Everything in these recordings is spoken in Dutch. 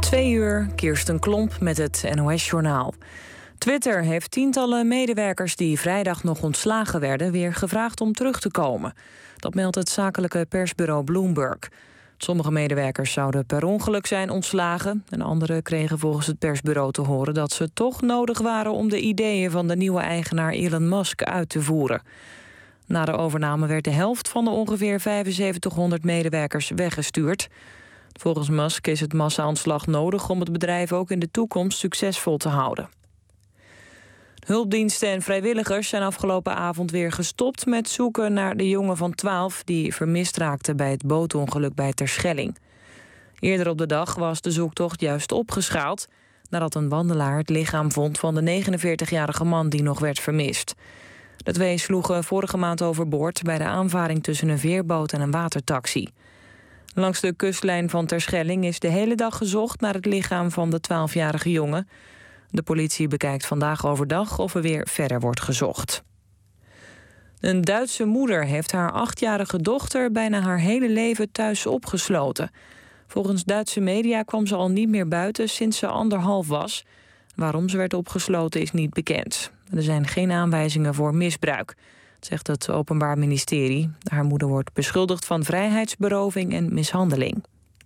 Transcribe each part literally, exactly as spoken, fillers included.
Twee uur, Kirsten Klomp met het N O S-journaal. Twitter heeft tientallen medewerkers die vrijdag nog ontslagen werden weer gevraagd om terug te komen. Dat meldt het zakelijke persbureau Bloomberg. Sommige medewerkers zouden per ongeluk zijn ontslagen en anderen kregen volgens het persbureau te horen dat ze toch nodig waren om de ideeën van de nieuwe eigenaar Elon Musk uit te voeren. Na de overname werd de helft van de ongeveer vijfenzeventighonderd medewerkers weggestuurd. Volgens Musk is het massa-ontslag nodig om het bedrijf ook in de toekomst succesvol te houden. Hulpdiensten en vrijwilligers zijn afgelopen avond weer gestopt met zoeken naar de jongen van twaalf die vermist raakte bij het bootongeluk bij Terschelling. Eerder op de dag was de zoektocht juist opgeschaald nadat een wandelaar het lichaam vond van de negenenveertigjarige man die nog werd vermist. De twee sloegen vorige maand overboord bij de aanvaring tussen een veerboot en een watertaxi. Langs de kustlijn van Terschelling is de hele dag gezocht naar het lichaam van de twaalfjarige jongen. De politie bekijkt vandaag overdag of er weer verder wordt gezocht. Een Duitse moeder heeft haar achtjarige dochter bijna haar hele leven thuis opgesloten. Volgens Duitse media kwam ze al niet meer buiten sinds ze anderhalf was. Waarom ze werd opgesloten is niet bekend. Er zijn geen aanwijzingen voor misbruik, zegt het Openbaar Ministerie. Haar moeder wordt beschuldigd van vrijheidsberoving en mishandeling.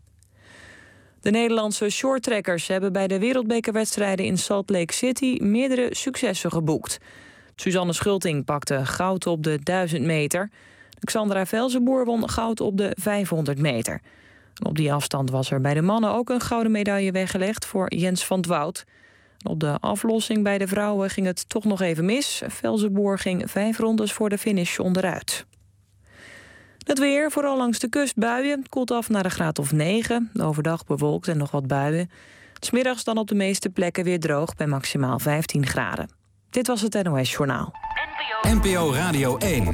De Nederlandse shorttrekkers hebben bij de wereldbekerwedstrijden in Salt Lake City meerdere successen geboekt. Suzanne Schulting pakte goud op de duizend meter. Xandra Velzenboer won goud op de vijfhonderd meter. En op die afstand was er bij de mannen ook een gouden medaille weggelegd voor Jens van 't Woud. Op de aflossing bij de vrouwen ging het toch nog even mis. Velzenboer ging vijf rondes voor de finish onderuit. Het weer, vooral langs de kust buien. Het koelt af naar een graad of negen. Overdag bewolkt en nog wat buien. 'S Middags dan op de meeste plekken weer droog bij maximaal vijftien graden. Dit was het N O S-journaal. N P O Radio één.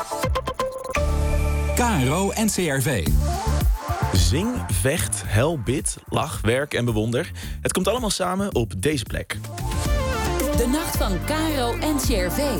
K R O N C R V. Zing, vecht, hel, bid, lach, werk en bewonder. Het komt allemaal samen op deze plek. De nacht van K R O N C R V.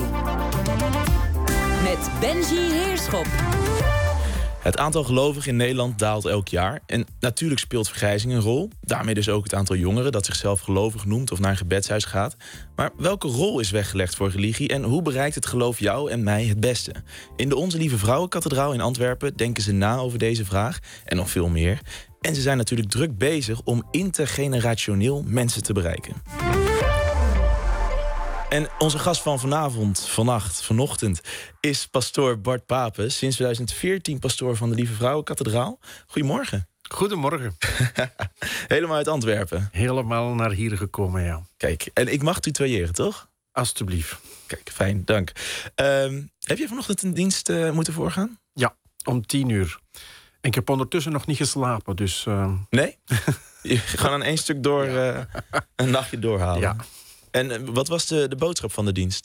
Met Benji Heerschop. Het aantal gelovigen in Nederland daalt elk jaar. En natuurlijk speelt vergrijzing een rol. Daarmee dus ook het aantal jongeren dat zichzelf gelovig noemt of naar een gebedshuis gaat. Maar welke rol is weggelegd voor religie en hoe bereikt het geloof jou en mij het beste? In de Onze Lieve Vrouwenkathedraal in Antwerpen denken ze na over deze vraag en nog veel meer. En ze zijn natuurlijk druk bezig om intergenerationeel mensen te bereiken. En onze gast van vanavond, vannacht, vanochtend is pastoor Bart Pape. Sinds tweeduizend veertien pastoor van de Lieve Vrouwenkathedraal. Goedemorgen. Goedemorgen. Helemaal uit Antwerpen. Helemaal naar hier gekomen, ja. Kijk, en ik mag tutoyeren, toch? Alsjeblieft. Kijk, fijn, dank. Um, heb je vanochtend een dienst uh, moeten voorgaan? Ja, om tien uur. En ik heb ondertussen nog niet geslapen, dus... Uh... Nee? Je gaat aan één stuk door, uh, een nachtje doorhalen. Ja. En uh, wat was de, de boodschap van de dienst?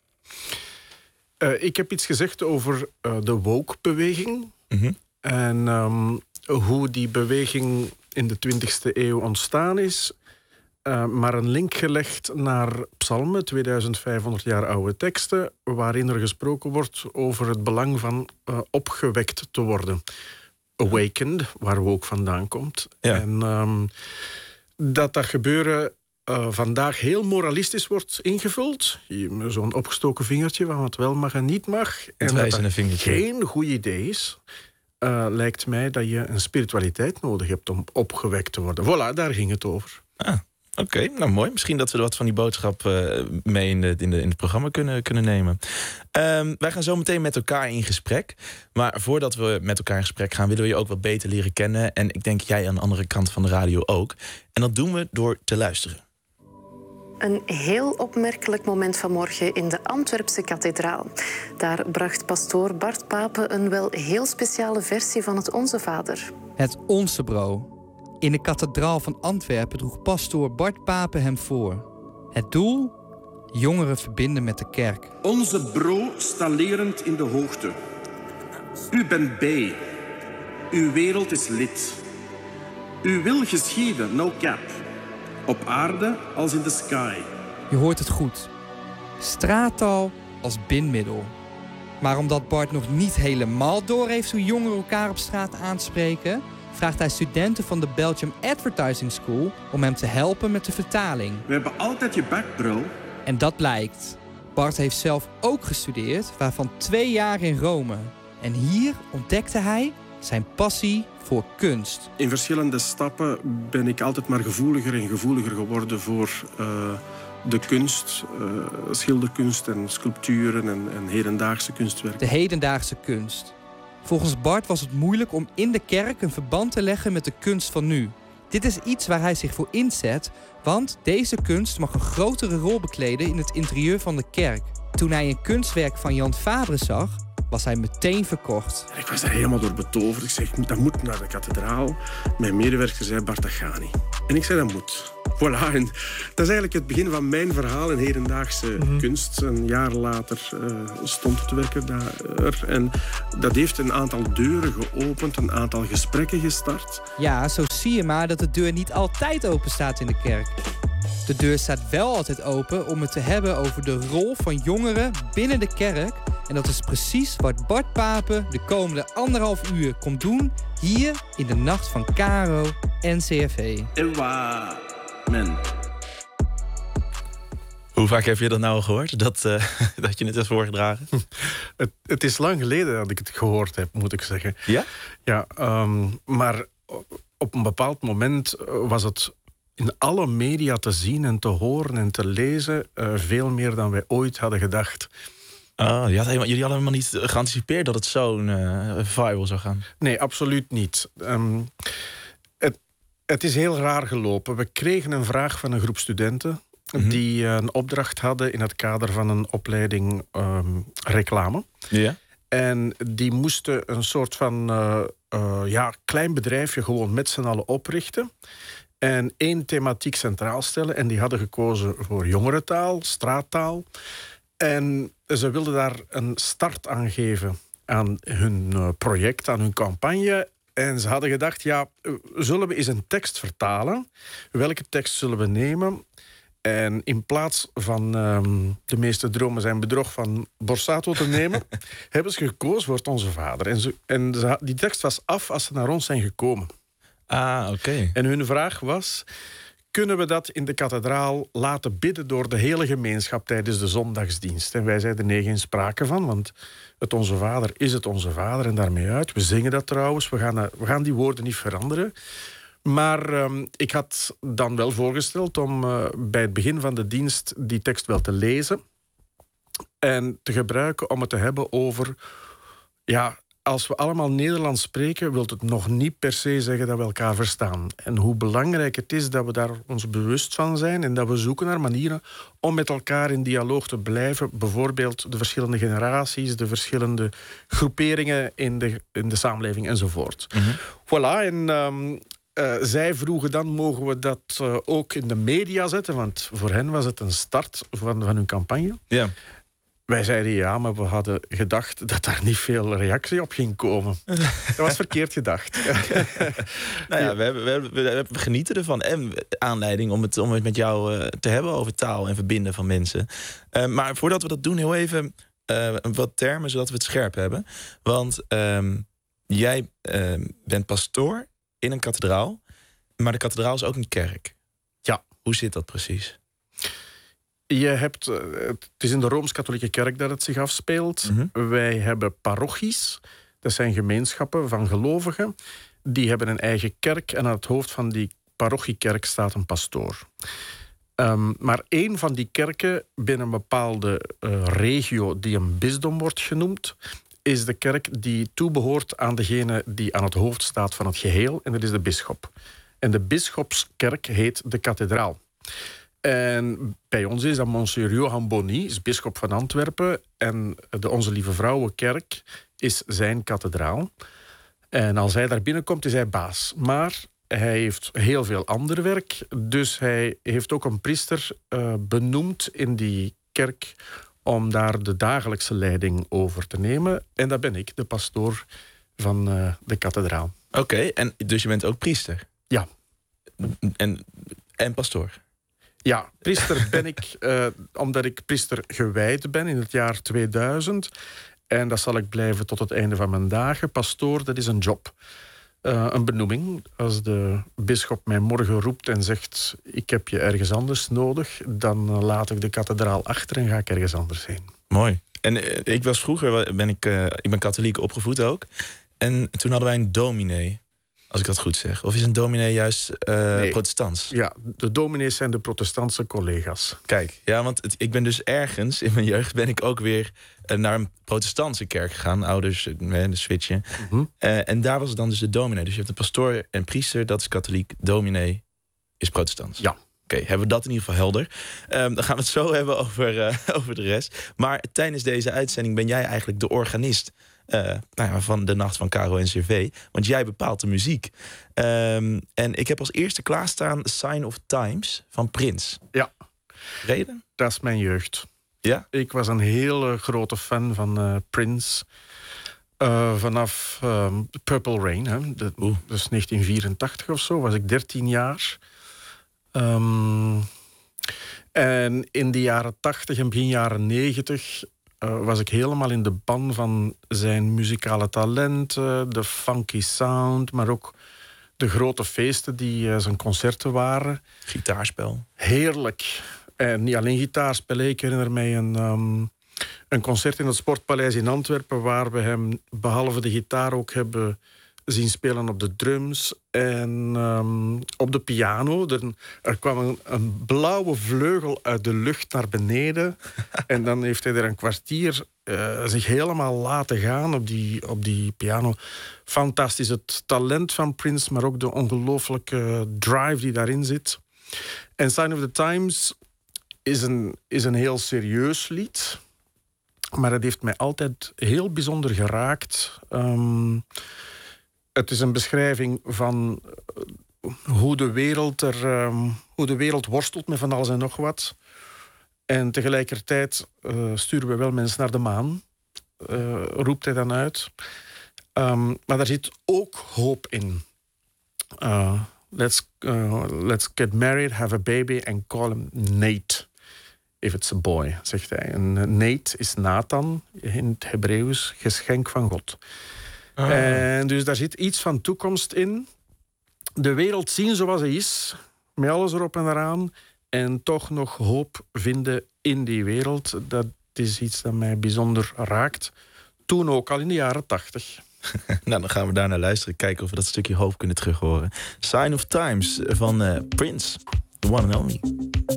Uh, ik heb iets gezegd over uh, de woke-beweging. Mm-hmm. En um, hoe die beweging in de twintigste eeuw ontstaan is. Uh, maar een link gelegd naar psalmen, tweeduizend vijfhonderd jaar oude teksten, waarin er gesproken wordt over het belang van uh, opgewekt te worden. Awakened, waar we ook vandaan komt. Ja. En um, dat dat gebeuren uh, vandaag heel moralistisch wordt ingevuld. Zo'n opgestoken vingertje van wat wel mag en niet mag. En dat dat geen goed idee is. Uh, lijkt mij dat je een spiritualiteit nodig hebt om opgewekt te worden. Voilà, daar ging het over. Ah. Oké, okay, nou mooi. Misschien dat we wat van die boodschap uh, mee in, de, in, de, in het programma kunnen, kunnen nemen. Um, wij gaan zo meteen met elkaar in gesprek. Maar voordat we met elkaar in gesprek gaan, willen we je ook wat beter leren kennen. En ik denk jij aan de andere kant van de radio ook. En dat doen we door te luisteren. Een heel opmerkelijk moment vanmorgen in de Antwerpse kathedraal. Daar bracht pastoor Bart Pape een wel heel speciale versie van het Onze Vader. Het Onze Bro. In de kathedraal van Antwerpen droeg pastoor Bart Pape hem voor. Het doel? Jongeren verbinden met de kerk. Onze bro staat lerend in de hoogte. U bent bij. Uw wereld is lid. Uw wil geschieden, no cap. Op aarde als in de sky. Je hoort het goed. Straattaal als bindmiddel. Maar omdat Bart nog niet helemaal door heeft hoe jongeren elkaar op straat aanspreken, vraagt hij studenten van de Belgium Advertising School om hem te helpen met de vertaling. We hebben altijd je bek, bro. En dat blijkt. Bart heeft zelf ook gestudeerd, waarvan twee jaar in Rome. En hier ontdekte hij zijn passie voor kunst. In verschillende stappen ben ik altijd maar gevoeliger en gevoeliger geworden voor uh, de kunst, uh, schilderkunst en sculpturen en, en hedendaagse kunstwerken. De hedendaagse kunst. Volgens Bart was het moeilijk om in de kerk een verband te leggen met de kunst van nu. Dit is iets waar hij zich voor inzet, want deze kunst mag een grotere rol bekleden in het interieur van de kerk. Toen hij een kunstwerk van Jan Fabre zag, was hij meteen verkocht. Ik was daar helemaal door betoverd. Ik zeg, dat moet naar de kathedraal. Mijn medewerker zei, Bart, dat gaat niet. En ik zei, dat moet. Voilà. En dat is eigenlijk het begin van mijn verhaal in hedendaagse mm-hmm. kunst. Een jaar later uh, stond het werken daar. En dat heeft een aantal deuren geopend, een aantal gesprekken gestart. Ja, zo zie je maar dat de deur niet altijd open staat in de kerk. De deur staat wel altijd open om het te hebben over de rol van jongeren binnen de kerk. En dat is precies wat Bart Pape de komende anderhalf uur komt doen hier in de Nacht van Caro N C R V. Ewa, men. Hoe vaak heb je dat nou al gehoord, dat, uh, dat je het hebt voorgedragen? Het, het is lang geleden dat ik het gehoord heb, moet ik zeggen. Ja? Ja, um, maar op een bepaald moment was het in alle media te zien en te horen en te lezen uh, veel meer dan wij ooit hadden gedacht. Oh, jullie hadden helemaal niet geanticipeerd dat het zo'n uh, viral zou gaan? Nee, absoluut niet. Um, het, het is heel raar gelopen. We kregen een vraag van een groep studenten mm-hmm. die uh, een opdracht hadden in het kader van een opleiding um, reclame. Ja. En die moesten een soort van uh, uh, ja, klein bedrijfje gewoon met z'n allen oprichten. En één thematiek centraal stellen. En die hadden gekozen voor jongerentaal, straattaal. En ze wilden daar een start aan geven aan hun uh, project, aan hun campagne. En ze hadden gedacht, ja, zullen we eens een tekst vertalen? Welke tekst zullen we nemen? En in plaats van um, de meeste dromen zijn bedrog van Borsato te nemen, hebben ze gekozen voor het Onze Vader. En, ze, en ze, die tekst was af als ze naar ons zijn gekomen. Ah, oké. Okay. En hun vraag was, kunnen we dat in de kathedraal laten bidden door de hele gemeenschap tijdens de zondagsdienst? En wij zeiden nee, geen sprake van, want het Onze Vader is het Onze Vader en daarmee uit. We zingen dat trouwens, we gaan, we gaan die woorden niet veranderen. Maar um, ik had dan wel voorgesteld om uh, bij het begin van de dienst die tekst wel te lezen en te gebruiken om het te hebben over, ja, als we allemaal Nederlands spreken, wil het nog niet per se zeggen dat we elkaar verstaan. En hoe belangrijk het is dat we daar ons bewust van zijn en dat we zoeken naar manieren om met elkaar in dialoog te blijven. Bijvoorbeeld de verschillende generaties, de verschillende groeperingen in de, in de samenleving enzovoort. Mm-hmm. Voilà, en um, uh, zij vroegen dan, mogen we dat uh, ook in de media zetten? Want voor hen was het een start van, van hun campagne. Ja. Yeah. Wij zeiden ja, maar we hadden gedacht dat daar niet veel reactie op ging komen. Dat was verkeerd gedacht. Nou ja, we, hebben, we, hebben, we genieten ervan. En aanleiding om het, om het met jou uh, te hebben over taal en verbinden van mensen. Uh, maar voordat we dat doen, heel even uh, wat termen, zodat we het scherp hebben. Want um, jij uh, bent pastoor in een kathedraal. Maar de kathedraal is ook een kerk. Ja. Hoe zit dat precies? Je hebt, het is in de Rooms-Katholieke Kerk dat het zich afspeelt. Mm-hmm. Wij hebben parochies. Dat zijn gemeenschappen van gelovigen. Die hebben een eigen kerk. En aan het hoofd van die parochiekerk staat een pastoor. Um, maar één van die kerken binnen een bepaalde uh, regio die een bisdom wordt genoemd, is de kerk die toebehoort aan degene die aan het hoofd staat van het geheel. En dat is de bisschop. En de bisschopskerk heet de kathedraal. En bij ons is dat Monsieur Johan Bonny, is bisschop van Antwerpen. En de Onze Lieve Vrouwenkerk is zijn kathedraal. En als hij daar binnenkomt, is hij baas. Maar hij heeft heel veel ander werk. Dus hij heeft ook een priester uh, benoemd in die kerk om daar de dagelijkse leiding over te nemen. En dat ben ik, de pastoor van uh, de kathedraal. Oké, okay, en dus je bent ook priester? Ja. En, en pastoor? Ja, priester ben ik uh, omdat ik priester gewijd ben in het jaar tweeduizend. En dat zal ik blijven tot het einde van mijn dagen. Pastoor, dat is een job. Uh, een benoeming. Als de bisschop mij morgen roept en zegt... ik heb je ergens anders nodig... dan uh, laat ik de kathedraal achter en ga ik ergens anders heen. Mooi. En uh, ik was vroeger... Ben ik, uh, ik ben katholiek opgevoed ook. En toen hadden wij een dominee. Als ik dat goed zeg. Of is een dominee juist uh, nee. protestants? Ja, de dominees zijn de protestantse collega's. Kijk, ja, want het, ik ben dus ergens... in mijn jeugd ben ik ook weer uh, naar een protestantse kerk gegaan. Ouders, uh, de switchen. Mm-hmm. Uh, en daar was het dan dus de dominee. Dus je hebt een pastoor en priester, dat is katholiek. Dominee is protestants. Ja. Oké, okay, hebben we dat in ieder geval helder. Um, dan gaan we het zo hebben over, uh, over de rest. Maar tijdens deze uitzending ben jij eigenlijk de organist... Uh, nou ja, van de Nacht van Caro en C R V. Want jij bepaalt de muziek. Um, en ik heb als eerste klaarstaan Sign of Times van Prince. Ja. Reden? Dat is mijn jeugd. Ja? Ik was een hele grote fan van uh, Prince. Uh, vanaf uh, Purple Rain. Hè. De, dus negentien vierentachtig of zo. Was ik dertien jaar. Um, en in de jaren tachtig en begin jaren negentig... Uh, was ik helemaal in de ban van zijn muzikale talenten, de funky sound, maar ook de grote feesten die uh, zijn concerten waren. Gitaarspel. Heerlijk. En niet alleen gitaarspel. Ik herinner mij een, um, een concert in het Sportpaleis in Antwerpen, waar we hem behalve de gitaar ook hebben zien spelen op de drums en um, op de piano. Er, er kwam een, een blauwe vleugel uit de lucht naar beneden. En dan heeft hij er een kwartier uh, zich helemaal laten gaan op die, op die piano. Fantastisch. Het talent van Prince, maar ook de ongelooflijke drive die daarin zit. En Sign of the Times is een, is een heel serieus lied. Maar het heeft mij altijd heel bijzonder geraakt. Um, Het is een beschrijving van hoe de wereld er, um, hoe de wereld worstelt met van alles en nog wat. En tegelijkertijd uh, sturen we wel mensen naar de maan. Uh, roept hij dan uit. Um, maar daar zit ook hoop in. Uh, let's, uh, let's get married, have a baby and call him Nate. If it's a boy, zegt hij. En Nate is Nathan, in het Hebreeuws, geschenk van God. Ah. En dus daar zit iets van toekomst in. De wereld zien zoals hij is, met alles erop en eraan, en toch nog hoop vinden in die wereld. Dat is iets dat mij bijzonder raakt. Toen ook al in de jaren tachtig. Nou, dan gaan we daar naar luisteren. Kijken of we dat stukje hoop kunnen terughoren. Sign of Times van uh, Prince. The one and only.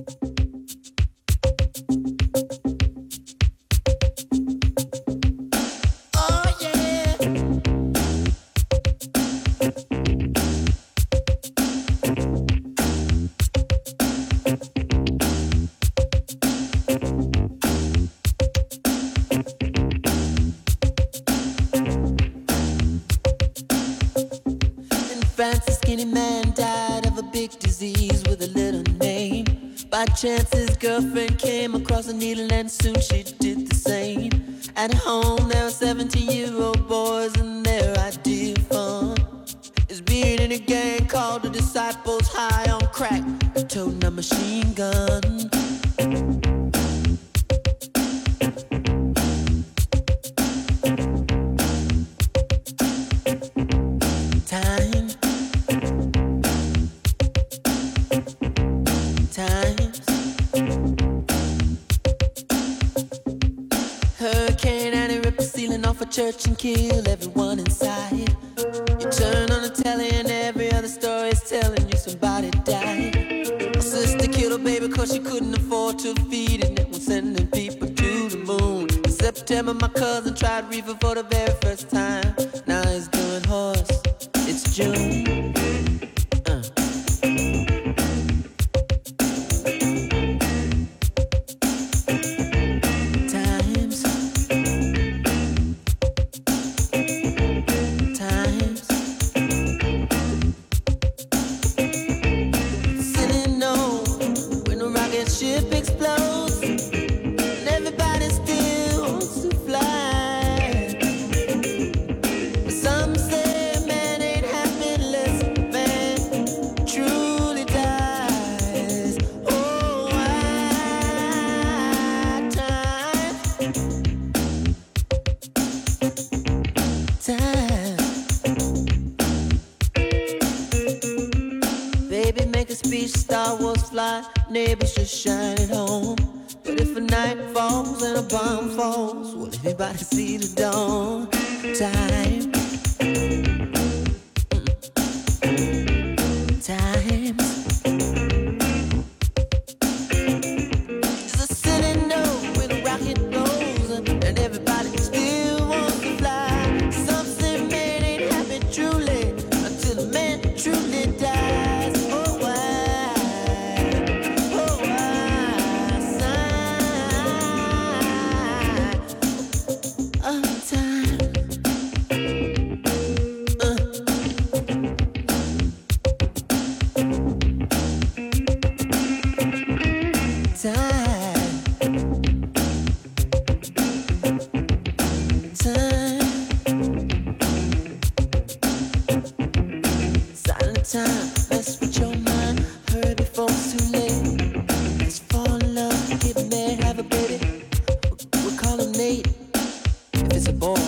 By chance his girlfriend came across a needle and soon she did the same. At home there were seventeen-year-old boys and their idea of fun is being in a gang called the Disciples, high on crack, toting a machine gun. Church and kill everyone inside. You turn on the telly and every other story is telling you somebody died. My sister killed her baby cause she couldn't afford to feed it. And was sending people to the moon. In September my cousin tried reefer for the very first time. Now he's doing horse. It's June. Some say man ain't happy unless star was fly, neighbors just shine at home. But if a night falls and a bomb falls, will everybody see the dawn? Time. Time. There's a city note with a rocket goes, and everybody still wants to fly. Some say man ain't happy truly until the man truly dies. Oh why, oh why, sigh of time. Time, mess with your mind, hurry before it's too late. Let's fall in love, get married, have a baby. We'll call him Nate, if it's a boy.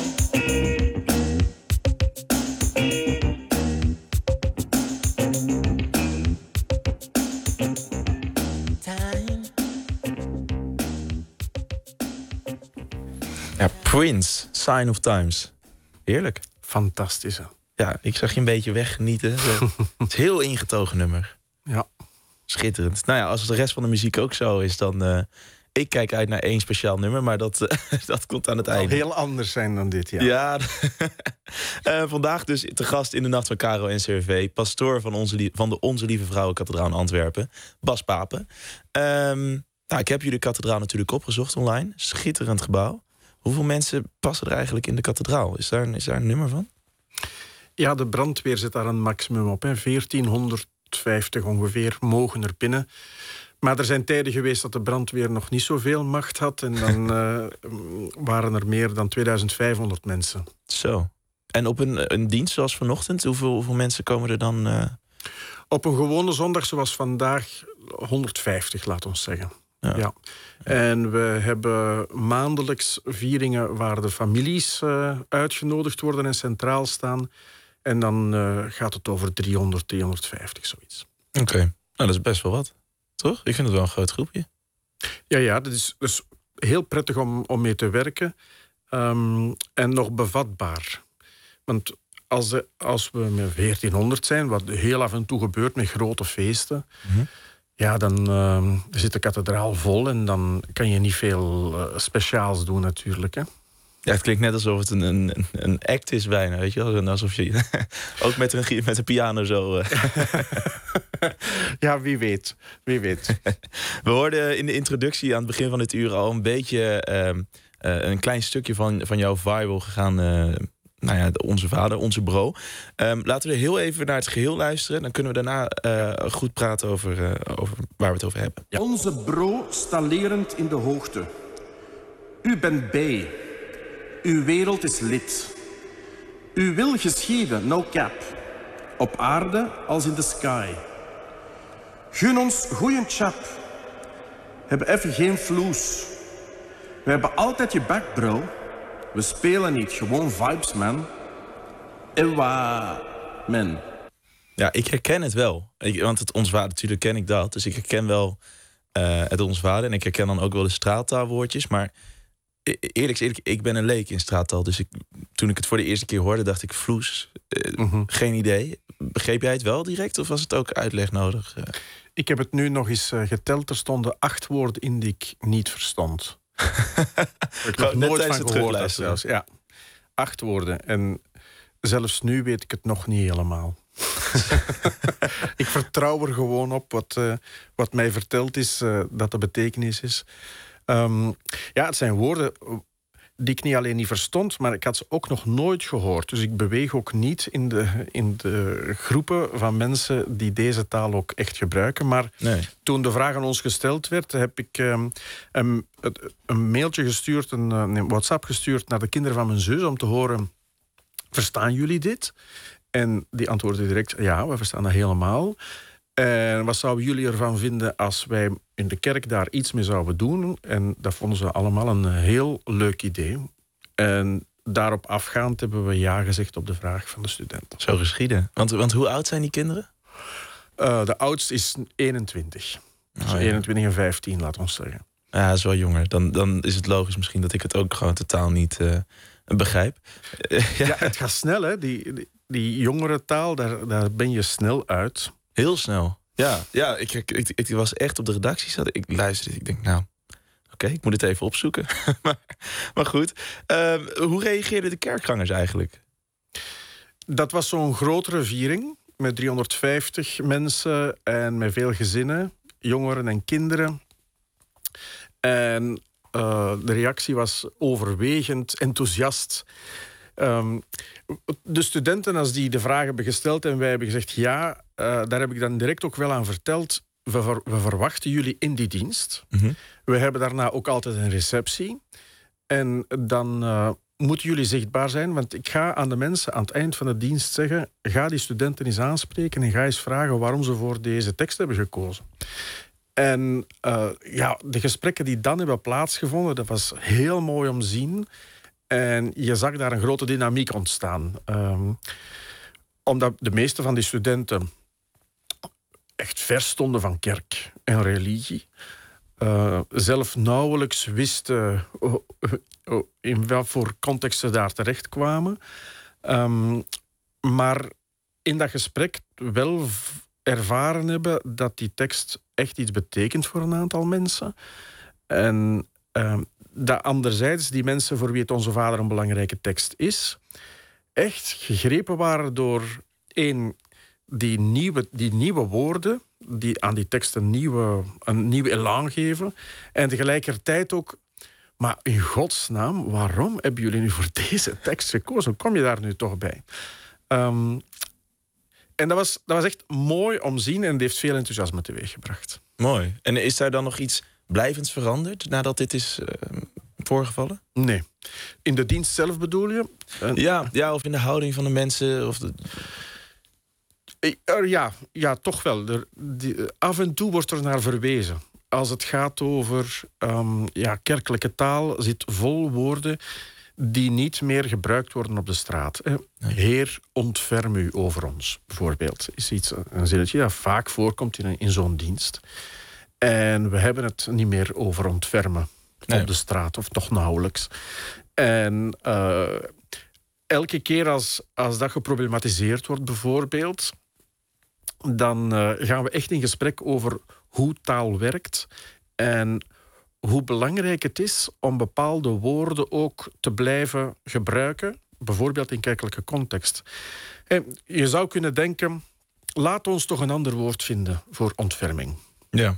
Time. Ja, Prince, Sign of Times. Heerlijk. Fantastische. Ja, ik zag je een beetje weggenieten. Het is een heel ingetogen nummer. Ja. Schitterend. Nou ja, als de rest van de muziek ook zo is, dan... Uh, ik kijk uit naar één speciaal nummer, maar dat, uh, dat komt aan het Het einde. zal heel anders zijn dan dit, ja. Ja. uh, vandaag dus te gast in de Nacht van Caro en C R V... pastoor van, onze, van de Onze Lieve Vrouwenkathedraal in Antwerpen, Bas Pape. Um, nou, ik heb jullie kathedraal natuurlijk opgezocht online. Schitterend gebouw. Hoeveel mensen passen er eigenlijk in de kathedraal? Is daar, is daar een nummer van? Ja, de brandweer zet daar een maximum op. Hè. veertienhonderdvijftig ongeveer mogen er binnen. Maar er zijn tijden geweest dat de brandweer nog niet zoveel macht had. En dan uh, waren er meer dan tweeduizend vijfhonderd mensen. Zo. En op een, een dienst zoals vanochtend, hoeveel, hoeveel mensen komen er dan? Uh... Op een gewone zondag zoals vandaag honderdvijftig, laat ons zeggen. Ja. Ja. En we hebben maandelijks vieringen waar de families uh, uitgenodigd worden en centraal staan. En dan uh, gaat het over driehonderd, driehonderdvijftig, zoiets. Oké, okay. Nou dat is best wel wat. Toch? Ik vind het wel een groot groepje. Ja, ja, dat is dus heel prettig om, om mee te werken. Um, en nog bevatbaar. Want als, de, als we met veertienhonderd zijn, wat heel af en toe gebeurt met grote feesten... Mm-hmm. Ja, dan uh, zit de kathedraal vol en dan kan je niet veel uh, speciaals doen natuurlijk, hè. Ja, het klinkt net alsof het een, een, een act is bijna, weet je wel. Alsof je ook met een, met een piano zo... Uh... Ja, wie weet. Wie weet. We hoorden in de introductie aan het begin van dit uur al een beetje... Uh, uh, een klein stukje van, van jouw viral gegaan... Uh, nou ja, Onze Vader, Onze Bro. Um, laten we er heel even naar het geheel luisteren. Dan kunnen we daarna uh, goed praten over, uh, over waar we het over hebben. Ja. Onze Bro stalerend in de hoogte. U bent bij. Uw wereld is lid. Uw wil geschieden, no cap. Op aarde als in de sky. Gun ons goeien chap. Hebben even geen vloes. We hebben altijd je back, bro. We spelen niet, gewoon vibes, man. Ewa, man. Ja, ik herken het wel. Ik, want het Ons Vader, natuurlijk ken ik dat. Dus ik herken wel uh, het Ons Vader. En ik herken dan ook wel de straattaalwoordjes. Maar eerlijk eerlijk, ik ben een leek in straattaal. Dus ik, toen ik het voor de eerste keer hoorde, dacht ik vloes. Uh, mm-hmm. Geen idee. Begreep jij het wel direct? Of was het ook uitleg nodig? Uh... Ik heb het nu nog eens uh, geteld. Er stonden acht woorden in die ik niet verstond. Ik heb er nooit van gehoord zelfs. Ja, acht woorden. En zelfs nu weet ik het nog niet helemaal. Ik vertrouw er gewoon op wat, uh, wat mij verteld is, uh, dat de betekenis is. Um, ja, het zijn woorden die ik niet alleen niet verstond, maar ik had ze ook nog nooit gehoord. Dus ik beweeg ook niet in de, in de groepen van mensen die deze taal ook echt gebruiken. Maar nee. Toen de vraag aan ons gesteld werd, heb ik um, een, een mailtje gestuurd, een, een WhatsApp gestuurd naar de kinderen van mijn zus om te horen, verstaan jullie dit? En die antwoordden direct, ja, we verstaan dat helemaal. En wat zouden jullie ervan vinden als wij in de kerk daar iets mee zouden doen? En dat vonden ze allemaal een heel leuk idee. En daarop afgaand hebben we ja gezegd op de vraag van de studenten. Zo geschieden. Want, want hoe oud zijn die kinderen? Uh, de oudste is eenentwintig. Dus oh, ja. eenentwintig en vijftien, laat ons zeggen. Ja, dat is wel jonger. Dan, dan is het logisch misschien dat ik het ook gewoon totaal niet uh, begrijp. ja. ja, het gaat snel, hè. Die, die, die jongere taal, daar, daar ben je snel uit. Heel snel. Ja, ja ik, ik, ik, ik was echt op de redactie. Zat, ik luisterde, ik denk, nou, oké, okay, ik moet het even opzoeken. maar, maar goed, uh, hoe reageerden de kerkgangers eigenlijk? Dat was zo'n grotere viering met driehonderdvijftig mensen en met veel gezinnen, jongeren en kinderen. En uh, de reactie was overwegend enthousiast. Um, de studenten, als die de vraag hebben gesteld en wij hebben gezegd ja, uh, daar heb ik dan direct ook wel aan verteld. We, ver, we verwachten jullie in die dienst. Mm-hmm. We hebben daarna ook altijd een receptie. En dan uh, moeten jullie zichtbaar zijn, want ik ga aan de mensen aan het eind van de dienst zeggen, ga die studenten eens aanspreken en ga eens vragen waarom ze voor deze tekst hebben gekozen. En uh, ja, de gesprekken die dan hebben plaatsgevonden, dat was heel mooi om te zien. En je zag daar een grote dynamiek ontstaan. Um, omdat de meeste van die studenten echt ver stonden van kerk en religie. Uh, zelf nauwelijks wisten uh, uh, in welk voor context ze daar terecht kwamen. Um, maar in dat gesprek wel ervaren hebben dat die tekst echt iets betekent voor een aantal mensen. En uh, dat anderzijds die mensen voor wie het Onze Vader een belangrijke tekst is, echt gegrepen waren door één, die nieuwe, die nieuwe woorden, die aan die tekst een, nieuwe, een nieuw elan geven. En tegelijkertijd ook, maar in godsnaam, waarom hebben jullie nu voor deze tekst gekozen? Hoe kom je daar nu toch bij? Um, en dat was, dat was echt mooi om te zien en het heeft veel enthousiasme teweeggebracht. Mooi. En is daar dan nog iets blijvends veranderd nadat dit is uh, voorgevallen? Nee. In de dienst zelf bedoel je? Uh, ja, ja, of in de houding van de mensen? Of de... uh, ja, ja, toch wel. Er, die, uh, af en toe wordt er naar verwezen. Als het gaat over um, ja, kerkelijke taal, zit vol woorden die niet meer gebruikt worden op de straat. Eh, nee. Heer, ontferm u over ons, bijvoorbeeld. Is iets, een zinnetje dat vaak voorkomt in, in zo'n dienst. En we hebben het niet meer over ontfermen nee. op de straat, of toch nauwelijks. En uh, elke keer als, als dat geproblematiseerd wordt, bijvoorbeeld, dan uh, gaan we echt in gesprek over hoe taal werkt en hoe belangrijk het is om bepaalde woorden ook te blijven gebruiken, bijvoorbeeld in kerkelijke context. En je zou kunnen denken, laat ons toch een ander woord vinden voor ontferming. Ja.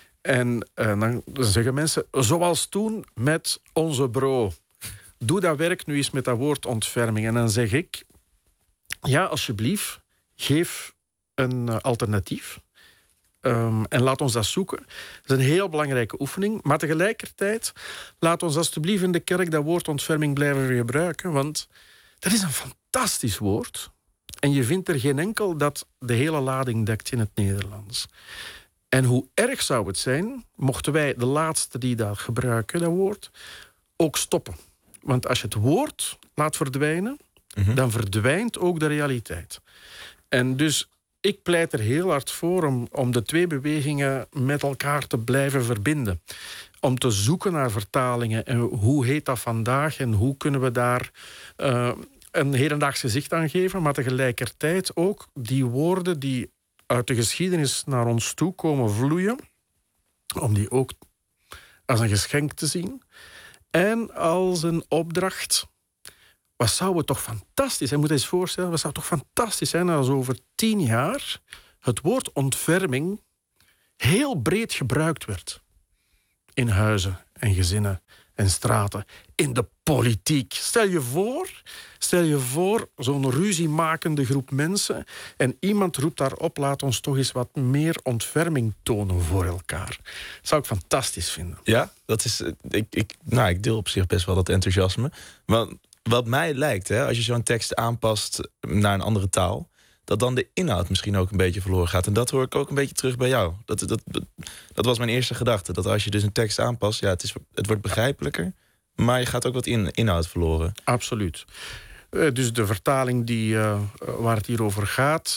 En uh, dan zeggen mensen, zoals toen met onze bro. Doe dat werk nu eens met dat woord ontferming. En dan zeg ik, ja, alsjeblieft, geef een uh, alternatief. Um, en laat ons dat zoeken. Dat is een heel belangrijke oefening. Maar tegelijkertijd, laat ons alsjeblieft in de kerk dat woord ontferming blijven gebruiken. Want dat is een fantastisch woord. En je vindt er geen enkel dat de hele lading dekt in het Nederlands. En hoe erg zou het zijn, mochten wij de laatste die dat gebruiken, dat woord, ook stoppen. Want als je het woord laat verdwijnen, mm-hmm. dan verdwijnt ook de realiteit. En dus ik pleit er heel hard voor om, om de twee bewegingen met elkaar te blijven verbinden. Om te zoeken naar vertalingen. En hoe heet dat vandaag en hoe kunnen we daar uh, een hedendaags gezicht aan geven, maar tegelijkertijd ook die woorden die uit de geschiedenis naar ons toe komen vloeien, om die ook als een geschenk te zien en als een opdracht. Wat zou het toch fantastisch zijn, moet je eens voorstellen, wat zou het toch fantastisch zijn als over tien jaar het woord ontferming heel breed gebruikt werd. In huizen en gezinnen en straten, in de politiek. Stel je voor, stel je voor zo'n ruziemakende groep mensen en iemand roept daarop, laat ons toch eens wat meer ontferming tonen voor elkaar. Dat zou ik fantastisch vinden. Ja, dat is, ik, ik, nou, ik deel op zich best wel dat enthousiasme. Maar wat mij lijkt, hè, als je zo'n tekst aanpast naar een andere taal, dat dan de inhoud misschien ook een beetje verloren gaat. En dat hoor ik ook een beetje terug bij jou. Dat, dat, dat, dat was mijn eerste gedachte. Dat als je dus een tekst aanpast, ja, het, is, het wordt begrijpelijker, maar je gaat ook wat in, inhoud verloren. Absoluut. Uh, dus de vertaling die, uh, waar het hier over gaat,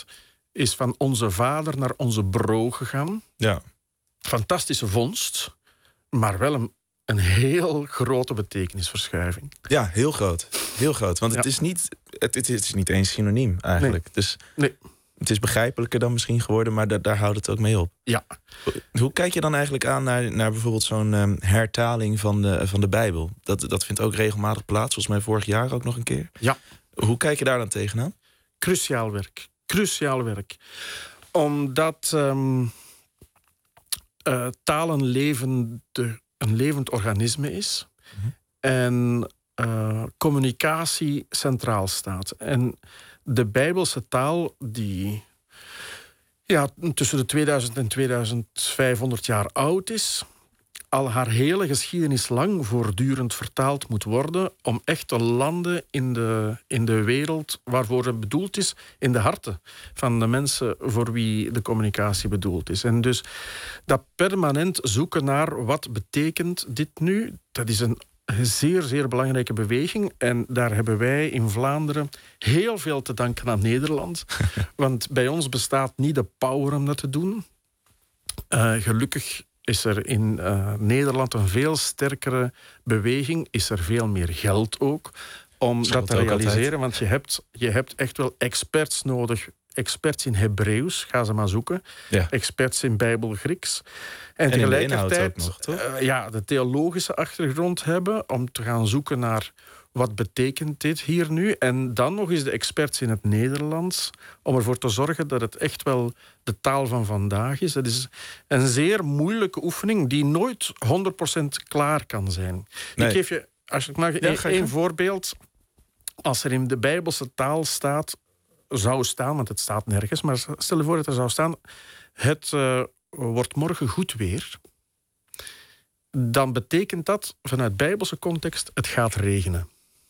is van onze vader naar onze bro gegaan. Ja. Fantastische vondst, maar wel een, een heel grote betekenisverschuiving. Ja, heel groot. Heel groot. Want het, Ja. is niet, het, het is niet eens synoniem eigenlijk. Nee. Dus Nee. het is begrijpelijker dan misschien geworden, maar da- daar houdt het ook mee op. Ja. Hoe kijk je dan eigenlijk aan naar, naar bijvoorbeeld zo'n um, hertaling van de, van de Bijbel? Dat, dat vindt ook regelmatig plaats, volgens mij vorig jaar ook nog een keer. Ja. Hoe kijk je daar dan tegenaan? Cruciaal werk. Cruciaal werk. Omdat um, uh, taal een, levende, een levend organisme is. Mm-hmm. En uh, communicatie centraal staat. En de Bijbelse taal die ja, tussen de tweeduizend en tweeduizendvijfhonderd jaar oud is, al haar hele geschiedenis lang voortdurend vertaald moet worden om echt te landen in de, in de wereld waarvoor het bedoeld is, in de harten van de mensen voor wie de communicatie bedoeld is. En dus dat permanent zoeken naar wat betekent dit nu, dat is een zeer, zeer belangrijke beweging. En daar hebben wij in Vlaanderen heel veel te danken aan Nederland. Want bij ons bestaat niet de power om dat te doen. Uh, gelukkig is er in uh, Nederland een veel sterkere beweging. Is er veel meer geld ook om dat te realiseren. Want je hebt, je hebt echt wel experts nodig. Experts in Hebreeuws, ga ze maar zoeken. Ja. Experts in Bijbel-Grieks. En, en tegelijkertijd ook nog, toch? Uh, ja, de theologische achtergrond hebben om te gaan zoeken naar wat betekent dit hier nu. En dan nog eens de experts in het Nederlands om ervoor te zorgen dat het echt wel de taal van vandaag is. Dat is een zeer moeilijke oefening die nooit honderd procent klaar kan zijn. Nee. Ik geef je, als ik mag, Ja, één voorbeeld. Als er in de Bijbelse taal staat, zou staan, want het staat nergens, maar stel je voor dat er zou staan, het uh, wordt morgen goed weer, dan betekent dat vanuit Bijbelse context, het gaat regenen.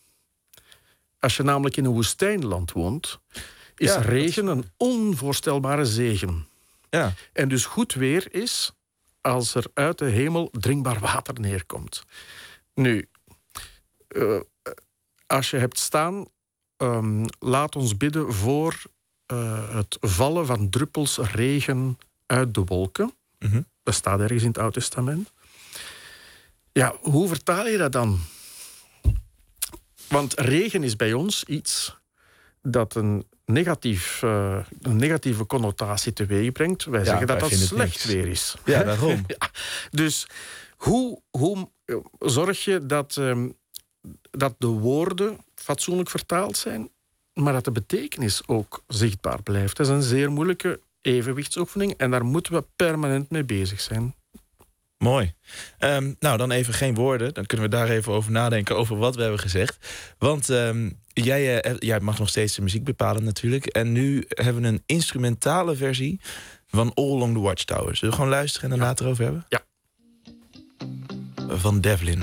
Als je namelijk in een woestijnland woont, is Ja, regen een onvoorstelbare zegen. Ja. En dus goed weer is als er uit de hemel drinkbaar water neerkomt. Nu, uh, als je hebt staan, um, laat ons bidden voor uh, het vallen van druppels regen uit de wolken. Mm-hmm. Dat staat ergens in het Oude Testament. Ja, hoe vertaal je dat dan? Want regen is bij ons iets dat een, negatief, uh, een negatieve connotatie teweeg brengt. Wij Ja, zeggen dat wij dat vinden het slecht niks. weer is. Ja, daarom. Ja, dus hoe, hoe zorg je dat, um, dat de woorden fatsoenlijk vertaald zijn, maar dat de betekenis ook zichtbaar blijft? Dat is een zeer moeilijke evenwichtsoefening en daar moeten we permanent mee bezig zijn. Mooi. Um, nou, dan even geen woorden. Dan kunnen we daar even over nadenken over wat we hebben gezegd. Want um, jij, uh, jij mag nog steeds de muziek bepalen natuurlijk. En nu hebben we een instrumentale versie van All Along the Watchtower. Zullen we gewoon luisteren en daarna het erover hebben? Ja. Van Devlin.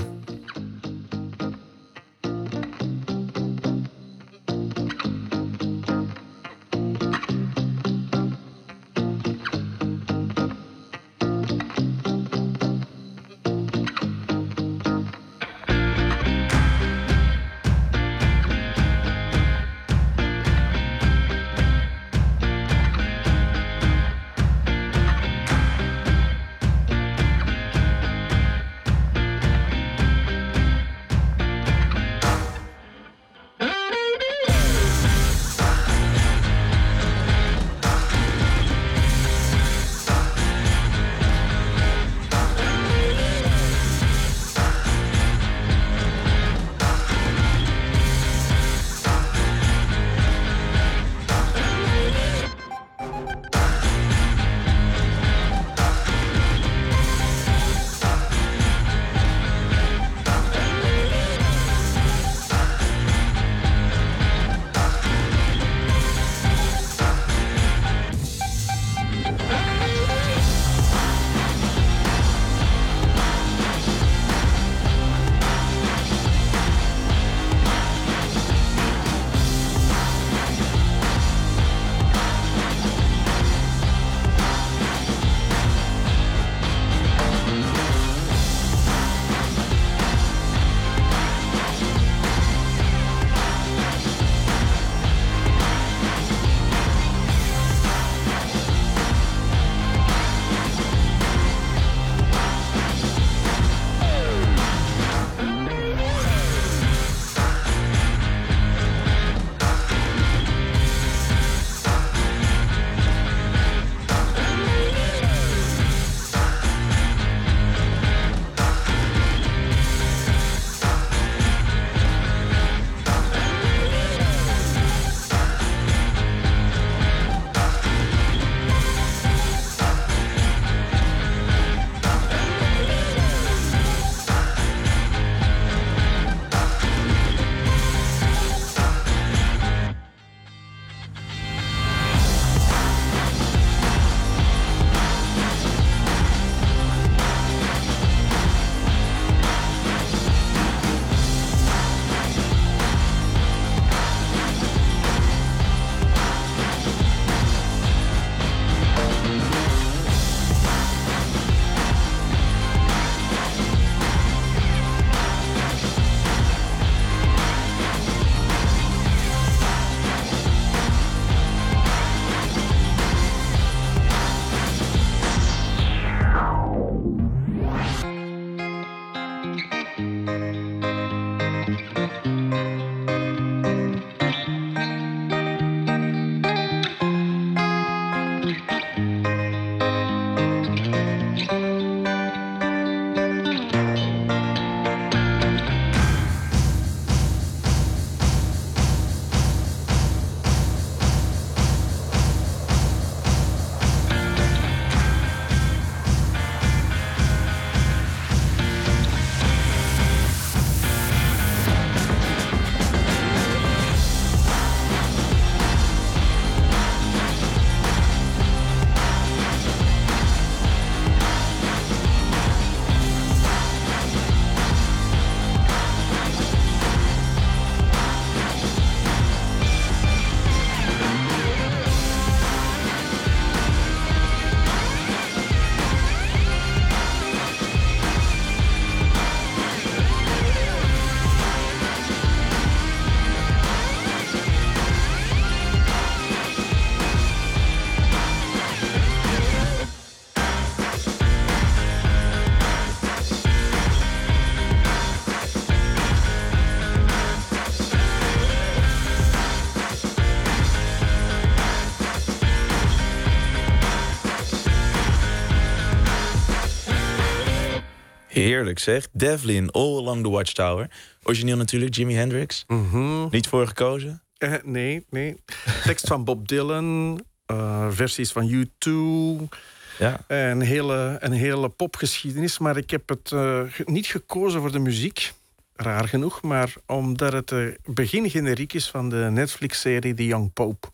Heerlijk zeg. Devlin, All Along the Watchtower. Origineel natuurlijk, Jimi Hendrix. Mm-hmm. Niet voor gekozen? Uh, nee, nee. Tekst van Bob Dylan, uh, versies van U twee... Ja. Een hele, een hele popgeschiedenis, maar ik heb het uh, niet gekozen voor de muziek. Raar genoeg, maar omdat het de begingeneriek is van de Netflix-serie The Young Pope.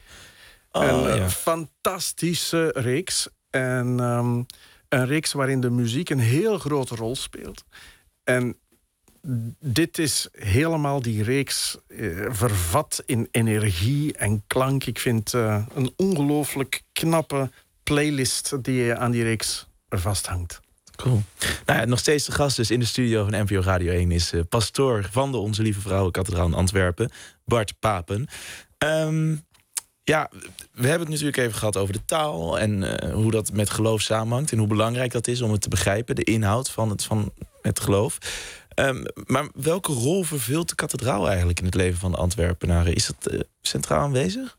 Oh, een uh, ja. fantastische reeks. En um, een reeks waarin de muziek een heel grote rol speelt. En dit is helemaal die reeks uh, vervat in energie en klank. Ik vind uh, een ongelooflijk knappe playlist die aan die reeks vasthangt. Cool. Nou ja, nog steeds de gast dus in de studio van N P O Radio één is uh, pastoor van de Onze Lieve Vrouwenkathedraal in Antwerpen, Bart Papen. Um, ja, we hebben het natuurlijk even gehad over de taal en uh, hoe dat met geloof samenhangt en hoe belangrijk dat is om het te begrijpen, de inhoud van het, van het geloof. Um, maar welke rol vervult de kathedraal eigenlijk in het leven van de Antwerpenaren? Is dat uh, centraal aanwezig?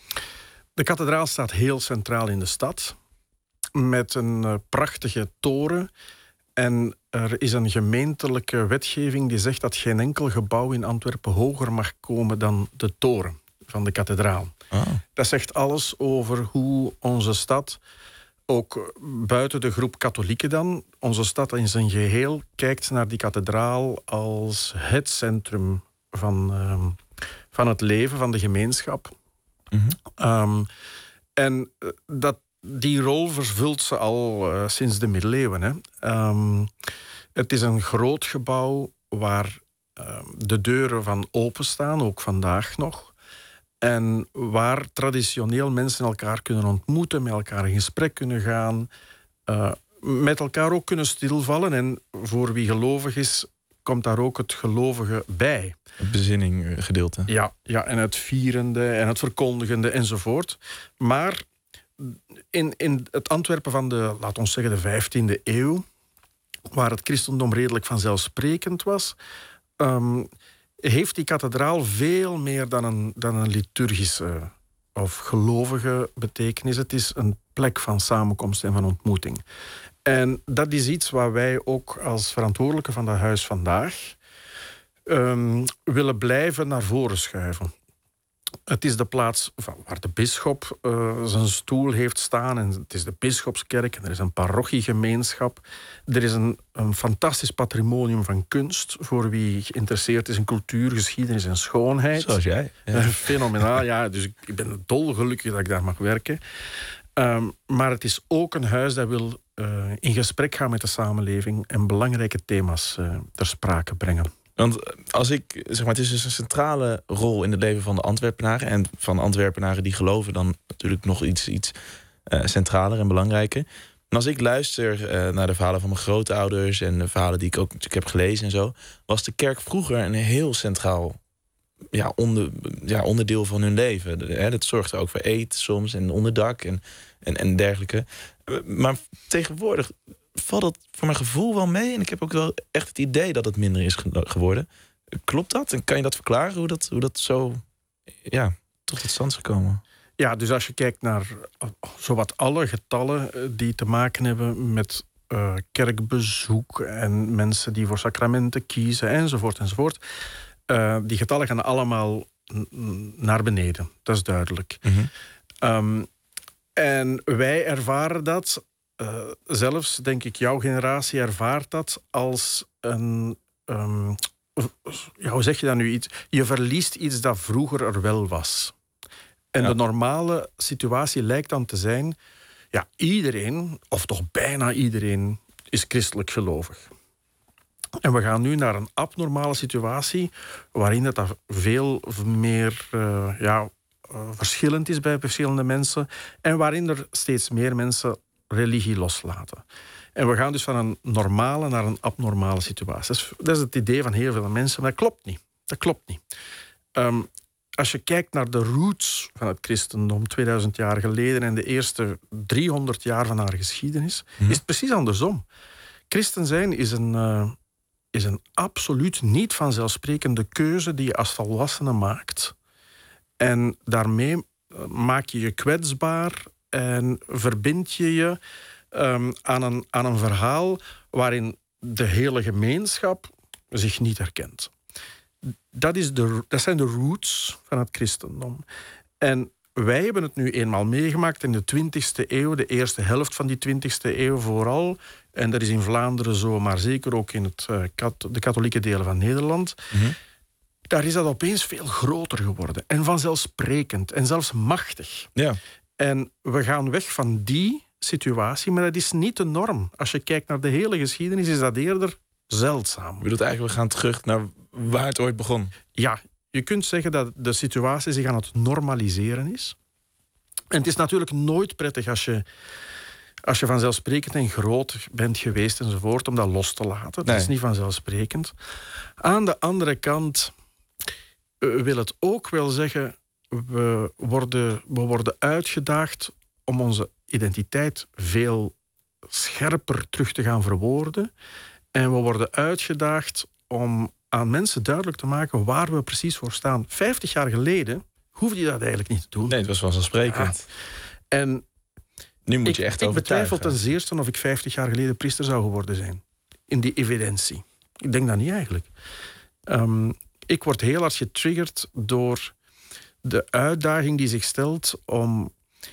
De kathedraal staat heel centraal in de stad, met een uh, prachtige toren. En er is een gemeentelijke wetgeving die zegt dat geen enkel gebouw in Antwerpen hoger mag komen dan de toren van de kathedraal. Oh. Dat zegt alles over hoe onze stad, ook buiten de groep katholieken dan, onze stad in zijn geheel kijkt naar die kathedraal als het centrum van, uh, van het leven, van de gemeenschap. Mm-hmm. Um, en dat, die rol vervult ze al uh, sinds de middeleeuwen. Hè. Um, het is een groot gebouw waar uh, de deuren van openstaan, ook vandaag nog. En waar traditioneel mensen elkaar kunnen ontmoeten, met elkaar in gesprek kunnen gaan, uh, met elkaar ook kunnen stilvallen. En voor wie gelovig is, komt daar ook het gelovige bij. Het bezinning gedeelte. Ja, ja, en het vierende en het verkondigende enzovoort. Maar in, in het Antwerpen van de, laten we zeggen, de vijftiende eeuw, waar het christendom redelijk vanzelfsprekend was, um, heeft die kathedraal veel meer dan een, dan een liturgische of gelovige betekenis. Het is een plek van samenkomst en van ontmoeting. En dat is iets wat wij ook als verantwoordelijke van dat huis vandaag um, willen blijven naar voren schuiven. Het is de plaats waar de bisschop uh, zijn stoel heeft staan. En het is de bisschopskerk en er is een parochiegemeenschap. Er is een, een fantastisch patrimonium van kunst voor wie geïnteresseerd is in cultuur, geschiedenis en schoonheid. Zoals jij. Ja. Fenomenaal, ja. Dus ik, ik ben dolgelukkig dat ik daar mag werken. Um, maar het is ook een huis dat wil uh, in gesprek gaan met de samenleving en belangrijke thema's uh, ter sprake brengen. Want als ik, zeg maar, het is dus een centrale rol in het leven van de Antwerpenaren. En van Antwerpenaren die geloven dan natuurlijk nog iets, iets uh, centraler en belangrijker. En als ik luister uh, naar de verhalen van mijn grootouders en de verhalen die ik ook natuurlijk heb gelezen en zo, was de kerk vroeger een heel centraal ja, onder, ja, onderdeel van hun leven. Hè, dat zorgde ook voor eten soms en onderdak en, en, en dergelijke. Maar tegenwoordig valt dat voor mijn gevoel wel mee. En ik heb ook wel echt het idee dat het minder is geworden. Klopt dat? En kan je dat verklaren? Hoe dat, hoe dat zo ja, tot tot stand is gekomen? Ja, dus als je kijkt naar zowat alle getallen die te maken hebben met uh, kerkbezoek en mensen die voor sacramenten kiezen enzovoort enzovoort. Uh, die getallen gaan allemaal n- naar beneden. Dat is duidelijk. Mm-hmm. Um, en wij ervaren dat. Uh, zelfs, denk ik, jouw generatie ervaart dat als een... Um, ja, hoe zeg je dat nu? Iets? Je verliest iets dat vroeger er wel was. En ja. De normale situatie lijkt dan te zijn, ja, iedereen, of toch bijna iedereen, is christelijk gelovig. En we gaan nu naar een abnormale situatie waarin dat veel meer uh, ja, uh, verschillend is bij verschillende mensen en waarin er steeds meer mensen religie loslaten. En we gaan dus van een normale naar een abnormale situatie. Dat is, dat is het idee van heel veel mensen, maar dat klopt niet. Dat klopt niet. Um, als je kijkt naar de roots van het christendom tweeduizend jaar geleden en de eerste driehonderd jaar van haar geschiedenis, mm-hmm. is het precies andersom. Christen zijn is een, uh, is een absoluut niet vanzelfsprekende keuze die je als volwassene maakt. En daarmee maak je je kwetsbaar en verbind je je um, aan, een, aan een verhaal waarin de hele gemeenschap zich niet herkent. Dat, is de, dat zijn de roots van het christendom. En wij hebben het nu eenmaal meegemaakt in de twintigste eeuw, de eerste helft van die twintigste eeuw vooral. En dat is in Vlaanderen zo, maar zeker ook in het, uh, kat, de katholieke delen van Nederland. Mm-hmm. Daar is dat opeens veel groter geworden. En vanzelfsprekend. En zelfs machtig. Ja. En we gaan weg van die situatie, maar dat is niet de norm. Als je kijkt naar de hele geschiedenis, is dat eerder zeldzaam. Je bedoelt eigenlijk, we gaan terug naar waar het ooit begon. Ja, je kunt zeggen dat de situatie zich aan het normaliseren is. En het is natuurlijk nooit prettig als je, als je vanzelfsprekend en groot bent geweest enzovoort, om dat los te laten. Dat nee. is niet vanzelfsprekend. Aan de andere kant uh, wil het ook wel zeggen, we worden, we worden uitgedaagd om onze identiteit veel scherper terug te gaan verwoorden. En we worden uitgedaagd om aan mensen duidelijk te maken waar we precies voor staan. Vijftig jaar geleden hoefde je dat eigenlijk niet te doen. Nee, het was vanzelfsprekend. Ja. En nu moet ik, je echt ik overtuigen. betwijfel ten zeerste of ik vijftig jaar geleden priester zou geworden zijn. In die evidentie. Ik denk dat niet eigenlijk. Um, ik word heel hard getriggerd door de uitdaging die zich stelt om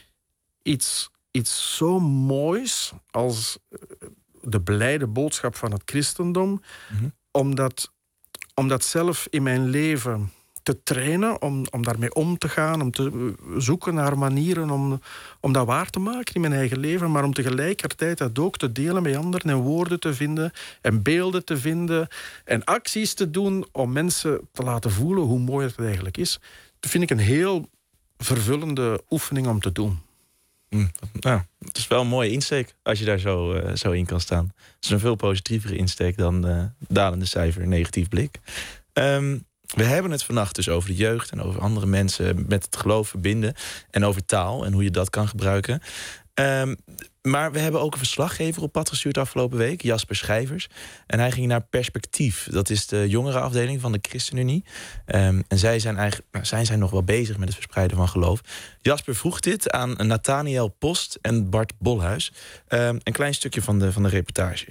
iets, iets zo moois als de blijde boodschap van het christendom, mm-hmm. om, dat, om dat zelf in mijn leven te trainen, om, om daarmee om te gaan, om te zoeken naar manieren om, om dat waar te maken in mijn eigen leven, maar om tegelijkertijd dat ook te delen met anderen en woorden te vinden en beelden te vinden en acties te doen om mensen te laten voelen hoe mooi het eigenlijk is. Dat vind ik een heel vervullende oefening om te doen. Mm, nou, het is wel een mooie insteek als je daar zo, uh, zo in kan staan. Het is een veel positievere insteek dan uh, dalende cijfer, negatief blik. Um, we hebben het vannacht dus over de jeugd en over andere mensen met het geloof verbinden en over taal en hoe je dat kan gebruiken. Um, maar we hebben ook een verslaggever op pad gestuurd afgelopen week, Jasper Schijvers. En hij ging naar Perspectief. Dat is de jongerenafdeling van de ChristenUnie. Um, en zij zijn, eigenlijk, nou, zij zijn nog wel bezig met het verspreiden van geloof. Jasper vroeg dit aan Nathaniel Post en Bart Bolhuis. Um, een klein stukje van de, van de reportage.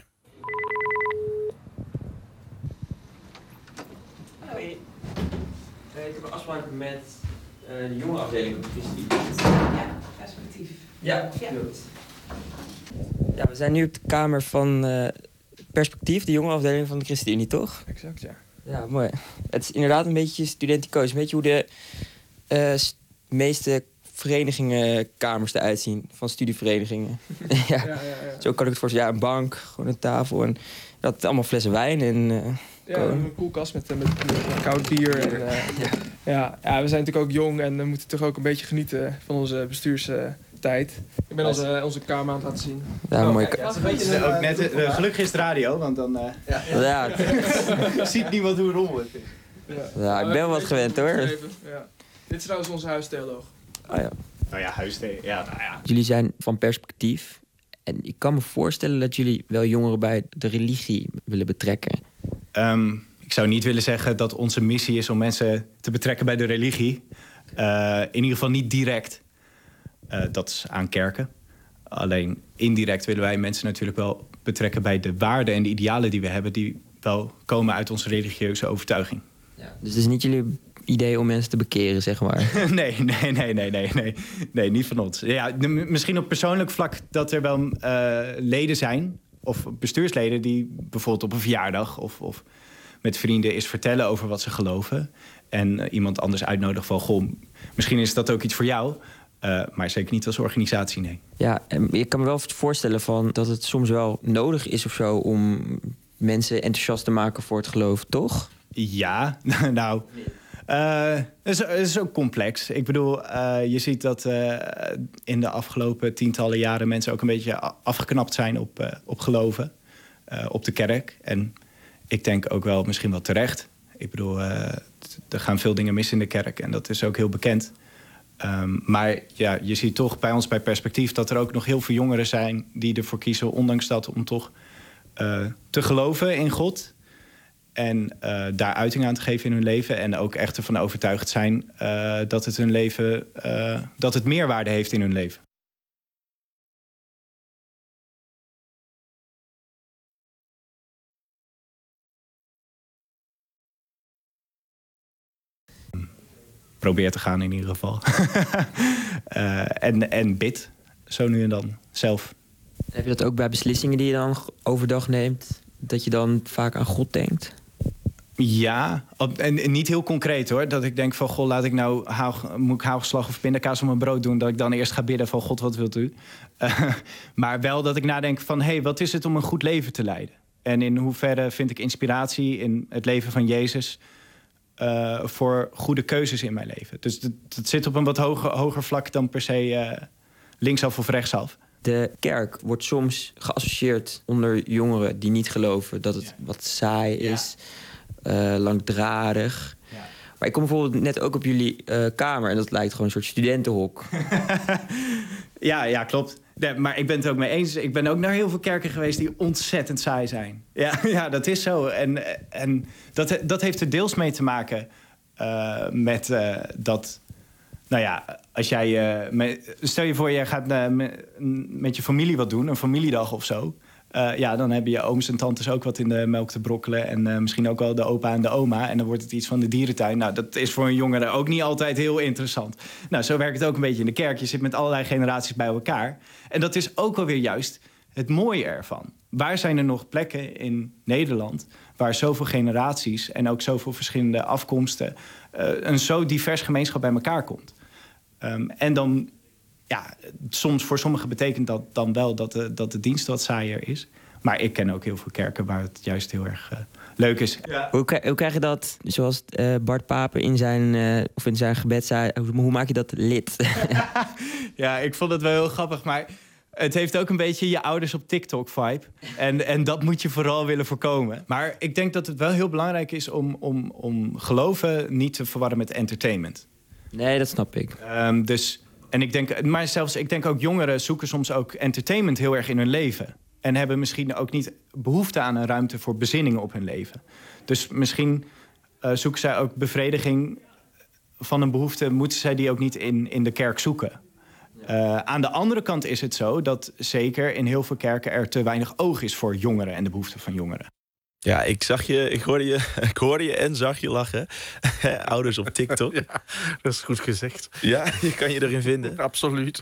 Hoi. Ik heb een afspraak met uh, de jongerenafdeling van de ChristenUnie. Ja, Perspectief. Ja, klopt. Ja, we zijn nu op de kamer van uh, Perspectief, de jongerenafdeling van de ChristenUnie, toch? Exact, ja. Ja, mooi. Het is inderdaad een beetje studenticoos. Weet je hoe de uh, st- meeste verenigingenkamers eruit zien van studieverenigingen? ja. Ja, ja, ja. Zo kan ik het voorstellen. Ja, een bank, gewoon een tafel en dat allemaal flessen wijn en uh, ja, een koelkast met, met, met koud bier. En, uh, ja. Ja, ja, we zijn natuurlijk ook jong en we moeten toch ook een beetje genieten van onze bestuurstijd. Ik ben onze, onze kamer aan het laten zien. Ja, oh, mooi. Kijk, ja, het is een, ook net, uh, gelukkig is het radio, want dan uh, ja, ja. ja. ziet niemand hoe rommel het is. Ja, ja, ik ben wel wat gewend hoor. Ja. Dit is trouwens onze huistheoloog. Oh ja. Nou ja, huistheoloog. Ja, nou ja. Jullie zijn van Perspectief. En ik kan me voorstellen dat jullie wel jongeren bij de religie willen betrekken. Um, ik zou niet willen zeggen dat onze missie is om mensen te betrekken bij de religie. Uh, in ieder geval niet direct. Uh, dat is aan kerken. Alleen indirect willen wij mensen natuurlijk wel betrekken bij de waarden en de idealen die we hebben, die wel komen uit onze religieuze overtuiging. Ja, dus het is niet jullie idee om mensen te bekeren, zeg maar? nee, nee, nee, nee, nee, nee. Nee, niet van ons. Ja, de, misschien op persoonlijk vlak dat er wel uh, leden zijn, of bestuursleden die bijvoorbeeld op een verjaardag of, of met vrienden eens vertellen over wat ze geloven. En uh, iemand anders uitnodigen van, goh, misschien is dat ook iets voor jou. Uh, maar zeker niet als organisatie, nee. Ja, en ik kan me wel voorstellen van dat het soms wel nodig is of zo om mensen enthousiast te maken voor het geloof, toch? Ja, nou, uh, het, is, het is ook complex. Ik bedoel, uh, je ziet dat uh, in de afgelopen tientallen jaren mensen ook een beetje afgeknapt zijn op, uh, op geloven, uh, op de kerk. En ik denk ook wel misschien wel terecht. Ik bedoel, uh, er gaan veel dingen mis in de kerk en dat is ook heel bekend. Um, maar ja, je ziet toch bij ons bij Perspectief dat er ook nog heel veel jongeren zijn die ervoor kiezen, ondanks dat, om toch uh, te geloven in God. En uh, daar uiting aan te geven in hun leven. En ook echt ervan overtuigd zijn uh, dat het hun leven, uh, dat het meerwaarde heeft in hun leven. probeer te gaan in ieder geval. uh, en, en bid, zo nu en dan, zelf. Heb je dat ook bij beslissingen die je dan overdag neemt? Dat je dan vaak aan God denkt? Ja, en, en niet heel concreet hoor. Dat ik denk van, goh, laat ik nou haal, moet ik haalgeslag of pindakaas op mijn brood doen. Dat ik dan eerst ga bidden van, God, wat wilt u? Uh, maar wel dat ik nadenk van, hé, hey, wat is het om een goed leven te leiden? En in hoeverre vind ik inspiratie in het leven van Jezus uh, voor goede keuzes in mijn leven? Dus dat, dat zit op een wat hoger, hoger vlak dan per se uh, linksaf of rechtsaf. De kerk wordt soms geassocieerd onder jongeren die niet geloven dat het ja. wat saai is, ja. uh, langdradig. Ja. Maar ik kom bijvoorbeeld net ook op jullie uh, kamer en dat lijkt gewoon een soort studentenhok. ja, ja, klopt. Nee, maar ik ben het ook mee eens. Ik ben ook naar heel veel kerken geweest die ontzettend saai zijn. Ja, ja dat is zo. En, en dat, dat heeft er deels mee te maken uh, met uh, dat... Nou ja, als jij, uh, met, stel je voor, jij gaat uh, met, met je familie wat doen, een familiedag of zo. Uh, ja, dan hebben je ooms en tantes ook wat in de melk te brokkelen. En uh, misschien ook wel de opa en de oma. En dan wordt het iets van de dierentuin. Nou, dat is voor een jongere ook niet altijd heel interessant. Nou, zo werkt het ook een beetje in de kerk. Je zit met allerlei generaties bij elkaar. En dat is ook alweer juist het mooie ervan. Waar zijn er nog plekken in Nederland waar zoveel generaties en ook zoveel verschillende afkomsten, uh, een zo divers gemeenschap bij elkaar komt? Um, en dan, ja, soms voor sommigen betekent dat dan wel dat de, dat de dienst wat saaier is. Maar ik ken ook heel veel kerken waar het juist heel erg uh, leuk is. Ja. Hoe, hoe krijg je dat, zoals uh, Bart Papen in zijn, uh, of in zijn gebed zei, hoe maak je dat lid? Ja, ik vond het wel heel grappig, maar het heeft ook een beetje je ouders op TikTok-vibe. En, en dat moet je vooral willen voorkomen. Maar ik denk dat het wel heel belangrijk is om, om, om geloven niet te verwarren met entertainment. Nee, dat snap ik. Um, dus, en ik denk, maar zelfs, ik denk ook jongeren zoeken soms ook entertainment heel erg in hun leven. En hebben misschien ook niet behoefte aan een ruimte voor bezinning op hun leven. Dus misschien uh, zoeken zij ook bevrediging van een behoefte, moeten zij die ook niet in, in de kerk zoeken. Uh, aan de andere kant is het zo dat zeker in heel veel kerken er te weinig oog is voor jongeren en de behoeften van jongeren. Ja, ik zag je, ik hoorde je, ik hoorde je en zag je lachen. Ouders op TikTok. Ja, dat is goed gezegd. Ja, je kan je erin vinden. Absoluut.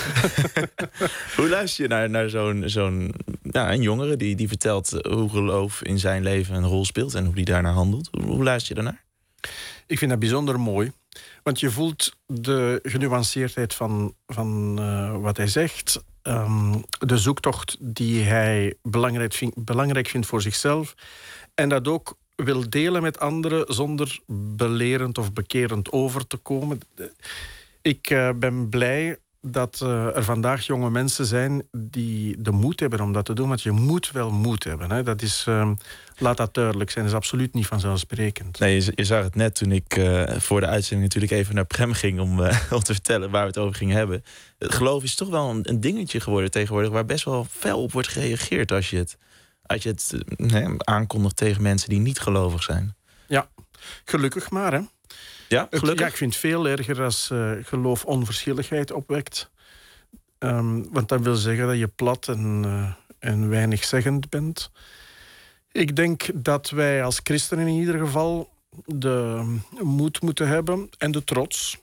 Hoe luister je naar, naar zo'n, zo'n ja, een jongere die, die vertelt hoe geloof in zijn leven een rol speelt en hoe die daarnaar handelt? Hoe, hoe luister je daarnaar? Ik vind dat bijzonder mooi. Want je voelt de genuanceerdheid van, van uh, wat hij zegt. Um, de zoektocht die hij belangrijk, vind, belangrijk vindt voor zichzelf. En dat ook wil delen met anderen zonder belerend of bekerend over te komen. Ik uh, ben blij dat uh, er vandaag jonge mensen zijn die de moed hebben om dat te doen. Want je moet wel moed hebben. Hè. Dat is, uh, laat dat duidelijk zijn. Dat is absoluut niet vanzelfsprekend. Nee, je, je zag het net toen ik uh, voor de uitzending natuurlijk even naar Prem ging om, uh, om te vertellen waar we het over gingen hebben. Het geloof is toch wel een, een dingetje geworden tegenwoordig waar best wel fel op wordt gereageerd als je het, als je het uh, nee, aankondigt tegen mensen die niet gelovig zijn. Ja, gelukkig maar, hè. Ja, gelukkig. Ja, ik vind het veel erger als uh, geloof onverschilligheid opwekt. Um, want dat wil zeggen dat je plat en, uh, en weinigzeggend bent. Ik denk dat wij als christenen in ieder geval de moed moeten hebben en de trots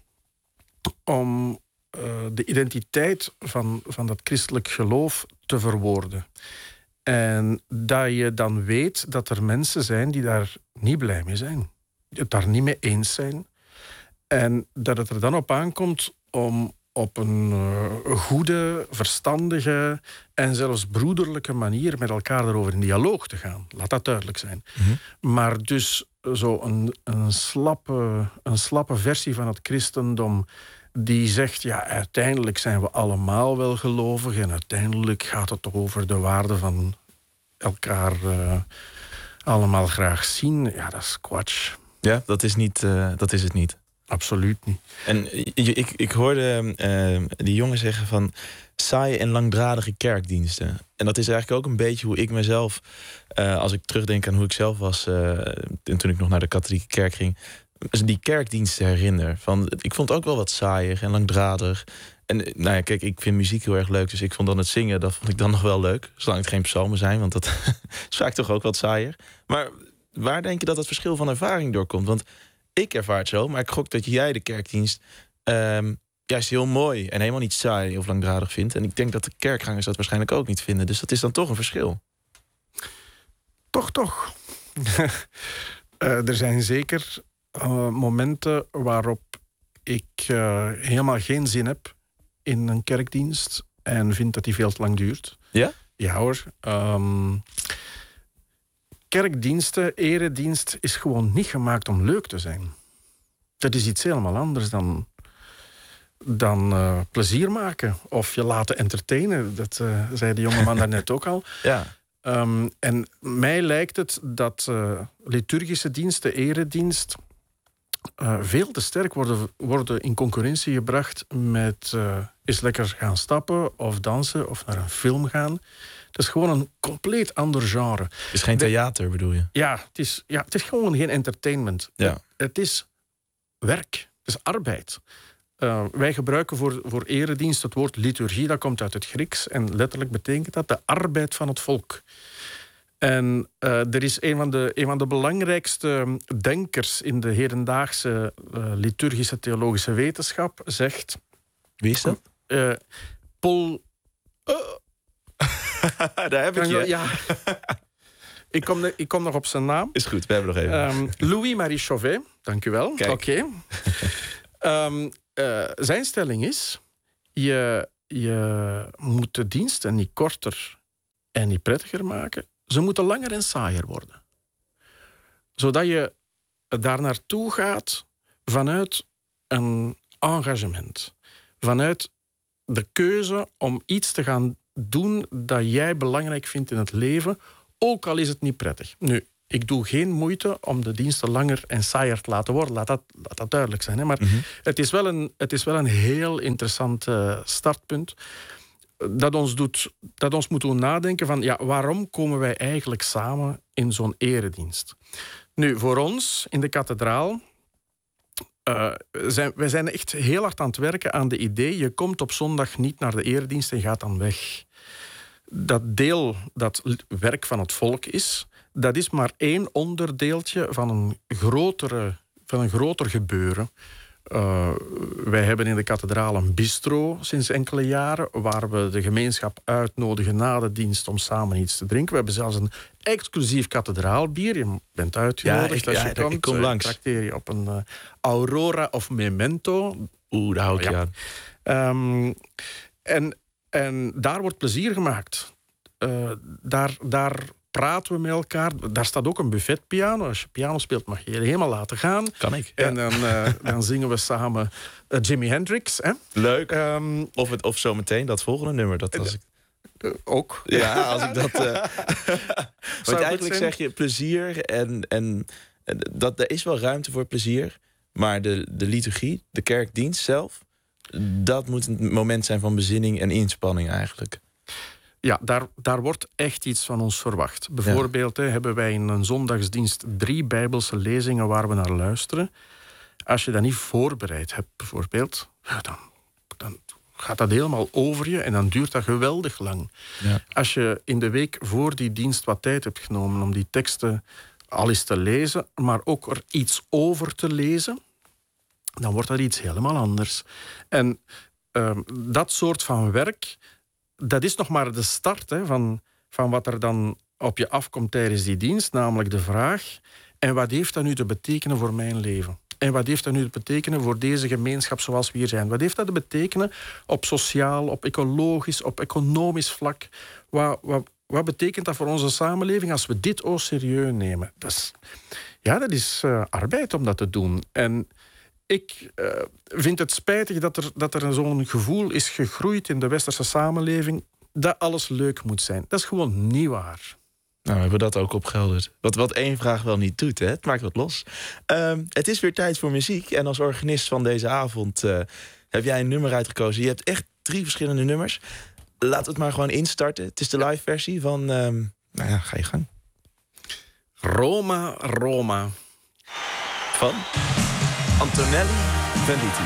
om uh, de identiteit van, van dat christelijk geloof te verwoorden. En dat je dan weet dat er mensen zijn die daar niet blij mee zijn. Die het daar niet mee eens zijn. En dat het er dan op aankomt om op een uh, goede, verstandige en zelfs broederlijke manier met elkaar erover in dialoog te gaan. Laat dat duidelijk zijn. Mm-hmm. Maar dus zo een, een, slappe, een slappe versie van het christendom die zegt, ja, uiteindelijk zijn we allemaal wel gelovig en uiteindelijk gaat het toch over de waarde van elkaar uh, allemaal graag zien. Ja, dat is kwatsch. Ja, dat is, niet, uh, dat is het niet. Absoluut niet. En ik, ik hoorde uh, die jongen zeggen van saaie en langdradige kerkdiensten. En dat is eigenlijk ook een beetje hoe ik mezelf, uh, als ik terugdenk aan hoe ik zelf was, uh, en toen ik nog naar de katholieke kerk ging, die kerkdiensten herinner. Van, ik vond het ook wel wat saaier en langdradig. En nou ja, kijk, ik vind muziek heel erg leuk, dus ik vond dan het zingen, dat vond ik dan nog wel leuk. Zolang het geen psalmen zijn, want dat is vaak toch ook wat saaier. Maar waar denk je dat het verschil van ervaring doorkomt? Want Ik ervaar het zo, maar ik gok dat jij de kerkdienst um, juist heel mooi en helemaal niet saai of langdradig vindt. En ik denk dat de kerkgangers dat waarschijnlijk ook niet vinden. Dus dat is dan toch een verschil. Toch, toch. uh, er zijn zeker uh, momenten waarop ik uh, helemaal geen zin heb in een kerkdienst en vind dat die veel te lang duurt. Ja? Ja hoor. Um, kerkdiensten, eredienst is gewoon niet gemaakt om leuk te zijn. Dat is iets helemaal anders dan, dan uh, plezier maken. Of je laten entertainen. Dat uh, zei de jongeman daarnet ook al. Ja. Um, en mij lijkt het dat uh, liturgische diensten, eredienst, uh, veel te sterk worden, worden in concurrentie gebracht met uh, eens lekker gaan stappen of dansen of naar een film gaan. Dat is gewoon een compleet ander genre. Het is geen theater, bedoel je? Ja, het is, ja, het is gewoon geen entertainment. Ja. Het, het is werk, het is arbeid. Uh, wij gebruiken voor, voor eredienst het woord liturgie, dat komt uit het Grieks. En letterlijk betekent dat de arbeid van het volk. En uh, er is een van, de, een van de belangrijkste denkers in de hedendaagse uh, liturgische theologische wetenschap, zegt... Wie is dat? Uh, Paul... Uh, Daar heb ik je. Ja. ik, kom de, ik kom nog op zijn naam. Is goed, we hebben nog even. Um, Louis-Marie Chauvet, dank u wel. Oké. Okay. um, uh, zijn stelling is... Je, je moet de diensten niet korter en niet prettiger maken. Ze moeten langer en saaier worden. Zodat je daar naartoe gaat vanuit een engagement. Vanuit de keuze om iets te gaan doen dat jij belangrijk vindt in het leven, ook al is het niet prettig. Nu, ik doe geen moeite om de diensten langer en saaier te laten worden. Laat dat, laat dat duidelijk zijn. Hè? Maar mm-hmm. het, is wel een, het is wel een heel interessant uh, startpunt dat ons, doet, dat ons moet doen nadenken van ja, waarom komen wij eigenlijk samen in zo'n eredienst? Nu, voor ons in de kathedraal Uh, zijn, wij zijn echt heel hard aan het werken aan de idee, je komt op zondag niet naar de eredienst en gaat dan weg. Dat deel dat werk van het volk is, dat is maar één onderdeeltje van een, grotere, van een groter gebeuren. Uh, wij hebben in de kathedraal een bistro sinds enkele jaren, waar we de gemeenschap uitnodigen na de dienst om samen iets te drinken. We hebben zelfs een exclusief kathedraalbier. Je bent uitgenodigd ja, ik, als je ja, komt. Ik kom langs. Trakteer je op een uh, Aurora of Memento. Oeh, daar hou ik ja. je aan. Um, en, en daar wordt plezier gemaakt. Uh, daar... daar praten we met elkaar. Daar staat ook een buffetpiano. Als je piano speelt, mag je je helemaal laten gaan. Kan ik. Ja. En dan, uh, dan zingen we samen uh, Jimi Hendrix. Hè? Leuk. Um, of, het, of zometeen dat volgende nummer. Dat als ik... uh, ook. Ja, als ik dat... Uh... Want eigenlijk zeg je plezier en, en, en dat, er is wel ruimte voor plezier. Maar de, de liturgie, de kerkdienst zelf, dat moet een moment zijn van bezinning en inspanning eigenlijk. Ja, daar, daar wordt echt iets van ons verwacht. Bijvoorbeeld ja. hè, hebben wij in een zondagsdienst drie Bijbelse lezingen waar we naar luisteren. Als je dat niet voorbereid hebt, bijvoorbeeld, ja, dan, dan gaat dat helemaal over je en dan duurt dat geweldig lang. Ja. Als je in de week voor die dienst wat tijd hebt genomen om die teksten al eens te lezen, maar ook er iets over te lezen, dan wordt dat iets helemaal anders. En uh, dat soort van werk, dat is nog maar de start hè, van, van wat er dan op je afkomt tijdens die dienst. Namelijk de vraag, en wat heeft dat nu te betekenen voor mijn leven? En wat heeft dat nu te betekenen voor deze gemeenschap zoals we hier zijn? Wat heeft dat te betekenen op sociaal, op ecologisch, op economisch vlak? Wat, wat, wat betekent dat voor onze samenleving als we dit au serieus nemen? Dat is, ja, dat is uh, arbeid om dat te doen. En ik uh, vind het spijtig dat er, dat er zo'n gevoel is gegroeid in de westerse samenleving dat alles leuk moet zijn. Dat is gewoon niet waar. Nou, we hebben dat ook opgehelderd. Wat, wat één vraag wel niet doet, hè? Het maakt wat los. Um, het is weer tijd voor muziek. En als organist van deze avond uh, heb jij een nummer uitgekozen. Je hebt echt drie verschillende nummers. Laten we het maar gewoon instarten. Het is de live versie van... Um, nou ja, ga je gang. Roma, Roma. Van Antonelli Venditti.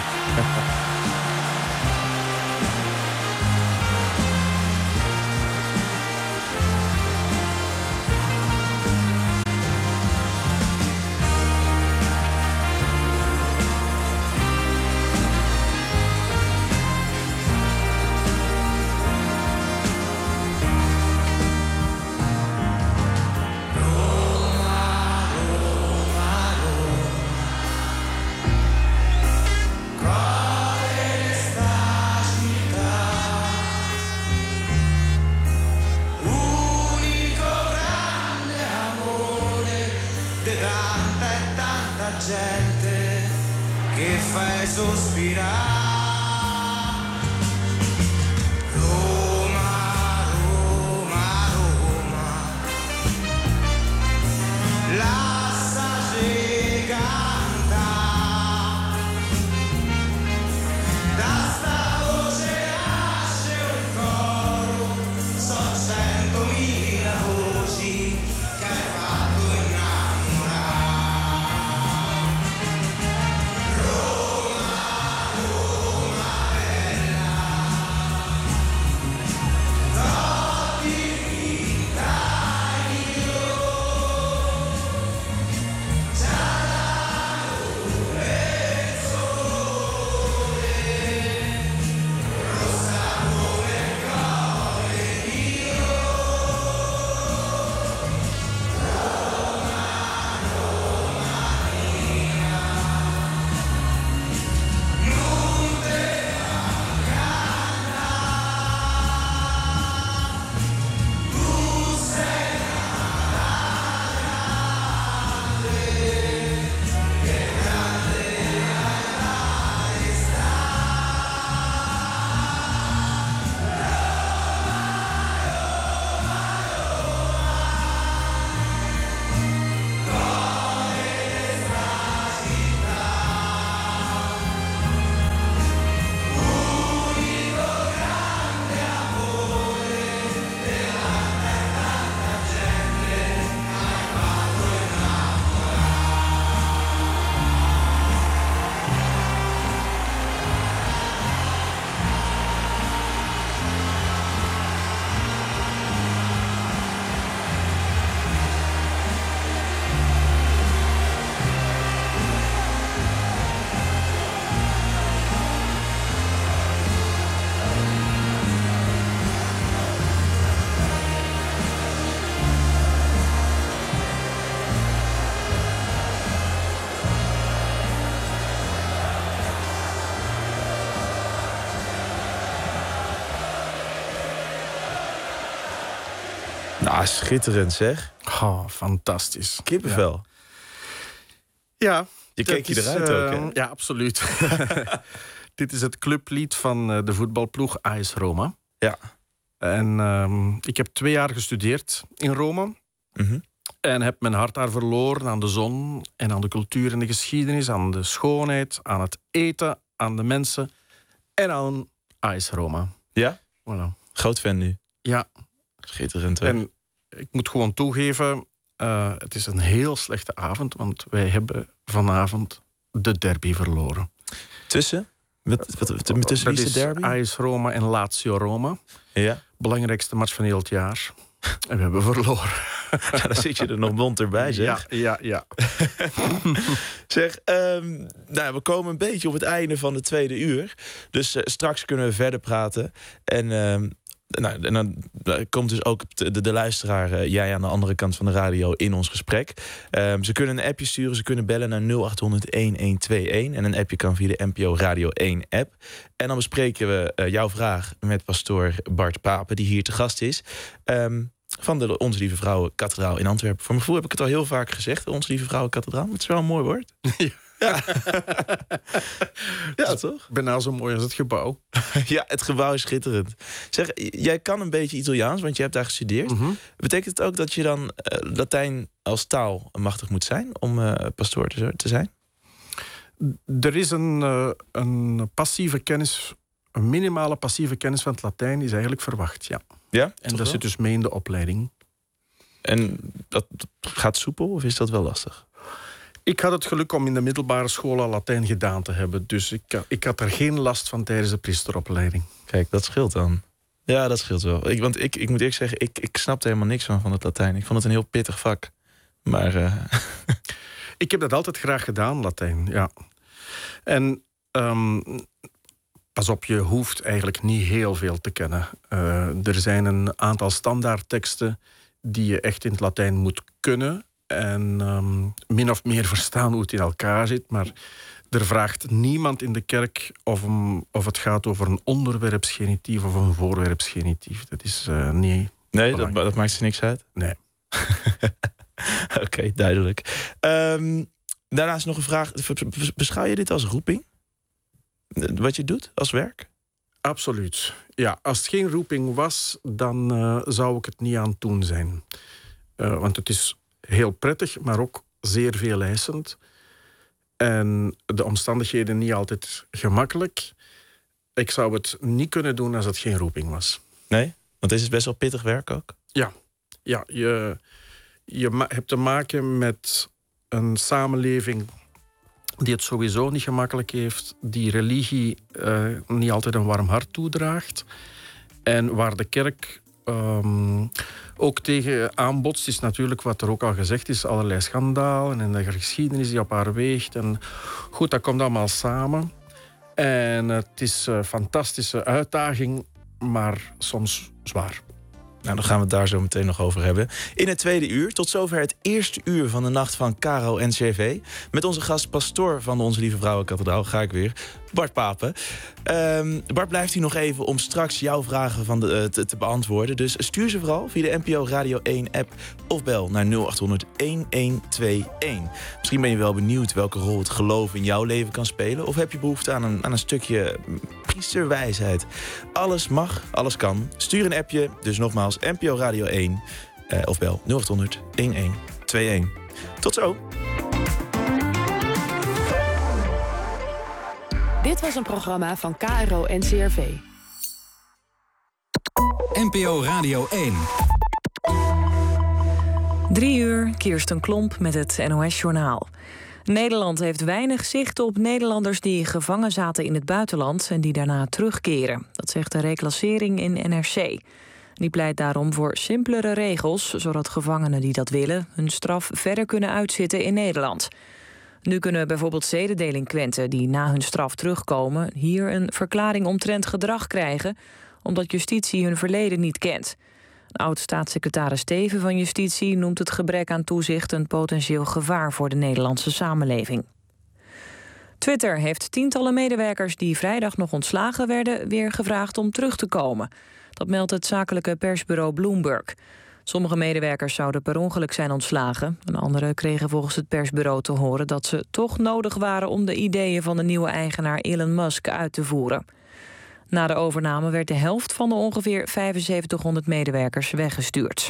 fai sospirare. Nou, schitterend zeg. Oh, fantastisch. Kippenvel. Ja. Je keek je is, eruit uh, ook, hè? Ja, absoluut. Dit is het clublied van uh, de voetbalploeg A S Roma. Ja. En um, ik heb twee jaar gestudeerd in Rome. Mm-hmm. En heb mijn hart daar verloren aan de zon en aan de cultuur en de geschiedenis, aan de schoonheid, aan het eten, aan de mensen en aan A S Roma. Ja? Voilà. Groot fan nu. Ja. Schitterend, hè? En ik moet gewoon toegeven, uh, het is een heel slechte avond, want wij hebben vanavond de derby verloren. Tussen? Wat, wat, wat, tussen wie is de derby? A S Roma en Lazio Roma. Ja. Belangrijkste match van heel het jaar. En we hebben verloren. Ja, dan zit je er nog bont erbij, zeg. Ja, ja, ja. Zeg, um, nou, we komen een beetje op het einde van de tweede uur. Dus uh, straks kunnen we verder praten. En... Um, Nou, en dan uh, komt dus ook de, de, de luisteraar, uh, jij aan de andere kant van de radio, in ons gesprek. Um, ze kunnen een appje sturen, ze kunnen bellen naar nul acht honderd een twee een. En een appje kan via de N P O Radio één app. En dan bespreken we uh, jouw vraag met pastoor Bart Papen, die hier te gast is. Um, van de Onze Lieve Vrouwenkathedraal in Antwerpen. Voor mijn gevoel heb ik het al heel vaak gezegd, de Onze Lieve Vrouwenkathedraal. Het is wel een mooi woord. Ja. Ja, ja toch? Bijna zo mooi als het gebouw. Ja, het gebouw is schitterend. Zeg, jij kan een beetje Italiaans, want je hebt daar gestudeerd. Mm-hmm. Betekent het ook dat je dan uh, Latijn als taal machtig moet zijn om uh, pastoor te, te zijn? Er is een, uh, een passieve kennis, een minimale passieve kennis van het Latijn is eigenlijk verwacht, ja. Ja? En dat zit dus mee in de opleiding. En dat gaat soepel of is dat wel lastig? Ik had het geluk om in de middelbare school al Latijn gedaan te hebben. Dus ik, ik had er geen last van tijdens de priesteropleiding. Kijk, dat scheelt dan. Ja, dat scheelt wel. Ik, want ik, ik moet eerlijk zeggen, ik, ik snapte helemaal niks van, van het Latijn. Ik vond het een heel pittig vak. Maar... Uh... ik heb dat altijd graag gedaan, Latijn, ja. En um, pas op, je hoeft eigenlijk niet heel veel te kennen. Uh, er zijn een aantal standaardteksten die je echt in het Latijn moet kunnen... En um, min of meer verstaan hoe het in elkaar zit. Maar er vraagt niemand in de kerk of, um, of het gaat over een onderwerpsgenitief of een voorwerpsgenitief. Dat is uh, niet... Nee, dat, dat maakt ze niks uit? Nee. Oké, okay, duidelijk. Um, daarnaast nog een vraag. Beschouw je dit als roeping? wat je doet als werk? Absoluut. Ja, als het geen roeping was, dan uh, zou ik het niet aan het doen zijn. Uh, want het is heel prettig, maar ook zeer veel eisend. En de omstandigheden niet altijd gemakkelijk. Ik zou het niet kunnen doen als het geen roeping was. Nee? Want is het best wel pittig werk ook? Ja. Ja, je, je ma- hebt te maken met een samenleving die het sowieso niet gemakkelijk heeft, die religie uh, niet altijd een warm hart toedraagt en waar de kerk um, ook tegen aanbotst, is natuurlijk wat er ook al gezegd is, allerlei schandalen en de geschiedenis die op haar weegt. En goed, dat komt allemaal samen. En het is een fantastische uitdaging, maar soms zwaar. Nou, dan gaan we het daar zo meteen nog over hebben. In het tweede uur, tot zover het eerste uur van de Nacht van Caro en C R V. Met onze gast pastoor van de Onze Lieve Vrouwenkathedraal, ga ik weer, Bart Pape. Um, Bart blijft hier nog even om straks jouw vragen van de, uh, te, te beantwoorden. Dus stuur ze vooral via de N P O Radio één app of bel naar nul acht honderd elf tweeëntwintig. Misschien ben je wel benieuwd welke rol het geloof in jouw leven kan spelen. Of heb je behoefte aan een, aan een stukje priesterwijsheid. Alles mag, alles kan. Stuur een appje, dus nogmaals N P O Radio één uh, of bel nul acht honderd elf tweeëntwintig. Tot zo! Dit was een programma van K R O en C R V. N P O Radio één. Drie uur, Kirsten Klomp met het N O S-journaal. Nederland heeft weinig zicht op Nederlanders die gevangen zaten in het buitenland en die daarna terugkeren. Dat zegt de reclassering in N R C. Die pleit daarom voor simpelere regels, zodat gevangenen die dat willen hun straf verder kunnen uitzitten in Nederland. Nu kunnen bijvoorbeeld zedendelinquenten die na hun straf terugkomen hier een verklaring omtrent gedrag krijgen, omdat justitie hun verleden niet kent. Oud-staatssecretaris Steven van Justitie noemt het gebrek aan toezicht een potentieel gevaar voor de Nederlandse samenleving. Twitter heeft tientallen medewerkers die vrijdag nog ontslagen werden weer gevraagd om terug te komen. Dat meldt het zakelijke persbureau Bloomberg. Sommige medewerkers zouden per ongeluk zijn ontslagen. En anderen kregen volgens het persbureau te horen dat ze toch nodig waren om de ideeën van de nieuwe eigenaar Elon Musk uit te voeren. Na de overname werd de helft van de ongeveer vijfenzeventighonderd medewerkers weggestuurd.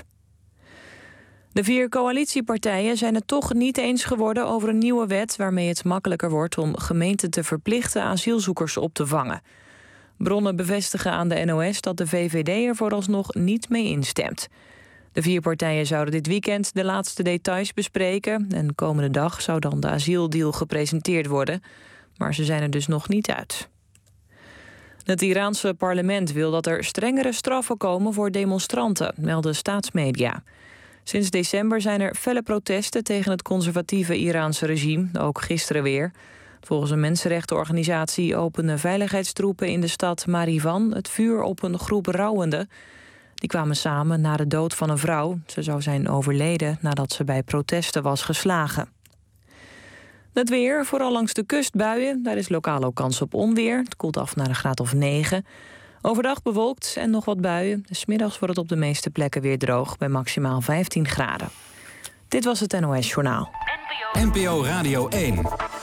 De vier coalitiepartijen zijn het toch niet eens geworden over een nieuwe wet waarmee het makkelijker wordt om gemeenten te verplichten asielzoekers op te vangen. Bronnen bevestigen aan de N O S dat de V V D er vooralsnog niet mee instemt. De vier partijen zouden dit weekend de laatste details bespreken en komende dag zou dan de asieldeal gepresenteerd worden, maar ze zijn er dus nog niet uit. Het Iraanse parlement wil dat er strengere straffen komen voor demonstranten, melden staatsmedia. Sinds december zijn er felle protesten tegen het conservatieve Iraanse regime, ook gisteren weer. Volgens een mensenrechtenorganisatie openden veiligheidstroepen in de stad Marivan het vuur op een groep rouwenden. Die kwamen samen na de dood van een vrouw. Ze zou zijn overleden nadat ze bij protesten was geslagen. Het weer, vooral langs de kust buien. Daar is lokaal ook kans op onweer. Het koelt af naar een graad of negen. Overdag bewolkt en nog wat buien. 'S Middags wordt het op de meeste plekken weer droog bij maximaal vijftien graden. Dit was het N O S-journaal. N P O Radio één.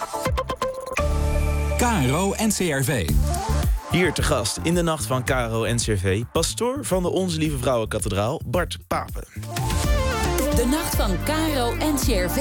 K R O en C R V. Hier te gast in de Nacht van Caro en C R V... pastoor van de Onze Lieve Vrouwenkathedraal, Bart Pape. De Nacht van Caro en C R V.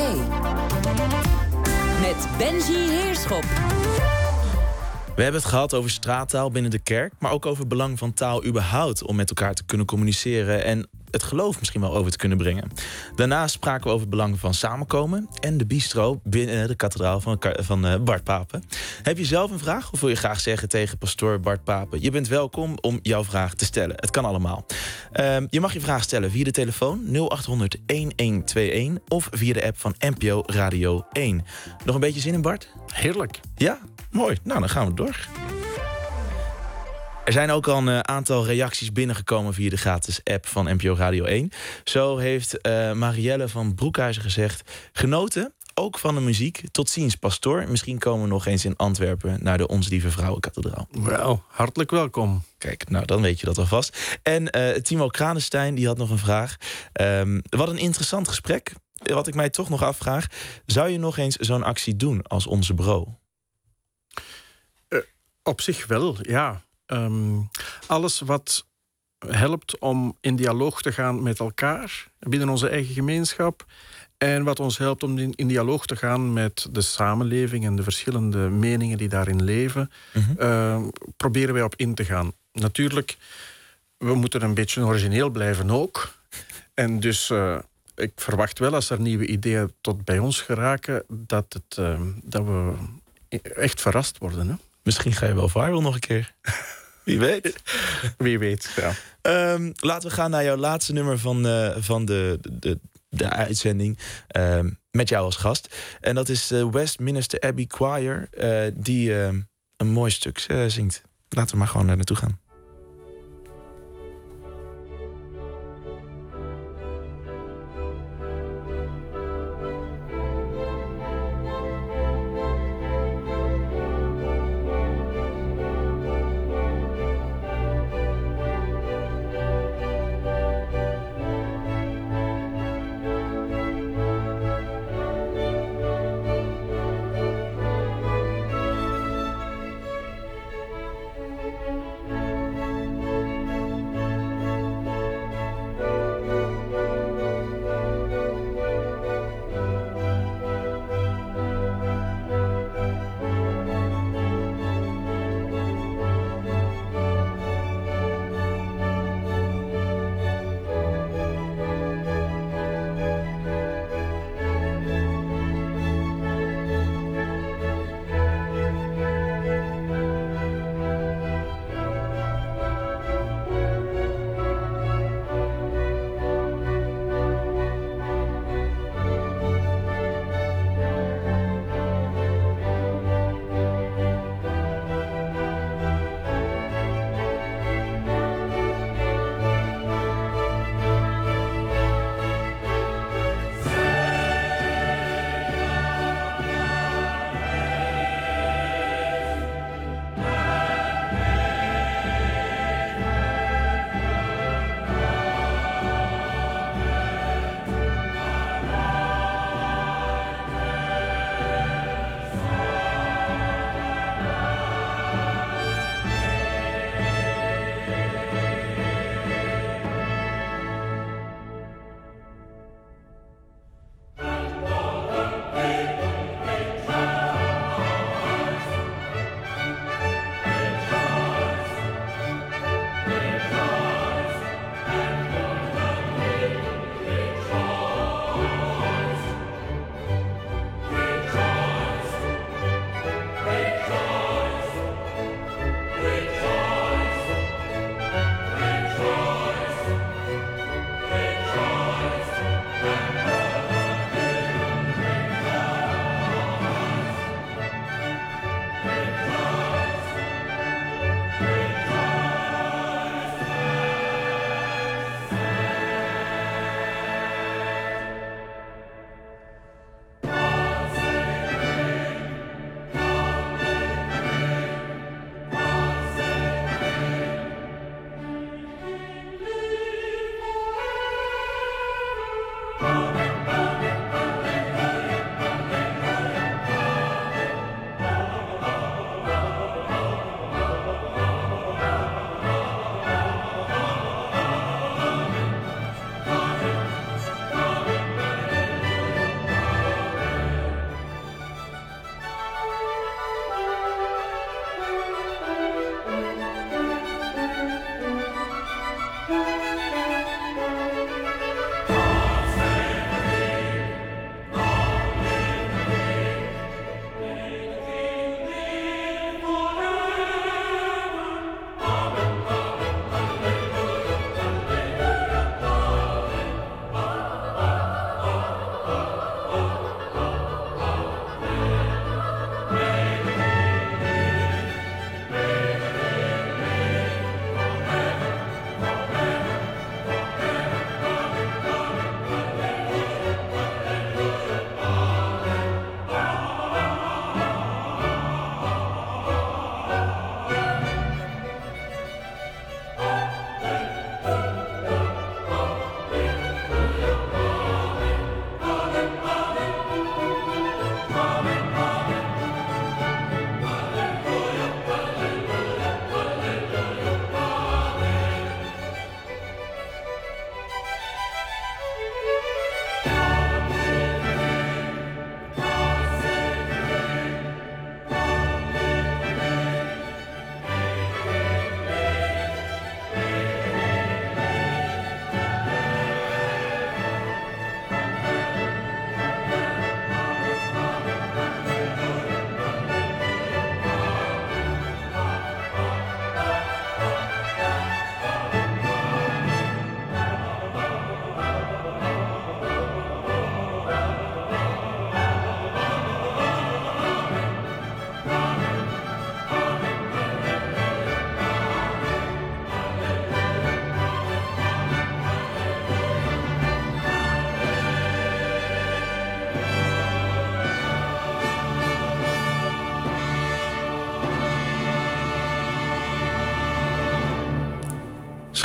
Met Benji Heerschop. We hebben het gehad over straattaal binnen de kerk, maar ook over het belang van taal überhaupt om met elkaar te kunnen communiceren en het geloof misschien wel over te kunnen brengen. Daarnaast spraken we over het belang van samenkomen en de bistro binnen de kathedraal van, van Bart Pape. Heb je zelf een vraag of wil je graag zeggen tegen pastoor Bart Pape? Je bent welkom om jouw vraag te stellen. Het kan allemaal. Um, je mag je vraag stellen via de telefoon nul acht honderd elf tweeëntwintig of via de app van N P O Radio één. Nog een beetje zin in, Bart? Heerlijk. Ja? Mooi. Nou, dan gaan we door. Er zijn ook al een aantal reacties binnengekomen via de gratis app van N P O Radio één. Zo heeft uh, Marielle van Broekhuizen gezegd: genoten, ook van de muziek. Tot ziens, pastoor. Misschien komen we nog eens in Antwerpen naar de Onze Lieve Vrouwenkathedraal. Wel, hartelijk welkom. Kijk, nou dan weet je dat alvast. En uh, Timo Kranenstein die had nog een vraag. Um, wat een interessant gesprek. Wat ik mij toch nog afvraag: zou je nog eens zo'n actie doen als Onze Bro? Op zich wel, ja. Um, alles wat helpt om in dialoog te gaan met elkaar binnen onze eigen gemeenschap en wat ons helpt om in, in dialoog te gaan met de samenleving en de verschillende meningen die daarin leven, mm-hmm. uh, proberen wij op in te gaan. Natuurlijk, we moeten een beetje origineel blijven ook. En dus uh, ik verwacht wel, als er nieuwe ideeën tot bij ons geraken, dat, het, uh, dat we echt verrast worden. Hè? Misschien ga je wel viral nog een keer. Wie weet. Wie weet, ja. Um, laten we gaan naar jouw laatste nummer van, uh, van de, de, de uitzending. Um, met jou als gast. En dat is de Westminster Abbey Choir. Uh, die uh, een mooi stuk uh, zingt. Laten we maar gewoon naar naartoe gaan.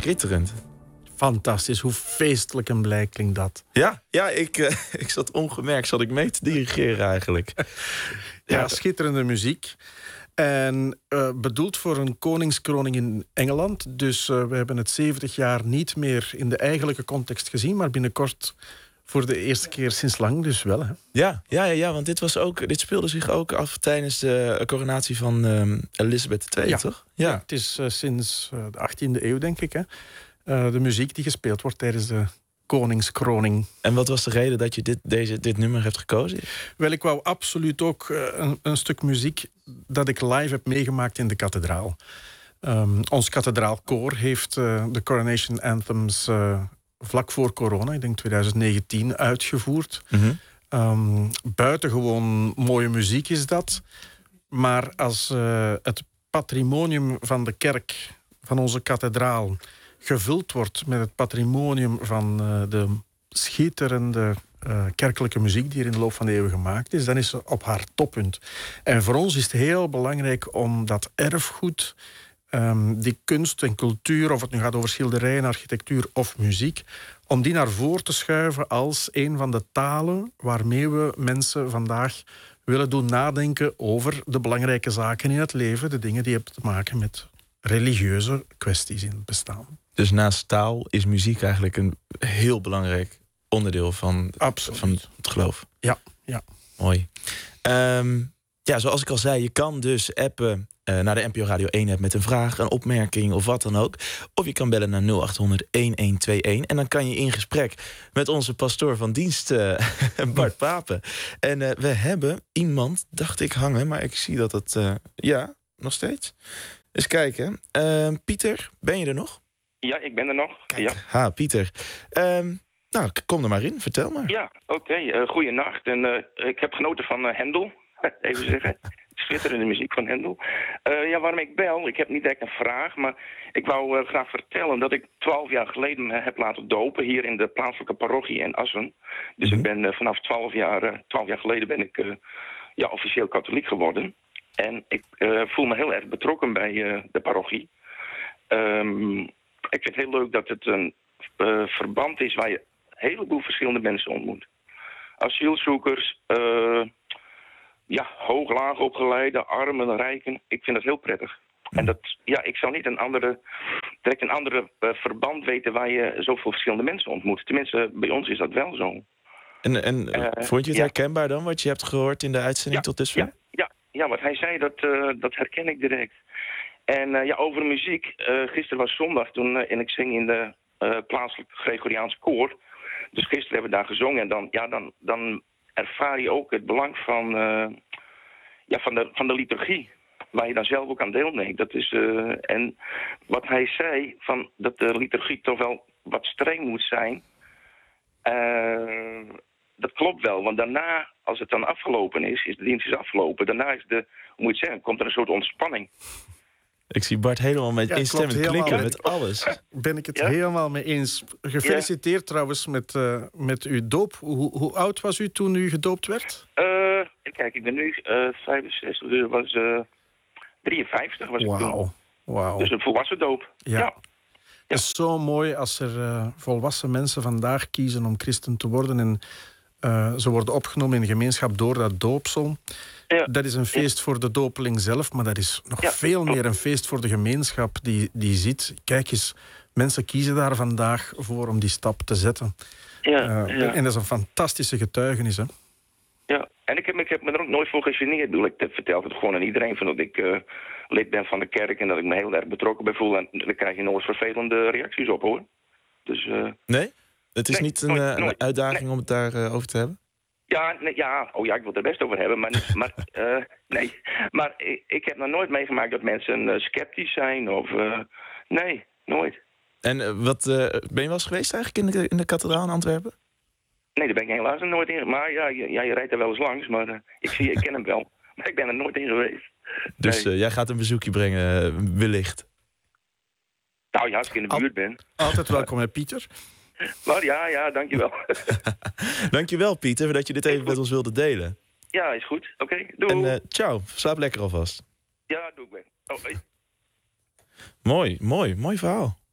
schitterend. Fantastisch, hoe feestelijk en blij klinkt dat. Ja, ja ik, uh, ik zat ongemerkt, zat ik mee te dirigeren eigenlijk. Ja, ja, schitterende muziek. En uh, bedoeld voor een koningskroning in Engeland. Dus uh, we hebben het zeventig jaar niet meer in de eigenlijke context gezien, maar binnenkort voor de eerste keer sinds lang dus wel. Hè? Ja, ja, ja, ja, want dit, was ook, dit speelde zich ook af tijdens de coronatie van um, Elizabeth de Tweede, ja. toch? Ja. ja, het is uh, sinds uh, de achttiende eeuw, denk ik, hè? Uh, de muziek die gespeeld wordt tijdens de koningskroning. En wat was de reden dat je dit, deze, dit nummer hebt gekozen? Wel, ik wou absoluut ook uh, een, een stuk muziek dat ik live heb meegemaakt in de kathedraal. Um, ons kathedraalkoor heeft uh, de Coronation Anthems uh, vlak voor corona, ik denk twintig negentien, uitgevoerd. Mm-hmm. Um, buitengewoon mooie muziek is dat. Maar als uh, het patrimonium van de kerk, van onze kathedraal, gevuld wordt met het patrimonium van uh, de schitterende uh, kerkelijke muziek die er in de loop van de eeuwen gemaakt is, dan is ze op haar toppunt. En voor ons is het heel belangrijk om dat erfgoed, um, die kunst en cultuur, of het nu gaat over schilderijen, architectuur of muziek, om die naar voren te schuiven als een van de talen waarmee we mensen vandaag willen doen nadenken over de belangrijke zaken in het leven, de dingen die hebben te maken met religieuze kwesties in het bestaan. Dus naast taal is muziek eigenlijk een heel belangrijk onderdeel van, van het geloof. Ja, ja. Mooi. Um, ja, zoals ik al zei, je kan dus appen uh, naar de N P O Radio één app met een vraag, een opmerking of wat dan ook. Of je kan bellen naar nul acht honderd, een een twee een. En dan kan je in gesprek met onze pastoor van dienst, uh, Bart Pape. En uh, we hebben iemand, dacht ik, hangen, maar ik zie dat het... Uh, ja, nog steeds. Eens kijken. Uh, Pieter, ben je er nog? Ja, ik ben er nog. Kijk, ja. Ha, Pieter. Um, nou, kom er maar in. Vertel maar. Ja, oké. Okay. Uh, goeienacht. En uh, ik heb genoten van uh, Hendel. Even zeggen. Schitterende muziek van Hendel. Uh, ja, waarom ik bel? Ik heb niet direct een vraag, maar ik wou uh, graag vertellen dat ik twaalf jaar geleden uh, heb laten dopen hier in de plaatselijke parochie in Assen. Dus mm-hmm. ik ben uh, vanaf twaalf jaar, uh, twaalf jaar geleden ben ik uh, ja, officieel katholiek geworden. En ik uh, voel me heel erg betrokken bij uh, de parochie. Um, ik vind het heel leuk dat het een uh, verband is waar je een heleboel verschillende mensen ontmoet. Asielzoekers, uh, ja, hoog, laag opgeleide, armen, rijken. Ik vind dat heel prettig. En dat, ja, ik zou niet een andere, direct een andere uh, verband weten waar je zoveel verschillende mensen ontmoet. Tenminste, bij ons is dat wel zo. En, en uh, vond je het ja. herkenbaar dan, wat je hebt gehoord in de uitzending ja, tot dusver? Ja, ja, ja, wat hij zei, dat, uh, dat herken ik direct. En uh, ja, over muziek. Uh, gisteren was zondag toen uh, en ik zing in de uh, plaatselijke Gregoriaanse koor. Dus gisteren hebben we daar gezongen. En dan, ja, dan, dan ervaar je ook het belang van, uh, ja, van, de, van de liturgie. Waar je dan zelf ook aan deelneemt. Dat is, uh, en wat hij zei, van dat de liturgie toch wel wat streng moet zijn. Uh, dat klopt wel. Want daarna, als het dan afgelopen is, is de dienst is afgelopen. Daarna is de, hoe moet je het zeggen, komt er een soort ontspanning. Ik zie Bart helemaal met ja, instemmend knikken met alles. Ben ik het ja? helemaal mee eens. Gefeliciteerd ja. trouwens met, uh, met uw doop. Hoe, hoe oud was u toen u gedoopt werd? Uh, kijk, ik ben nu uh, vijfenzestig, dus was uh, drieënvijftig was wow. ik toen. Wow. Dus een volwassen doop. Ja. ja. Het is zo mooi als er uh, volwassen mensen vandaag kiezen om christen te worden. En uh, ze worden opgenomen in de gemeenschap door dat doopsel. Ja. Dat is een feest voor de dopeling zelf, maar dat is nog ja. veel meer een feest voor de gemeenschap die, die ziet. Kijk eens, mensen kiezen daar vandaag voor om die stap te zetten. Ja, uh, ja. En dat is een fantastische getuigenis, hè? Ja, en ik heb, ik heb me er ook nooit voor gegeneerd. Ik vertel het gewoon aan iedereen van dat ik uh, lid ben van de kerk en dat ik me heel erg betrokken ben voel. En dan krijg je nooit vervelende reacties op, hoor. Dus, uh, nee? Het is nee, niet een, nooit, een nooit. uitdaging nee. om het daarover uh, te hebben? Ja, nee, ja, oh ja, ik wil het er best over hebben, maar, maar uh, nee. Maar ik, ik heb nog nooit meegemaakt dat mensen uh, sceptisch zijn of, uh, nee, nooit. En uh, wat, uh, ben je wel eens geweest eigenlijk in de, in de kathedraal in Antwerpen? Nee, daar ben ik helaas nog nooit in. Maar ja, je, ja, je rijdt er wel eens langs, maar uh, ik zie, ik ken hem wel. Maar ik ben er nooit in geweest. Dus nee. uh, jij gaat een bezoekje brengen, uh, wellicht? Nou ja, als ik in de buurt ben. Altijd welkom, hè, Pieter? Maar ja, ja, dankjewel. Dankjewel, Pieter, dat je dit even met ons wilde delen. Ja, is goed. Oké, okay, doei. En uh, ciao, slaap lekker alvast. Ja, doe ik weer. Oh, hey. Mooi, mooi, mooi verhaal.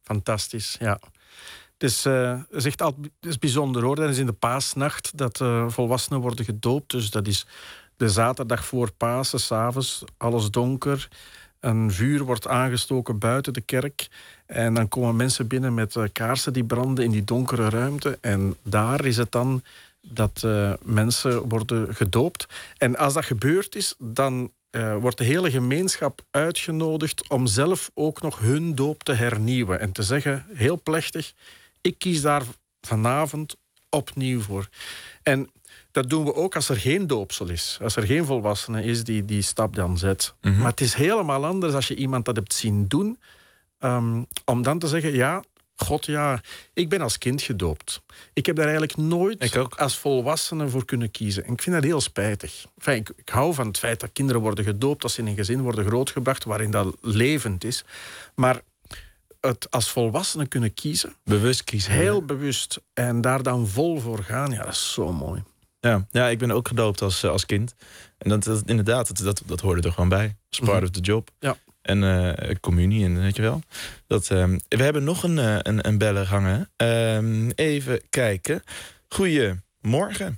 fantastisch, ja. Het is, uh, is echt altijd, het is bijzonder hoor. Dat is in de paasnacht dat uh, volwassenen worden gedoopt. Dus dat is de zaterdag voor Pasen, 's avonds, alles donker. Een vuur wordt aangestoken buiten de kerk. En dan komen mensen binnen met uh, kaarsen die branden in die donkere ruimte. En daar is het dan dat uh, mensen worden gedoopt. En als dat gebeurd is, dan uh, wordt de hele gemeenschap uitgenodigd om zelf ook nog hun doop te hernieuwen. En te zeggen, heel plechtig, ik kies daar vanavond opnieuw voor. En dat doen we ook als er geen doopsel is. Als er geen volwassene is die die stap dan zet. Mm-hmm. Maar het is helemaal anders als je iemand dat hebt zien doen. Um, om dan te zeggen, ja, God, ja, ik ben als kind gedoopt. Ik heb daar eigenlijk nooit als volwassene voor kunnen kiezen. En ik vind dat heel spijtig. Enfin, ik, ik hou van het feit dat kinderen worden gedoopt, als ze in een gezin worden grootgebracht waarin dat levend is. Maar het als volwassene kunnen kiezen. Bewust kiezen. Heel ja. bewust. En daar dan vol voor gaan, ja, dat is zo mooi. Ja, ja, ik ben ook gedoopt als, als kind. En dat, dat, inderdaad, dat, dat, dat hoorde er gewoon bij. It's part mm-hmm. of the job. Ja. En uh, communie, en weet je wel. Dat, um, we hebben nog een, uh, een, een beller hangen. Um, even kijken. Goedemorgen.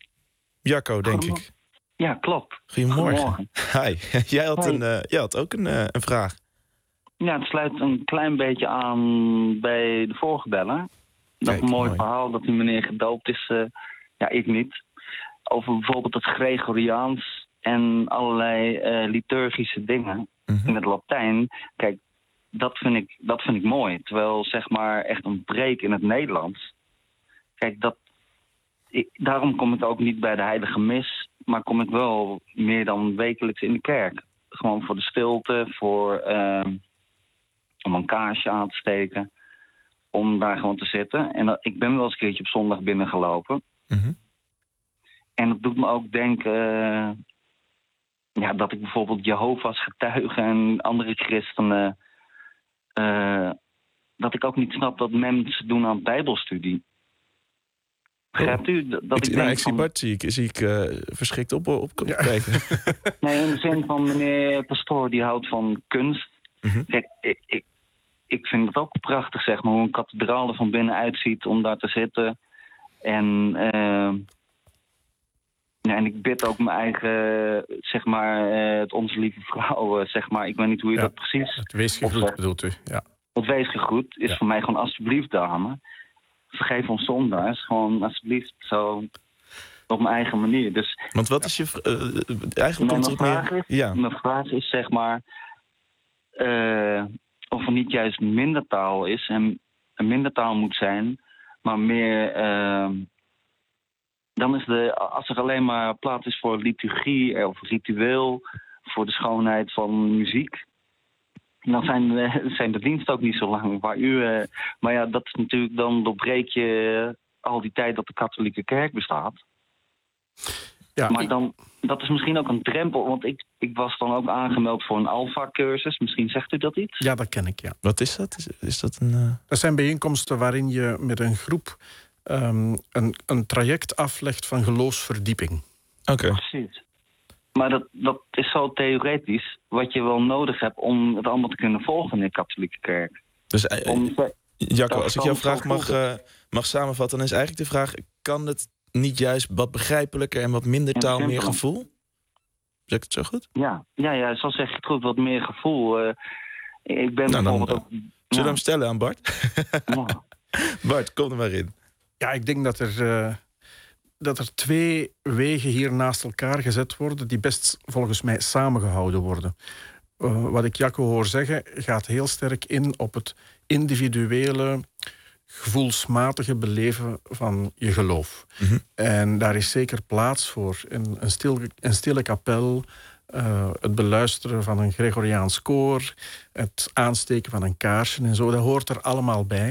Jacco, denk ik. Ja, klopt. Goedemorgen. Hi. Jij had, een, uh, jij had ook een, uh, een vraag. Ja, het sluit een klein beetje aan bij de vorige beller. Dat Kijk, mooi, mooi verhaal dat die meneer gedoopt is. Uh, ja, ik niet. Over bijvoorbeeld het Gregoriaans en allerlei uh, liturgische dingen. Mm-hmm. In het Latijn. Kijk, dat vind, ik, dat vind ik mooi. Terwijl, zeg maar, echt een preek in het Nederlands. Kijk, dat, ik, daarom kom ik ook niet bij de heilige mis. Maar kom ik wel meer dan wekelijks in de kerk. Gewoon voor de stilte, voor uh, om een kaarsje aan te steken. Om daar gewoon te zitten. En dat, ik ben wel eens een keertje op zondag binnengelopen. Mm-hmm. En dat doet me ook denken... Uh, ja, dat ik bijvoorbeeld Jehovah's getuigen en andere christenen... Uh, dat ik ook niet snap dat mensen doen aan bijbelstudie. Begrijpt u? Dat ik, ik, nou, ik zie Bart, zie ik, zie ik uh, verschrikt op, op, op ja. kijken. Nee, in de zin van meneer Pastoor, die houdt van kunst. Mm-hmm. Kijk, ik, ik, ik vind het ook prachtig, zeg maar, hoe een kathedraal er van binnen uitziet om daar te zitten. En... Uh, Ja, en ik bid ook mijn eigen, zeg maar, uh, het Onze Lieve Vrouw, uh, zeg maar. Ik weet niet hoe je ja, dat precies... Het weesgegroet bedoelt u, ja. Het weesgegroet is ja. voor mij gewoon alsjeblieft, dame. Vergeef ons zondaars, gewoon alsjeblieft zo op mijn eigen manier. Dus, Want wat is je... Uh, eigenlijk komt mijn, vraag meer... is, ja. mijn vraag is, zeg maar... Uh, of er niet juist mindertaal is en een mindertaal moet zijn, maar meer... Uh, Dan is de, als er alleen maar plaats is voor liturgie of ritueel, voor de schoonheid van muziek, dan zijn, uh, zijn de diensten ook niet zo lang. Waar u, uh, maar ja, dat is natuurlijk, dan doorbreek je al die tijd dat de katholieke kerk bestaat. Ja, maar ik... dan, dat is misschien ook een drempel, want ik, ik was dan ook aangemeld voor een Alpha-cursus. Misschien zegt u dat iets? Ja, dat ken ik, ja. Wat is dat? Is, is dat een... Uh... Dat zijn bijeenkomsten waarin je met een groep Um, een, een traject aflegt van geloofsverdieping. Oké. Okay. Precies. Maar dat, dat is zo theoretisch wat je wel nodig hebt om het allemaal te kunnen volgen in de katholieke kerk. Dus, uh, om, Jacco, als ik jouw vraag mag, uh, mag samenvatten, dan is eigenlijk de vraag, kan het niet juist wat begrijpelijker en wat minder taal, meer gevoel? Zeg ik het zo goed? Ja, ja, ja, zo zeg je het goed, wat meer gevoel. Uh, ik ben nou, bijvoorbeeld dan, ook... Zullen we ja. hem stellen aan Bart? Ja. Bart, kom er maar in. Ja, ik denk dat er, uh, dat er twee wegen hier naast elkaar gezet worden die best volgens mij samengehouden worden. Uh, wat ik Jacco hoor zeggen gaat heel sterk in op het individuele, gevoelsmatige beleven van je geloof. Mm-hmm. En daar is zeker plaats voor een, een, stil, een stille kapel, uh, het beluisteren van een Gregoriaans koor, het aansteken van een kaarsje en zo. Dat hoort er allemaal bij.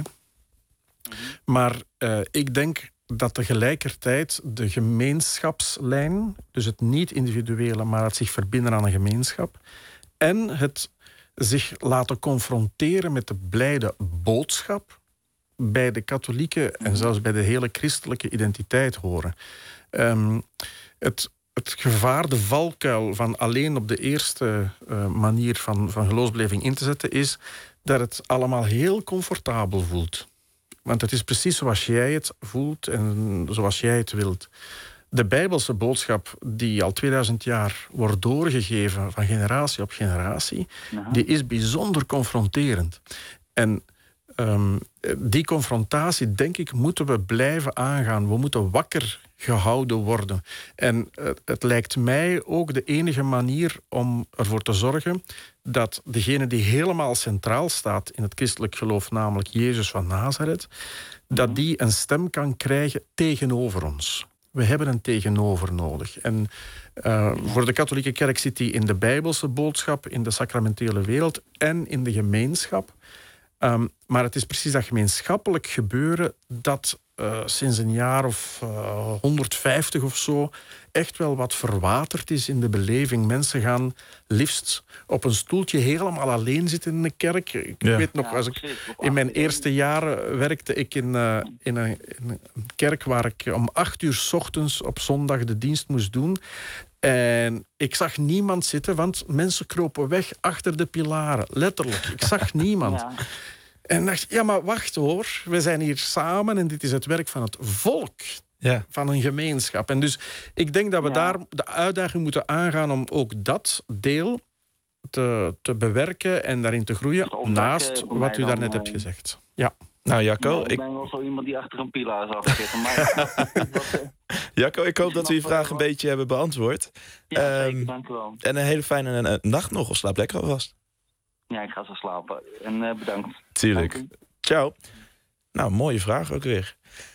Maar uh, ik denk dat tegelijkertijd de gemeenschapslijn, dus het niet-individuele, maar het zich verbinden aan een gemeenschap, en het zich laten confronteren met de blijde boodschap bij de katholieke en zelfs bij de hele christelijke identiteit horen. Um, het, het gevaar, de valkuil van alleen op de eerste uh, manier van, van geloofsbeleving in te zetten is dat het allemaal heel comfortabel voelt. Want het is precies zoals jij het voelt en zoals jij het wilt. De Bijbelse boodschap die al tweeduizend jaar wordt doorgegeven van generatie op generatie, ja. die is bijzonder confronterend. En um, die confrontatie, denk ik, moeten we blijven aangaan. We moeten wakker gehouden worden. En uh, het lijkt mij ook de enige manier om ervoor te zorgen dat degene die helemaal centraal staat in het christelijk geloof, namelijk Jezus van Nazareth, dat die een stem kan krijgen tegenover ons. We hebben een tegenover nodig. En uh, voor de katholieke kerk zit die in de Bijbelse boodschap, in de sacramentele wereld en in de gemeenschap. Um, maar het is precies dat gemeenschappelijk gebeuren dat uh, sinds een jaar of uh, honderdvijftig of zo echt wel wat verwaterd is in de beleving. Mensen gaan liefst op een stoeltje helemaal alleen zitten in een kerk. Ik ja. weet nog, ja, als ik in mijn eerste jaren werkte ik in, uh, in, een, in een kerk waar ik om acht uur 's ochtends op zondag de dienst moest doen. En ik zag niemand zitten, want mensen kropen weg achter de pilaren. Letterlijk. Ik zag niemand. Ja. En dacht, ja, maar wacht hoor. We zijn hier samen en dit is het werk van het volk. Ja. Van een gemeenschap. En dus ik denk dat we ja. daar de uitdaging moeten aangaan om ook dat deel te, te bewerken en daarin te groeien. Naast wat u daarnet hebt gezegd. Ja. Nou, Jacco, ik ben wel zo iemand die achter een pilaar zat te zitten. Maar... Jacco, ik hoop dat we je vraag een beetje hebben beantwoord. Ja, um, zeker, dank u wel. En een hele fijne uh, nacht nog, of slaap lekker alvast. Ja, ik ga zo slapen. En uh, bedankt. Tuurlijk. Ciao. Nou, mooie vraag ook weer.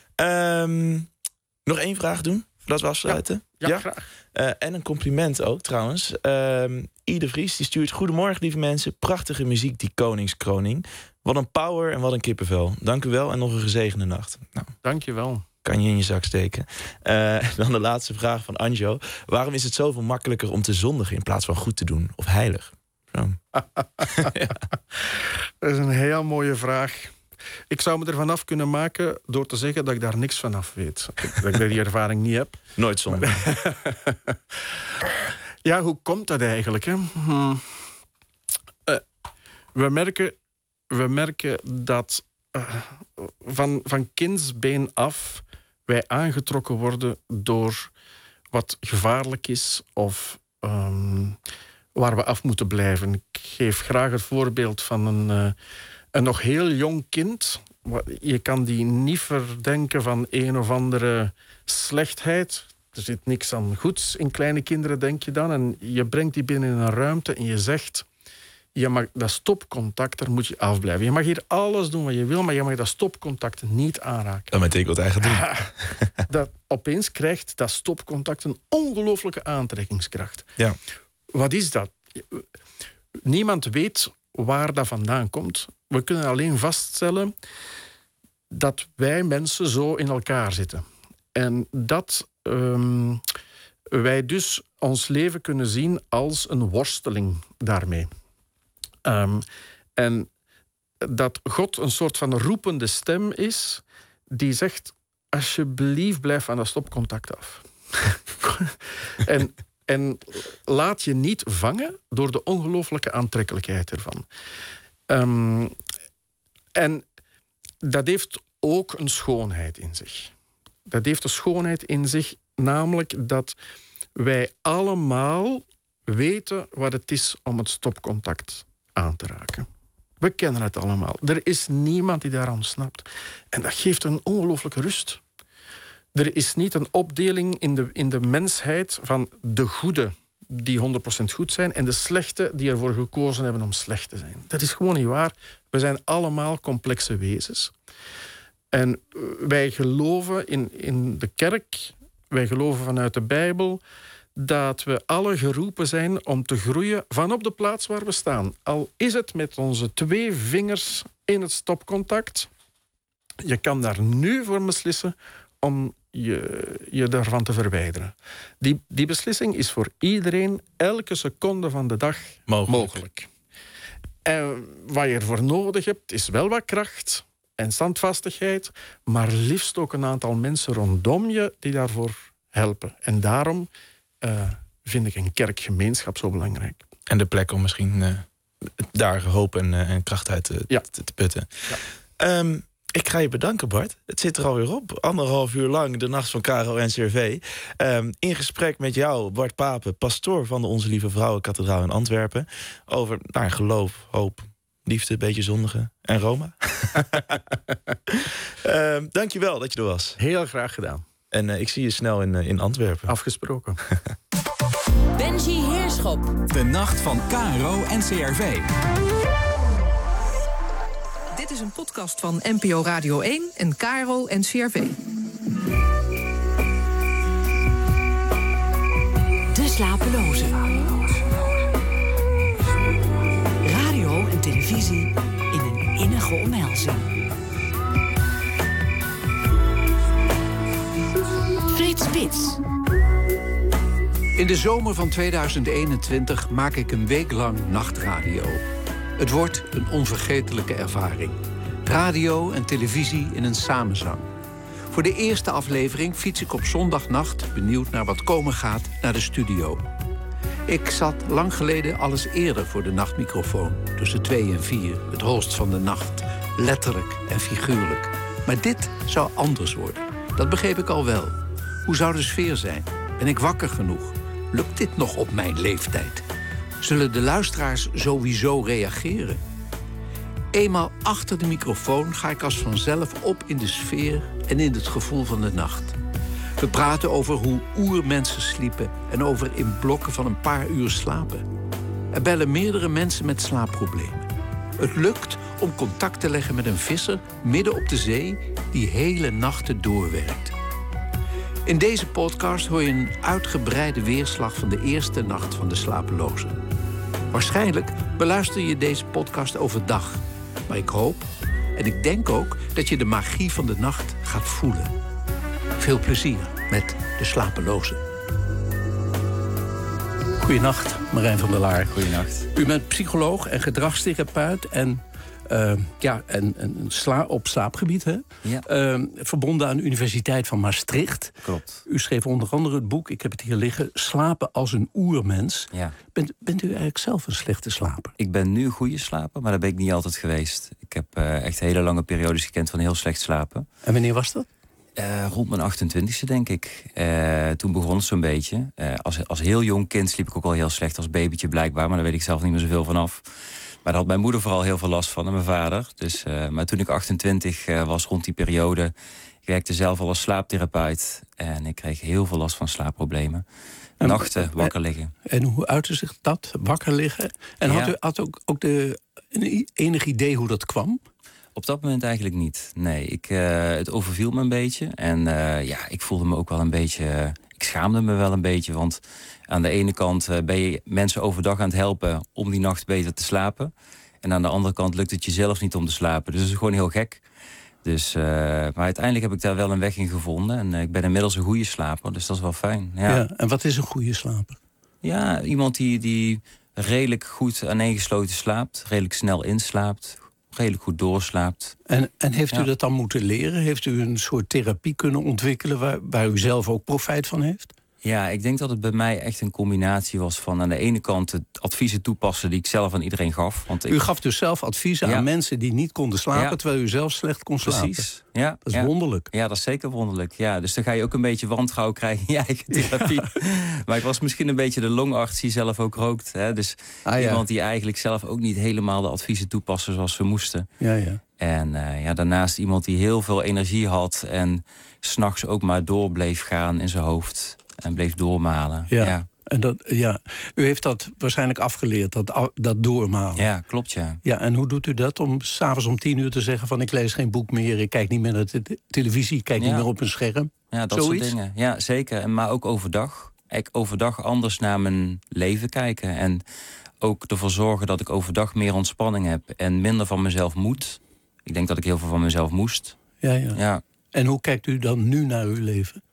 Um, nog één vraag doen, voordat we afsluiten? Ja, ja, ja? graag. Uh, en een compliment ook, trouwens. Um, Ide Vries die stuurt: goedemorgen, lieve mensen. Prachtige muziek, die Koningskroning. Wat een power en wat een kippenvel. Dank u wel en nog een gezegende nacht. Nou, dank je wel. Kan je in je zak steken. Uh, dan de laatste vraag van Anjo. Waarom is het zoveel makkelijker om te zondigen in plaats van goed te doen of heilig? Zo. Ja. Dat is een heel mooie vraag. Ik zou me ervan af kunnen maken door te zeggen dat ik daar niks van af weet. Dat ik die ervaring niet heb. Nooit zonde. Ja, hoe komt dat eigenlijk? Hè? Hm. Uh, we, merken, we merken dat uh, van, van kindsbeen af wij aangetrokken worden door wat gevaarlijk is of um, waar we af moeten blijven. Ik geef graag het voorbeeld van een... Uh, Een nog heel jong kind, je kan die niet verdenken van een of andere slechtheid. Er zit niks aan goeds in kleine kinderen, denk je dan. En je brengt die binnen in een ruimte en je zegt... Je mag dat stopcontact, daar moet je afblijven. Je mag hier alles doen wat je wil, maar je mag dat stopcontact niet aanraken. Dat meteen wat eigen doen. Dat, opeens krijgt dat stopcontact een ongelooflijke aantrekkingskracht. Ja. Wat is dat? Niemand weet waar dat vandaan komt. We kunnen alleen vaststellen dat wij mensen zo in elkaar zitten. En dat um, wij dus ons leven kunnen zien als een worsteling daarmee. Um, en dat God een soort van roepende stem is die zegt: alsjeblieft, blijf van dat stopcontact af. en, en laat je niet vangen door de ongelooflijke aantrekkelijkheid ervan. Um, en dat heeft ook een schoonheid in zich. Dat heeft een schoonheid in zich, namelijk dat wij allemaal weten wat het is om het stopcontact aan te raken. We kennen het allemaal. Er is niemand die daar ontsnapt. En dat geeft een ongelooflijke rust. Er is niet een opdeling in de, in de mensheid van de goede die honderd procent goed zijn en de slechte die ervoor gekozen hebben om slecht te zijn. Dat is gewoon niet waar. We zijn allemaal complexe wezens. En wij geloven in, in de kerk, wij geloven vanuit de Bijbel, dat we alle geroepen zijn om te groeien van op de plaats waar we staan. Al is het met onze twee vingers in het stopcontact. Je kan daar nu voor beslissen om je, je daarvan te verwijderen. Die, die beslissing is voor iedereen elke seconde van de dag mogelijk. mogelijk. En wat je ervoor nodig hebt, is wel wat kracht en standvastigheid, maar liefst ook een aantal mensen rondom je die daarvoor helpen. En daarom uh, vind ik een kerkgemeenschap zo belangrijk. En de plek om misschien uh, daar hoop en, uh, en kracht uit te, ja. te, te putten. Ja. Um, ik ga je bedanken, Bart. Het zit er alweer op. Anderhalf uur lang, de Nacht van Caro en N C R V. Um, in gesprek met jou, Bart Pape, pastoor van de Onze Lieve Vrouwenkathedraal in Antwerpen. Over nou, geloof, hoop, liefde, beetje zondige en Roma. um, Dank je wel dat je er was. Heel graag gedaan. En uh, ik zie je snel in, uh, in Antwerpen. Afgesproken. Benji Heerschop. De Nacht van Caro en C R V. Dit is een podcast van N P O Radio één en Caro en C R V. De slapeloze. Radio en televisie in een innige omhelzing. Frits Spits. In de zomer van tweeduizend eenentwintig maak ik een week lang nachtradio. Het wordt een onvergetelijke ervaring. Radio en televisie in een samenzang. Voor de eerste aflevering fiets ik op zondagnacht, benieuwd naar wat komen gaat, naar de studio. Ik zat lang geleden alles eerder voor de nachtmicrofoon. Tussen twee en vier, het holst van de nacht. Letterlijk en figuurlijk. Maar dit zou anders worden. Dat begreep ik al wel. Hoe zou de sfeer zijn? Ben ik wakker genoeg? Lukt dit nog op mijn leeftijd? Zullen de luisteraars sowieso reageren? Eenmaal achter de microfoon ga ik als vanzelf op in de sfeer en in het gevoel van de nacht. We praten over hoe oermensen sliepen en over in blokken van een paar uur slapen. Er bellen meerdere mensen met slaapproblemen. Het lukt om contact te leggen met een visser midden op de zee die hele nachten doorwerkt. In deze podcast hoor je een uitgebreide weerslag van de eerste nacht van de slapelozen. Waarschijnlijk beluister je deze podcast overdag. Maar ik hoop en ik denk ook dat je de magie van de nacht gaat voelen. Veel plezier met de slapelozen. Goedenacht, Marijn van der Laar. Goedenacht. U bent psycholoog en gedragstherapeut en... Uh, ja, en, en sla, op slaapgebied, hè? Ja. Uh, verbonden aan de Universiteit van Maastricht. Klopt. U schreef onder andere het boek, ik heb het hier liggen... Slapen als een oermens. Ja. Bent, bent u eigenlijk zelf een slechte slaper? Ik ben nu een goede slaper, maar dat ben ik niet altijd geweest. Ik heb uh, echt hele lange periodes gekend van heel slecht slapen. En wanneer was dat? Uh, rond mijn achtentwintigste, denk ik. Uh, toen begon het zo'n beetje. Uh, als, als heel jong kind sliep ik ook al heel slecht als babytje blijkbaar... maar daar weet ik zelf niet meer zoveel van af. Maar daar had mijn moeder vooral heel veel last van en mijn vader. Dus, uh, maar toen ik achtentwintig uh, was, rond die periode... ik werkte zelf al als slaaptherapeut... en ik kreeg heel veel last van slaapproblemen. En, Nachten wakker liggen. En hoe uitte zich dat, wakker liggen? En ja. had u had ook, ook de, een enig idee hoe dat kwam? Op dat moment eigenlijk niet. Nee, ik, uh, het overviel me een beetje. En uh, ja, ik voelde me ook wel een beetje... Uh, ik schaamde me wel een beetje, want aan de ene kant uh, ben je mensen overdag aan het helpen om die nacht beter te slapen. En aan de andere kant lukt het jezelf niet om te slapen. Dus dat is gewoon heel gek. Dus, uh, maar uiteindelijk heb ik daar wel een weg in gevonden. En uh, ik ben inmiddels een goede slaper, dus dat is wel fijn. Ja. Ja, en wat is een goede slaper? Ja, iemand die, die redelijk goed aaneengesloten slaapt, redelijk snel inslaapt, redelijk goed doorslaapt. En, en heeft u ja. dat dan moeten leren? Heeft u een soort therapie kunnen ontwikkelen waar, waar u zelf ook profijt van heeft? Ja, ik denk dat het bij mij echt een combinatie was van aan de ene kant het adviezen toepassen die ik zelf aan iedereen gaf. Want ik... U gaf dus zelf adviezen ja. aan mensen die niet konden slapen, ja. terwijl u zelf slecht kon slapen. Precies. Ja, dat is ja. wonderlijk. Ja, dat is zeker wonderlijk. Ja, dus dan ga je ook een beetje wantrouwen krijgen in je eigen therapie. Ja. Maar ik was misschien een beetje de longarts die zelf ook rookt. Hè? Dus ah, ja. iemand die eigenlijk zelf ook niet helemaal de adviezen toepassen zoals ze moesten. Ja, ja. En uh, ja, daarnaast iemand die heel veel energie had en 's nachts ook maar door bleef gaan in zijn hoofd. En bleef doormalen. Ja, ja. En dat, ja. U heeft dat waarschijnlijk afgeleerd, dat, dat doormalen. Ja, klopt, ja. Ja, en hoe doet u dat om 's avonds om tien uur te zeggen van... ik lees geen boek meer, ik kijk niet meer naar de televisie... ik kijk ja. niet meer op een scherm? Ja, dat Zoiets? soort dingen. Ja, zeker. Maar ook overdag. Ik overdag anders naar mijn leven kijken. En ook ervoor zorgen dat ik overdag meer ontspanning heb... en minder van mezelf moet. Ik denk dat ik heel veel van mezelf moest. Ja, ja. ja. En hoe kijkt u dan nu naar uw leven?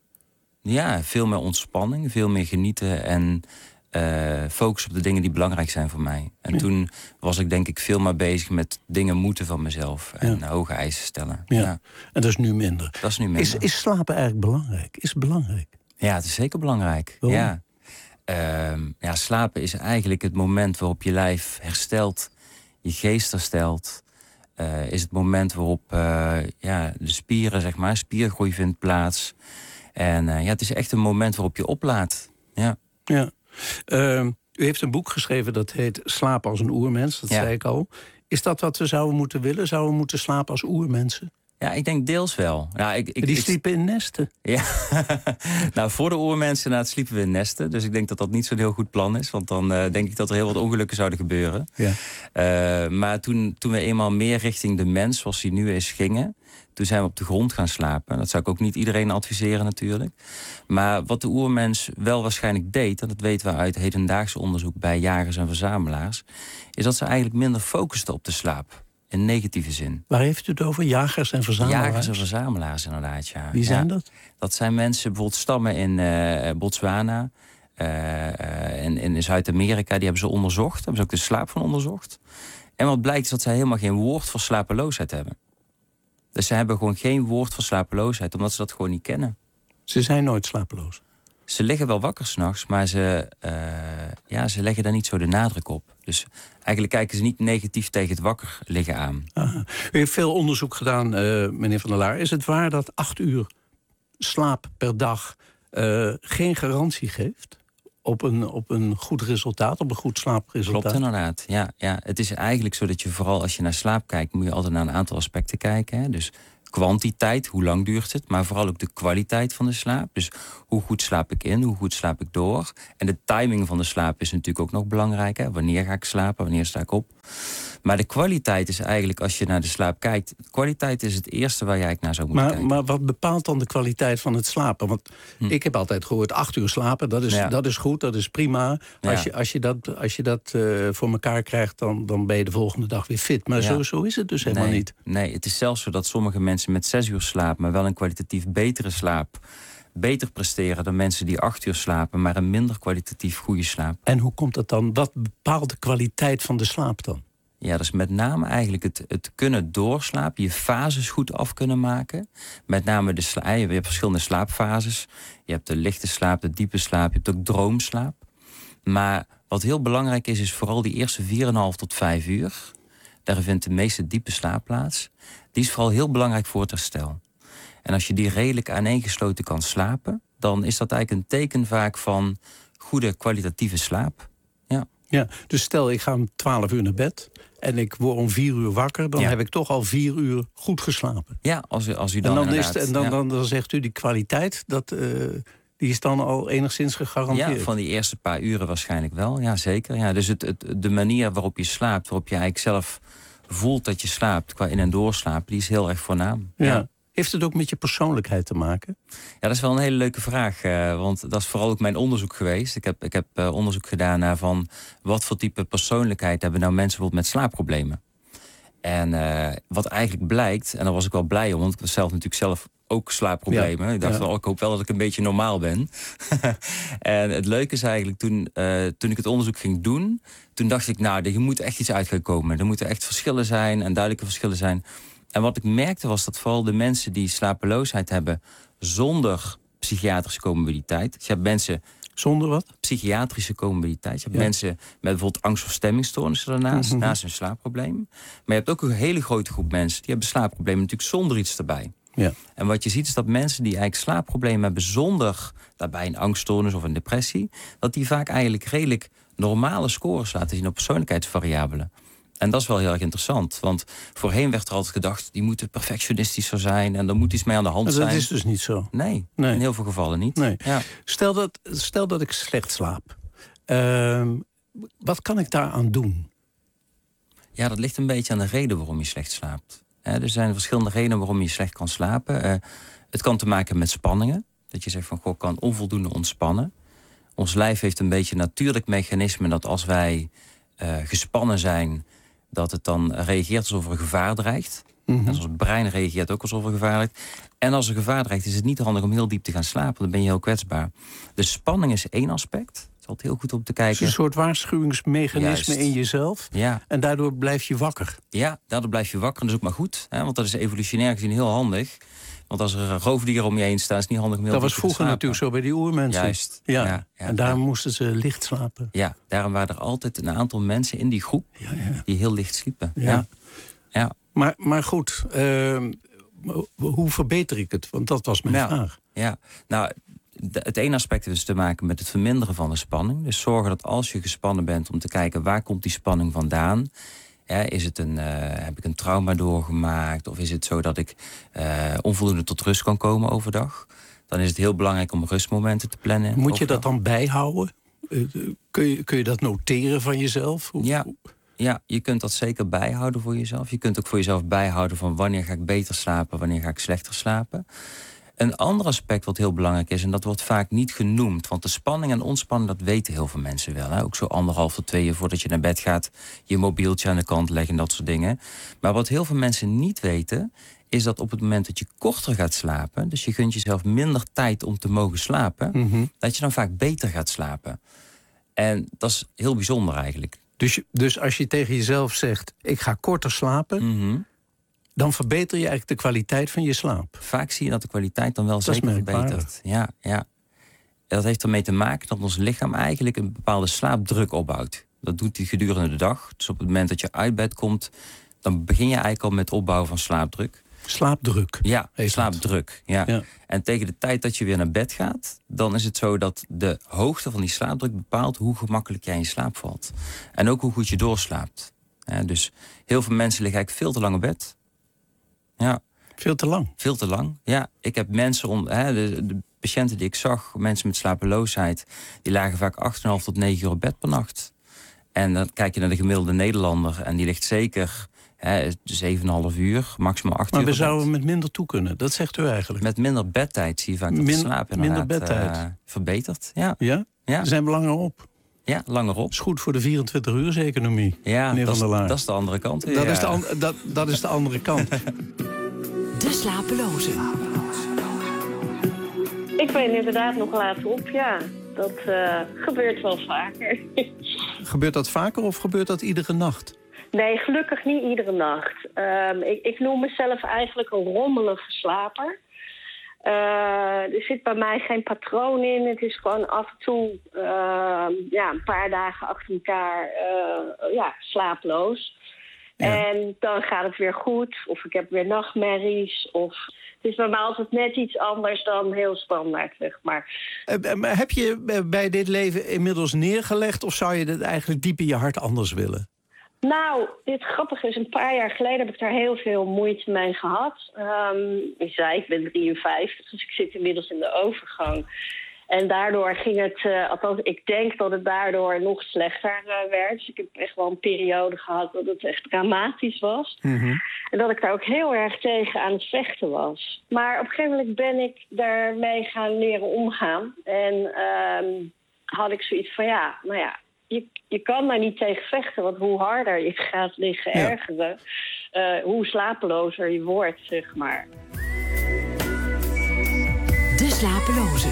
Ja, veel meer ontspanning, veel meer genieten en uh, focus op de dingen die belangrijk zijn voor mij. En ja. toen was ik denk ik veel meer bezig met dingen moeten van mezelf en ja. hoge eisen stellen. Ja. ja, en dat is nu minder. Dat is nu minder. Is, is slapen eigenlijk belangrijk? Is het belangrijk? Ja, het is zeker belangrijk. Waarom? Ja. Uh, ja, slapen is eigenlijk het moment waarop je lijf herstelt je geest herstelt. Uh, is het moment waarop uh, ja, de spieren, zeg maar, spiergroei vindt plaats. En uh, ja, het is echt een moment waarop je oplaadt. Ja. Ja. Uh, u heeft een boek geschreven dat heet Slaap als een oermens, dat ja. zei ik al. Is dat wat we zouden moeten willen? Zouden we moeten slapen als oermensen? Ja, ik denk deels wel. Ja, ik, ik, Die sliepen in nesten. Ja, nou voor de oermensen nou, sliepen we in nesten. Dus ik denk dat dat niet zo'n heel goed plan is. Want dan uh, denk ik dat er heel wat ongelukken zouden gebeuren. Ja. Uh, maar toen, toen we eenmaal meer richting de mens, zoals die nu is, gingen... toen zijn we op de grond gaan slapen. Dat zou ik ook niet iedereen adviseren natuurlijk. Maar wat de oermens wel waarschijnlijk deed... en dat weten we uit hedendaags onderzoek bij jagers en verzamelaars... is dat ze eigenlijk minder focusten op de slaap. In negatieve zin. Waar heeft u het over? Jagers en verzamelaars? Jagers en verzamelaars, inderdaad, ja. Wie zijn ja, dat? Dat zijn mensen, bijvoorbeeld stammen in uh, Botswana... Uh, uh, en in Zuid-Amerika, die hebben ze onderzocht. Hebben ze ook de slaap van onderzocht. En wat blijkt is dat zij helemaal geen woord voor slapeloosheid hebben. Dus ze hebben gewoon geen woord voor slapeloosheid... omdat ze dat gewoon niet kennen. Ze zijn nooit slapeloos? Ze liggen wel wakker 's nachts, maar ze, uh, ja, ze leggen daar niet zo de nadruk op. Dus eigenlijk kijken ze niet negatief tegen het wakker liggen aan. Aha. U heeft veel onderzoek gedaan, uh, meneer Van der Laar. Is het waar dat acht uur slaap per dag uh, geen garantie geeft... Op een, op een goed resultaat, op een goed slaapresultaat? Klopt inderdaad, ja, ja. Het is eigenlijk zo dat je vooral als je naar slaap kijkt... moet je altijd naar een aantal aspecten kijken. Hè. Dus kwantiteit, hoe lang duurt het, maar vooral ook de kwaliteit van de slaap. Dus hoe goed slaap ik in, hoe goed slaap ik door. En de timing van de slaap is natuurlijk ook nog belangrijk. Hè. Wanneer ga ik slapen, wanneer sta ik op? Maar de kwaliteit is eigenlijk, als je naar de slaap kijkt... kwaliteit is het eerste waar je eigenlijk naar zou moeten maar, kijken. Maar wat bepaalt dan de kwaliteit van het slapen? Want hm. ik heb altijd gehoord, acht uur slapen, dat is, ja. dat is goed, dat is prima. Ja. Als je, als je dat, als je dat uh, voor elkaar krijgt, dan, dan ben je de volgende dag weer fit. Maar ja. zo, zo is het dus helemaal nee, niet. Nee, het is zelfs zo dat sommige mensen met zes uur slaap... maar wel een kwalitatief betere slaap... beter presteren dan mensen die acht uur slapen... maar een minder kwalitatief goede slaap. En hoe komt dat dan? Wat bepaalt de kwaliteit van de slaap dan? Ja, dat is met name eigenlijk het, het kunnen doorslapen. Je fases goed af kunnen maken. Met name de slaap. Je hebt verschillende slaapfases. Je hebt de lichte slaap, de diepe slaap. Je hebt ook droomslaap. Maar wat heel belangrijk is, is vooral die eerste vier komma vijf tot vijf uur. Daar vindt de meeste diepe slaap plaats. Die is vooral heel belangrijk voor het herstel. En als je die redelijk aaneengesloten kan slapen... dan is dat eigenlijk een teken vaak van goede kwalitatieve slaap. Ja. Ja, dus stel ik ga om twaalf uur naar bed en ik word om vier uur wakker... dan ja. heb ik toch al vier uur goed geslapen. Ja, als u, als u dan En dan, is het, en dan, ja. dan, dan zegt u die kwaliteit, dat, uh, die is dan al enigszins gegarandeerd. Ja, van die eerste paar uren waarschijnlijk wel, ja zeker. Ja, dus het, het, de manier waarop je slaapt, waarop je eigenlijk zelf voelt dat je slaapt... qua in- en doorslapen, die is heel erg voornaam. Ja. ja. Heeft het ook met je persoonlijkheid te maken? Ja, dat is wel een hele leuke vraag. Uh, want dat is vooral ook mijn onderzoek geweest. Ik heb, ik heb uh, onderzoek gedaan naar van... wat voor type persoonlijkheid hebben nou mensen bijvoorbeeld met slaapproblemen. En uh, wat eigenlijk blijkt, en daar was ik wel blij om... want ik was zelf natuurlijk zelf ook slaapproblemen. Ja, ik dacht ja. wel, ik hoop wel dat ik een beetje normaal ben. En het leuke is eigenlijk, toen, uh, toen ik het onderzoek ging doen... toen dacht ik, nou, er moet echt iets uit gaan komen. Er moeten echt verschillen zijn en duidelijke verschillen zijn... En wat ik merkte was dat vooral de mensen die slapeloosheid hebben... zonder psychiatrische comorbiditeit. Dus je hebt mensen... Zonder wat? Psychiatrische comorbiditeit. Je hebt ja. mensen met bijvoorbeeld angst- of stemmingstoornissen daarnaast... Mm-hmm. naast een slaapprobleem. Maar je hebt ook een hele grote groep mensen... die hebben slaapproblemen natuurlijk zonder iets erbij. Ja. En wat je ziet is dat mensen die eigenlijk slaapproblemen hebben... zonder daarbij een angststoornis of een depressie... dat die vaak eigenlijk redelijk normale scores laten zien op persoonlijkheidsvariabelen. En dat is wel heel erg interessant. Want voorheen werd er altijd gedacht... die moeten perfectionistischer zijn... en er moet iets mee aan de hand dat zijn. Dat is dus niet zo. Nee, nee. in heel veel gevallen niet. Nee. Ja. Stel, dat, stel dat ik slecht slaap. Uh, wat kan ik daaraan doen? Ja, dat ligt een beetje aan de reden waarom je slecht slaapt. He, er zijn verschillende redenen waarom je slecht kan slapen. Uh, het kan te maken met spanningen. Dat je zegt van, goh, ik kan onvoldoende ontspannen. Ons lijf heeft een beetje een natuurlijk mechanisme... dat als wij uh, gespannen zijn... dat het dan reageert alsof er gevaar dreigt. Mm-hmm. En ons brein reageert ook alsof er gevaar dreigt. En als er gevaar dreigt, is het niet handig om heel diep te gaan slapen. Dan ben je heel kwetsbaar. De spanning is één aspect. Het is altijd heel goed om te kijken. Het is een soort waarschuwingsmechanisme Juist. in jezelf. Ja. En daardoor blijf je wakker. Ja, daardoor blijf je wakker. En dat is ook maar goed. Hè, want dat is evolutionair gezien heel handig. Want als er een roofdier om je heen staat, is het niet handig om heel Dat diep was te vroeger slapen. natuurlijk zo bij die oermensen. Juist. Ja. Ja, ja, en daarom ja. moesten ze licht slapen. Ja, daarom waren er altijd een aantal mensen in die groep ja, ja. die heel licht sliepen. Ja. Ja. Ja. Maar, maar goed, uh, hoe verbeter ik het? Want dat was mijn ja. vraag. Ja, nou, de, het ene aspect heeft dus te maken met het verminderen van de spanning. Dus zorgen dat als je gespannen bent om te kijken waar komt die spanning vandaan. Ja, is het een, uh, heb ik een trauma doorgemaakt? Of is het zo dat ik uh, onvoldoende tot rust kan komen overdag? Dan is het heel belangrijk om rustmomenten te plannen. Moet je dat dan bijhouden? Uh, kun, je, kun je dat noteren van jezelf? Hoe, ja. Ja, je kunt dat zeker bijhouden voor jezelf. Je kunt ook voor jezelf bijhouden van wanneer ga ik beter slapen, wanneer ga ik slechter slapen. Een ander aspect wat heel belangrijk is, en dat wordt vaak niet genoemd, want de spanning en ontspanning, dat weten heel veel mensen wel. Hè? Ook zo anderhalf tot twee uur voordat je naar bed gaat, je mobieltje aan de kant leggen en dat soort dingen. Maar wat heel veel mensen niet weten, is dat op het moment dat je korter gaat slapen, dus je gunt jezelf minder tijd om te mogen slapen, mm-hmm. dat je dan vaak beter gaat slapen. En dat is heel bijzonder eigenlijk. Dus, dus als je tegen jezelf zegt, ik ga korter slapen, mm-hmm. dan verbeter je eigenlijk de kwaliteit van je slaap. Vaak zie je dat de kwaliteit dan wel dat zeker verbetert. Ja, ja. Dat heeft ermee te maken dat ons lichaam eigenlijk een bepaalde slaapdruk opbouwt. Dat doet hij gedurende de dag. Dus op het moment dat je uit bed komt, dan begin je eigenlijk al met opbouwen van slaapdruk. Slaapdruk? Ja, slaapdruk. Ja. Ja. En tegen de tijd dat je weer naar bed gaat, dan is het zo dat de hoogte van die slaapdruk bepaalt hoe gemakkelijk jij in slaap valt. En ook hoe goed je doorslaapt. Ja, dus heel veel mensen liggen eigenlijk veel te lang op bed. Ja. Veel te lang? Veel te lang, ja. Ik heb mensen, om, hè, de, de patiënten die ik zag, mensen met slapeloosheid, die lagen vaak acht komma vijf tot negen uur op bed per nacht. En dan kijk je naar de gemiddelde Nederlander en die ligt zeker zeven komma vijf uur, maximaal acht maar uur. Maar we zouden met minder toe kunnen, dat zegt u eigenlijk. Met minder bedtijd zie je vaak dat de Min, slaap minder bedtijd. Uh, verbetert. Ja. Ja? Ja. Zijn we langer op? Ja, langer op. Dat is goed voor de vierentwintig-uurseconomie. Ja, dat is, dat is de andere kant. Dat, ja. is de an, dat, dat is de andere kant. De slapeloze. Ik ben inderdaad nog laat op, ja. Dat uh, gebeurt wel vaker. Gebeurt dat vaker of gebeurt dat iedere nacht? Nee, gelukkig niet iedere nacht. Um, ik, ik noem mezelf eigenlijk een rommelige slaper. Uh, er zit bij mij geen patroon in. Het is gewoon af en toe uh, ja, een paar dagen achter elkaar uh, ja, slaaploos. Ja. En dan gaat het weer goed. Of ik heb weer nachtmerries. Of het is bij mij altijd net iets anders dan heel standaard, zeg maar. Uh, heb je bij dit leven inmiddels neergelegd of zou je het eigenlijk diep in je hart anders willen? Nou, dit grappige is, een paar jaar geleden heb ik daar heel veel moeite mee gehad. Um, ik zei, ik ben drieënvijftig, dus ik zit inmiddels in de overgang. En daardoor ging het, uh, althans ik denk dat het daardoor nog slechter uh, werd. Dus ik heb echt wel een periode gehad dat het echt dramatisch was. Mm-hmm. En dat ik daar ook heel erg tegen aan het vechten was. Maar op een gegeven moment ben ik daarmee gaan leren omgaan. En um, had ik zoiets van, ja, nou ja, Je, je kan daar niet tegen vechten, want hoe harder je gaat liggen ja. ergeren, uh, hoe slapelozer je wordt, zeg maar. De slapeloze.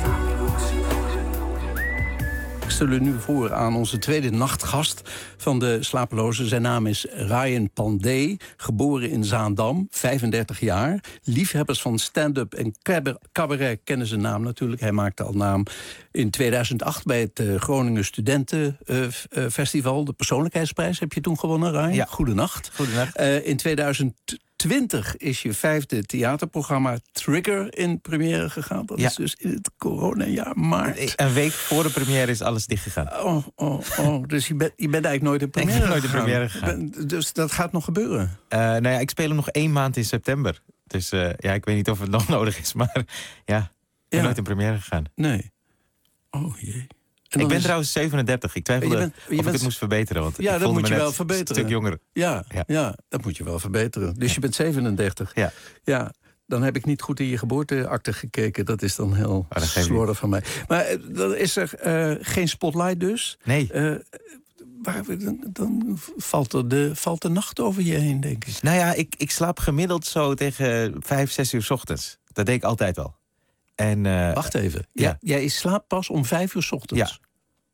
Ik stel u nu voor aan onze tweede nachtgast van de slapeloze. Zijn naam is Ryan Pandey, geboren in Zaandam, vijfendertig jaar. Liefhebbers van stand-up en cabaret kennen zijn naam natuurlijk. Hij maakte al naam in tweeduizend acht bij het uh, Groningen Studentenfestival. Uh, de Persoonlijkheidsprijs heb je toen gewonnen, Ryan. Ja. Goedenacht. Goedenacht. Uh, in tweeduizend twintig is je vijfde theaterprogramma Trigger in première gegaan. Dat ja. is dus in het coronajaar maart. Een week voor de première is alles dichtgegaan. Oh, oh, oh. Dus je bent, je bent eigenlijk nooit in première ik ben nooit in gegaan. première gegaan. Ben, dus dat gaat nog gebeuren? Uh, nou ja, ik speel hem nog één maand in september. Dus uh, ja, ik weet niet of het nog nodig is. Maar ja, ik ben ja. nooit in première gegaan. Nee. Oh jee. Ik ben is... trouwens zevenendertig. Ik twijfelde je bent, je of bent... ik het moest verbeteren. Want ja, ik dat moet je wel een verbeteren. Stuk jonger. Ja, ja. ja, dat moet je wel verbeteren. Dus ja. je bent zevenendertig. Ja. Ja. Dan heb ik niet goed in je geboorteakte gekeken. Dat is dan heel oh, slordig van mij. Maar uh, dan is er uh, geen spotlight dus. Nee. Uh, waar, dan dan valt, er de, valt de nacht over je heen, denk ik. Nou ja, ik, ik slaap gemiddeld zo tegen vijf, zes uur 's ochtends. Dat deed ik altijd al. En, uh, Wacht even. Ja. Ja, jij slaapt pas om vijf uur 's ochtends? Ja.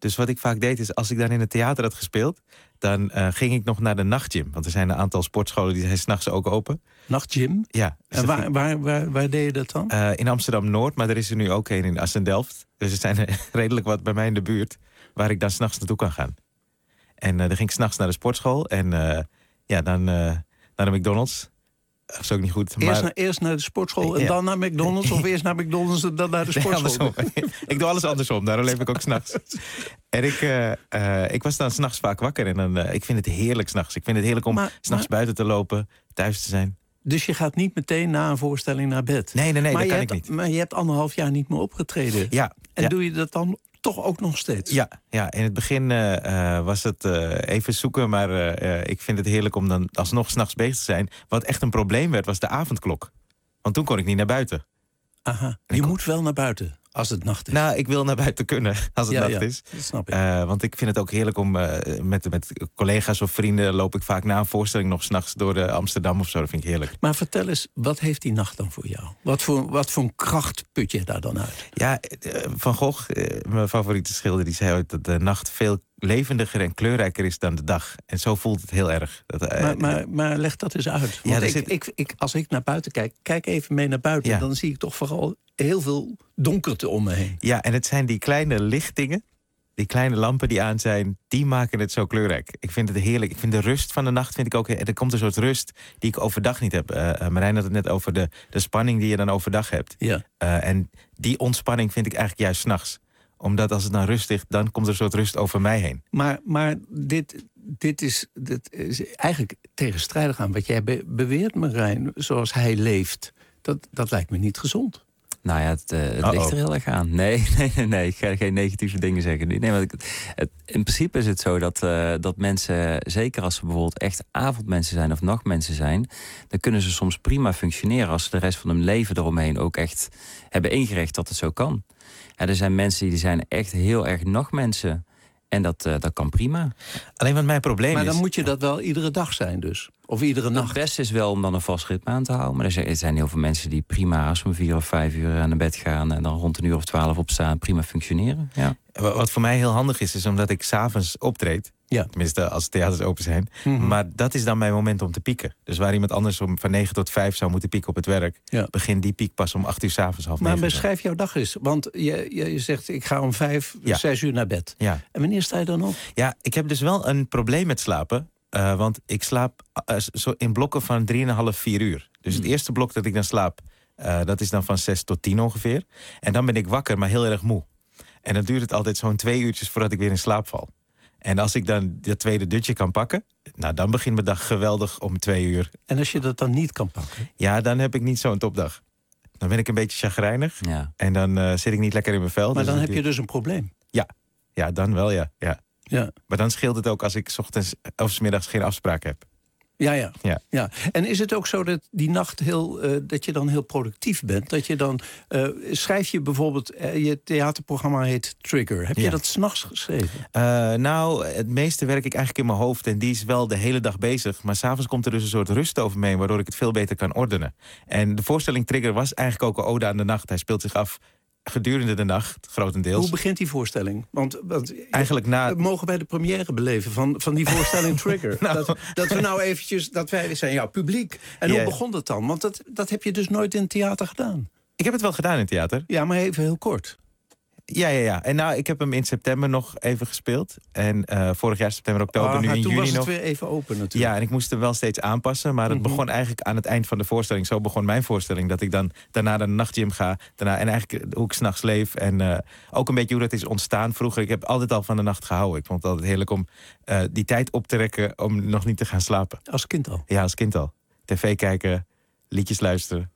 Dus wat ik vaak deed is, als ik dan in het theater had gespeeld... dan uh, ging ik nog naar de nachtgym. Want er zijn een aantal sportscholen die zijn 's nachts ook open. Nachtgym? Ja. Dus en waar, waar, waar, waar deed je dat dan? Uh, in Amsterdam-Noord, maar er is er nu ook een in Assendelft. Dus er zijn er redelijk wat bij mij in de buurt... waar ik dan 's nachts naartoe kan gaan. En uh, dan ging ik 's nachts naar de sportschool. En uh, ja, dan uh, naar de McDonald's. Dat is ook niet goed. Eerst, maar... naar, eerst naar de sportschool en ja. dan naar McDonald's? Of eerst naar McDonald's en dan naar de sportschool? Nee, ik doe alles andersom, daarom leef ik ook 's nachts. En ik, uh, uh, ik was dan 's nachts vaak wakker. En dan, uh, ik vind het heerlijk 's nachts. Ik vind het heerlijk om 's nachts buiten te lopen, thuis te zijn. Dus je gaat niet meteen na een voorstelling naar bed? Nee, nee, nee, maar dat kan hebt, ik niet. Maar je hebt anderhalf jaar niet meer opgetreden. Ja. En ja. doe je dat dan toch ook nog steeds? Ja, ja. In het begin uh, uh, was het uh, even zoeken. Maar uh, uh, ik vind het heerlijk om dan alsnog 's nachts bezig te zijn. Wat echt een probleem werd, was de avondklok. Want toen kon ik niet naar buiten. Aha, je kon... moet wel naar buiten als het nacht is. Nou, ik wil naar buiten kunnen als het ja, nacht ja, is. Dat snap ik. Uh, want ik vind het ook heerlijk om uh, met, met collega's of vrienden... loop ik vaak na een voorstelling nog 's nachts door uh, Amsterdam of zo. Dat vind ik heerlijk. Maar vertel eens, wat heeft die nacht dan voor jou? Wat voor, wat voor een kracht put je daar dan uit? Ja, uh, Van Gogh, uh, mijn favoriete schilder, die zei ooit dat de nacht veel levendiger en kleurrijker is dan de dag. En zo voelt het heel erg. Dat, uh, maar, maar, maar leg dat eens uit. Want ja, ik, zit... ik, ik, als ik naar buiten kijk, kijk even mee naar buiten... Ja. Dan zie ik toch vooral heel veel donkerte om me heen. Ja, en het zijn die kleine lichtingen, die kleine lampen die aan zijn... die maken het zo kleurrijk. Ik vind het heerlijk. Ik vind de rust van de nacht vind ik ook... Er komt een soort rust die ik overdag niet heb. Uh, Marijn had het net over de, de spanning die je dan overdag hebt. Ja. Uh, en die ontspanning vind ik eigenlijk juist 's nachts. Omdat als het dan rustig, dan komt er een soort rust over mij heen. Maar, maar dit, dit, is, dit is eigenlijk tegenstrijdig aan wat jij be- beweert, Marijn, zoals hij leeft. Dat, dat lijkt me niet gezond. Nou ja, het, uh, het ligt er heel erg aan. Nee, nee, nee, nee, ik ga geen negatieve dingen zeggen. Nee, want ik, het, in principe is het zo dat, uh, dat mensen, zeker als ze bijvoorbeeld echt avondmensen zijn of nachtmensen zijn, dan kunnen ze soms prima functioneren als ze de rest van hun leven eromheen ook echt hebben ingericht dat het zo kan. Ja, er zijn mensen die zijn echt heel erg nachtmensen. En dat, uh, dat kan prima. Alleen wat mijn probleem is... Maar dan moet je dat wel iedere dag zijn dus? Of iedere nacht? Het beste is wel om dan een vast ritme aan te houden. Maar er zijn heel veel mensen die prima als om vier of vijf uur naar bed gaan... en dan rond een uur of twaalf opstaan, prima functioneren. Ja. Wat voor mij heel handig is, is omdat ik 's avonds optreed. Ja. Tenminste, als de theaters open zijn. Mm-hmm. Maar dat is dan mijn moment om te pieken. Dus waar iemand anders om van negen tot vijf zou moeten pieken op het werk... Ja. begint die piek pas om acht uur 's avonds, half Maar negen. beschrijf jouw dag eens. Want je, je zegt, ik ga om vijf, ja. zes uur naar bed. Ja. En wanneer sta je dan op? Ja, ik heb dus wel een probleem met slapen. Uh, want ik slaap uh, zo in blokken van drieënhalf, vier uur. Dus het eerste blok dat ik dan slaap... Uh, dat is dan van zes tot tien ongeveer. En dan ben ik wakker, maar heel erg moe. En dan duurt het altijd zo'n twee uurtjes voordat ik weer in slaap val. En als ik dan dat tweede dutje kan pakken... nou, dan begint mijn dag geweldig om twee uur. En als je dat dan niet kan pakken? Ja, dan heb ik niet zo'n topdag. Dan ben ik een beetje chagrijnig. Ja. En dan uh, zit ik niet lekker in mijn vel. Maar dus dan heb je dus een probleem? Ja, ja dan wel, ja. ja. Ja. Maar dan scheelt het ook als ik 's ochtends of 's middags geen afspraak heb. Ja, ja, ja. ja. En is het ook zo dat die nacht heel, uh, dat je dan heel productief bent? Dat je dan uh, schrijf je bijvoorbeeld, uh, je theaterprogramma heet Trigger. Heb je ja. dat 's nachts geschreven? Uh, nou, het meeste werk ik eigenlijk in mijn hoofd en die is wel de hele dag bezig. Maar 's avonds komt er dus een soort rust over me heen, waardoor ik het veel beter kan ordenen. En de voorstelling Trigger was eigenlijk ook een ode aan de nacht. Hij speelt zich af gedurende de nacht, grotendeels. Hoe begint die voorstelling? Want, want eigenlijk na... we mogen bij de première beleven van, van die voorstelling Trigger. nou. dat, dat we nou eventjes, dat wij zijn jouw publiek. En yeah. hoe begon dat dan? Want dat, dat heb je dus nooit in het theater gedaan. Ik heb het wel gedaan in het theater. Ja, maar even heel kort. Ja, ja, ja. En nou, ik heb hem in september nog even gespeeld. En uh, vorig jaar september, oktober, oh, nu in juni nog. Toen was het weer even open natuurlijk. Ja, en ik moest hem wel steeds aanpassen. Maar het mm-hmm. begon eigenlijk aan het eind van de voorstelling. Zo begon mijn voorstelling. Dat ik dan daarna naar de nachtgym ga. Daarna, en eigenlijk hoe ik 's nachts leef. En uh, ook een beetje hoe dat is ontstaan vroeger. Ik heb altijd al van de nacht gehouden. Ik vond het altijd heerlijk om uh, die tijd op te rekken om nog niet te gaan slapen. Als kind al? Ja, als kind al. T V kijken, liedjes luisteren.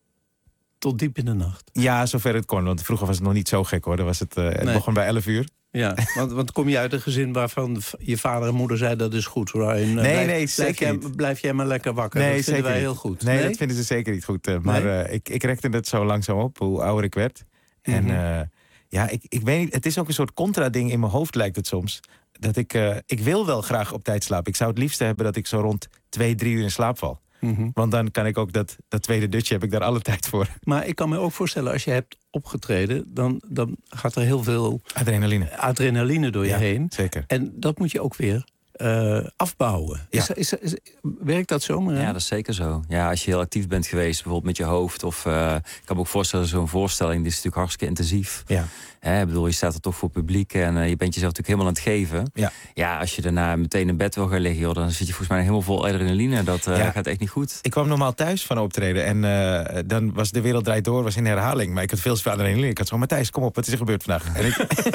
Tot diep in de nacht? Ja, zover het kon. Want vroeger was het nog niet zo gek, hoor. Dan was het, uh, het nee. begon bij elf uur. Ja, want, want kom je uit een gezin waarvan je vader en moeder zeiden... dat is goed, Ryan. Nee, blijf, nee, zeker blijf jij, niet. Blijf jij maar lekker wakker. Nee, dat vinden wij niet. heel goed. Nee, nee, dat vinden ze zeker niet goed. Uh, maar nee? uh, ik, ik rekte het zo langzaam op, hoe ouder ik werd. Mm-hmm. En uh, ja, ik, ik weet niet, het is ook een soort contra-ding in mijn hoofd, lijkt het soms. Dat ik, uh, ik wil wel graag op tijd slapen. Ik zou het liefst hebben dat ik zo rond twee, drie uur in slaap val. Mm-hmm. Want dan kan ik ook dat, dat tweede dutje, heb ik daar alle tijd voor. Maar ik kan me ook voorstellen, als je hebt opgetreden, dan, dan gaat er heel veel adrenaline, adrenaline door je ja, heen. Zeker. En dat moet je ook weer uh, afbouwen. Ja. Is, is, is, werkt dat zo? Maar ja, dat is zeker zo. Ja, als je heel actief bent geweest, bijvoorbeeld met je hoofd. Of uh, ik kan me ook voorstellen, zo'n voorstelling, die is natuurlijk hartstikke intensief. Ja. Hè, ik bedoel, je staat er toch voor publiek en uh, je bent jezelf natuurlijk helemaal aan het geven. Ja. Ja, als je daarna meteen in bed wil gaan liggen, joh, dan zit je volgens mij helemaal vol adrenaline. Dat uh, ja. gaat echt niet goed. Ik kwam normaal thuis van optreden en uh, dan was De Wereld Draait Door, was in herhaling. Maar ik had veel te veel adrenaline. Ik had zo, Matthijs, kom op, wat is er gebeurd vandaag? En ik,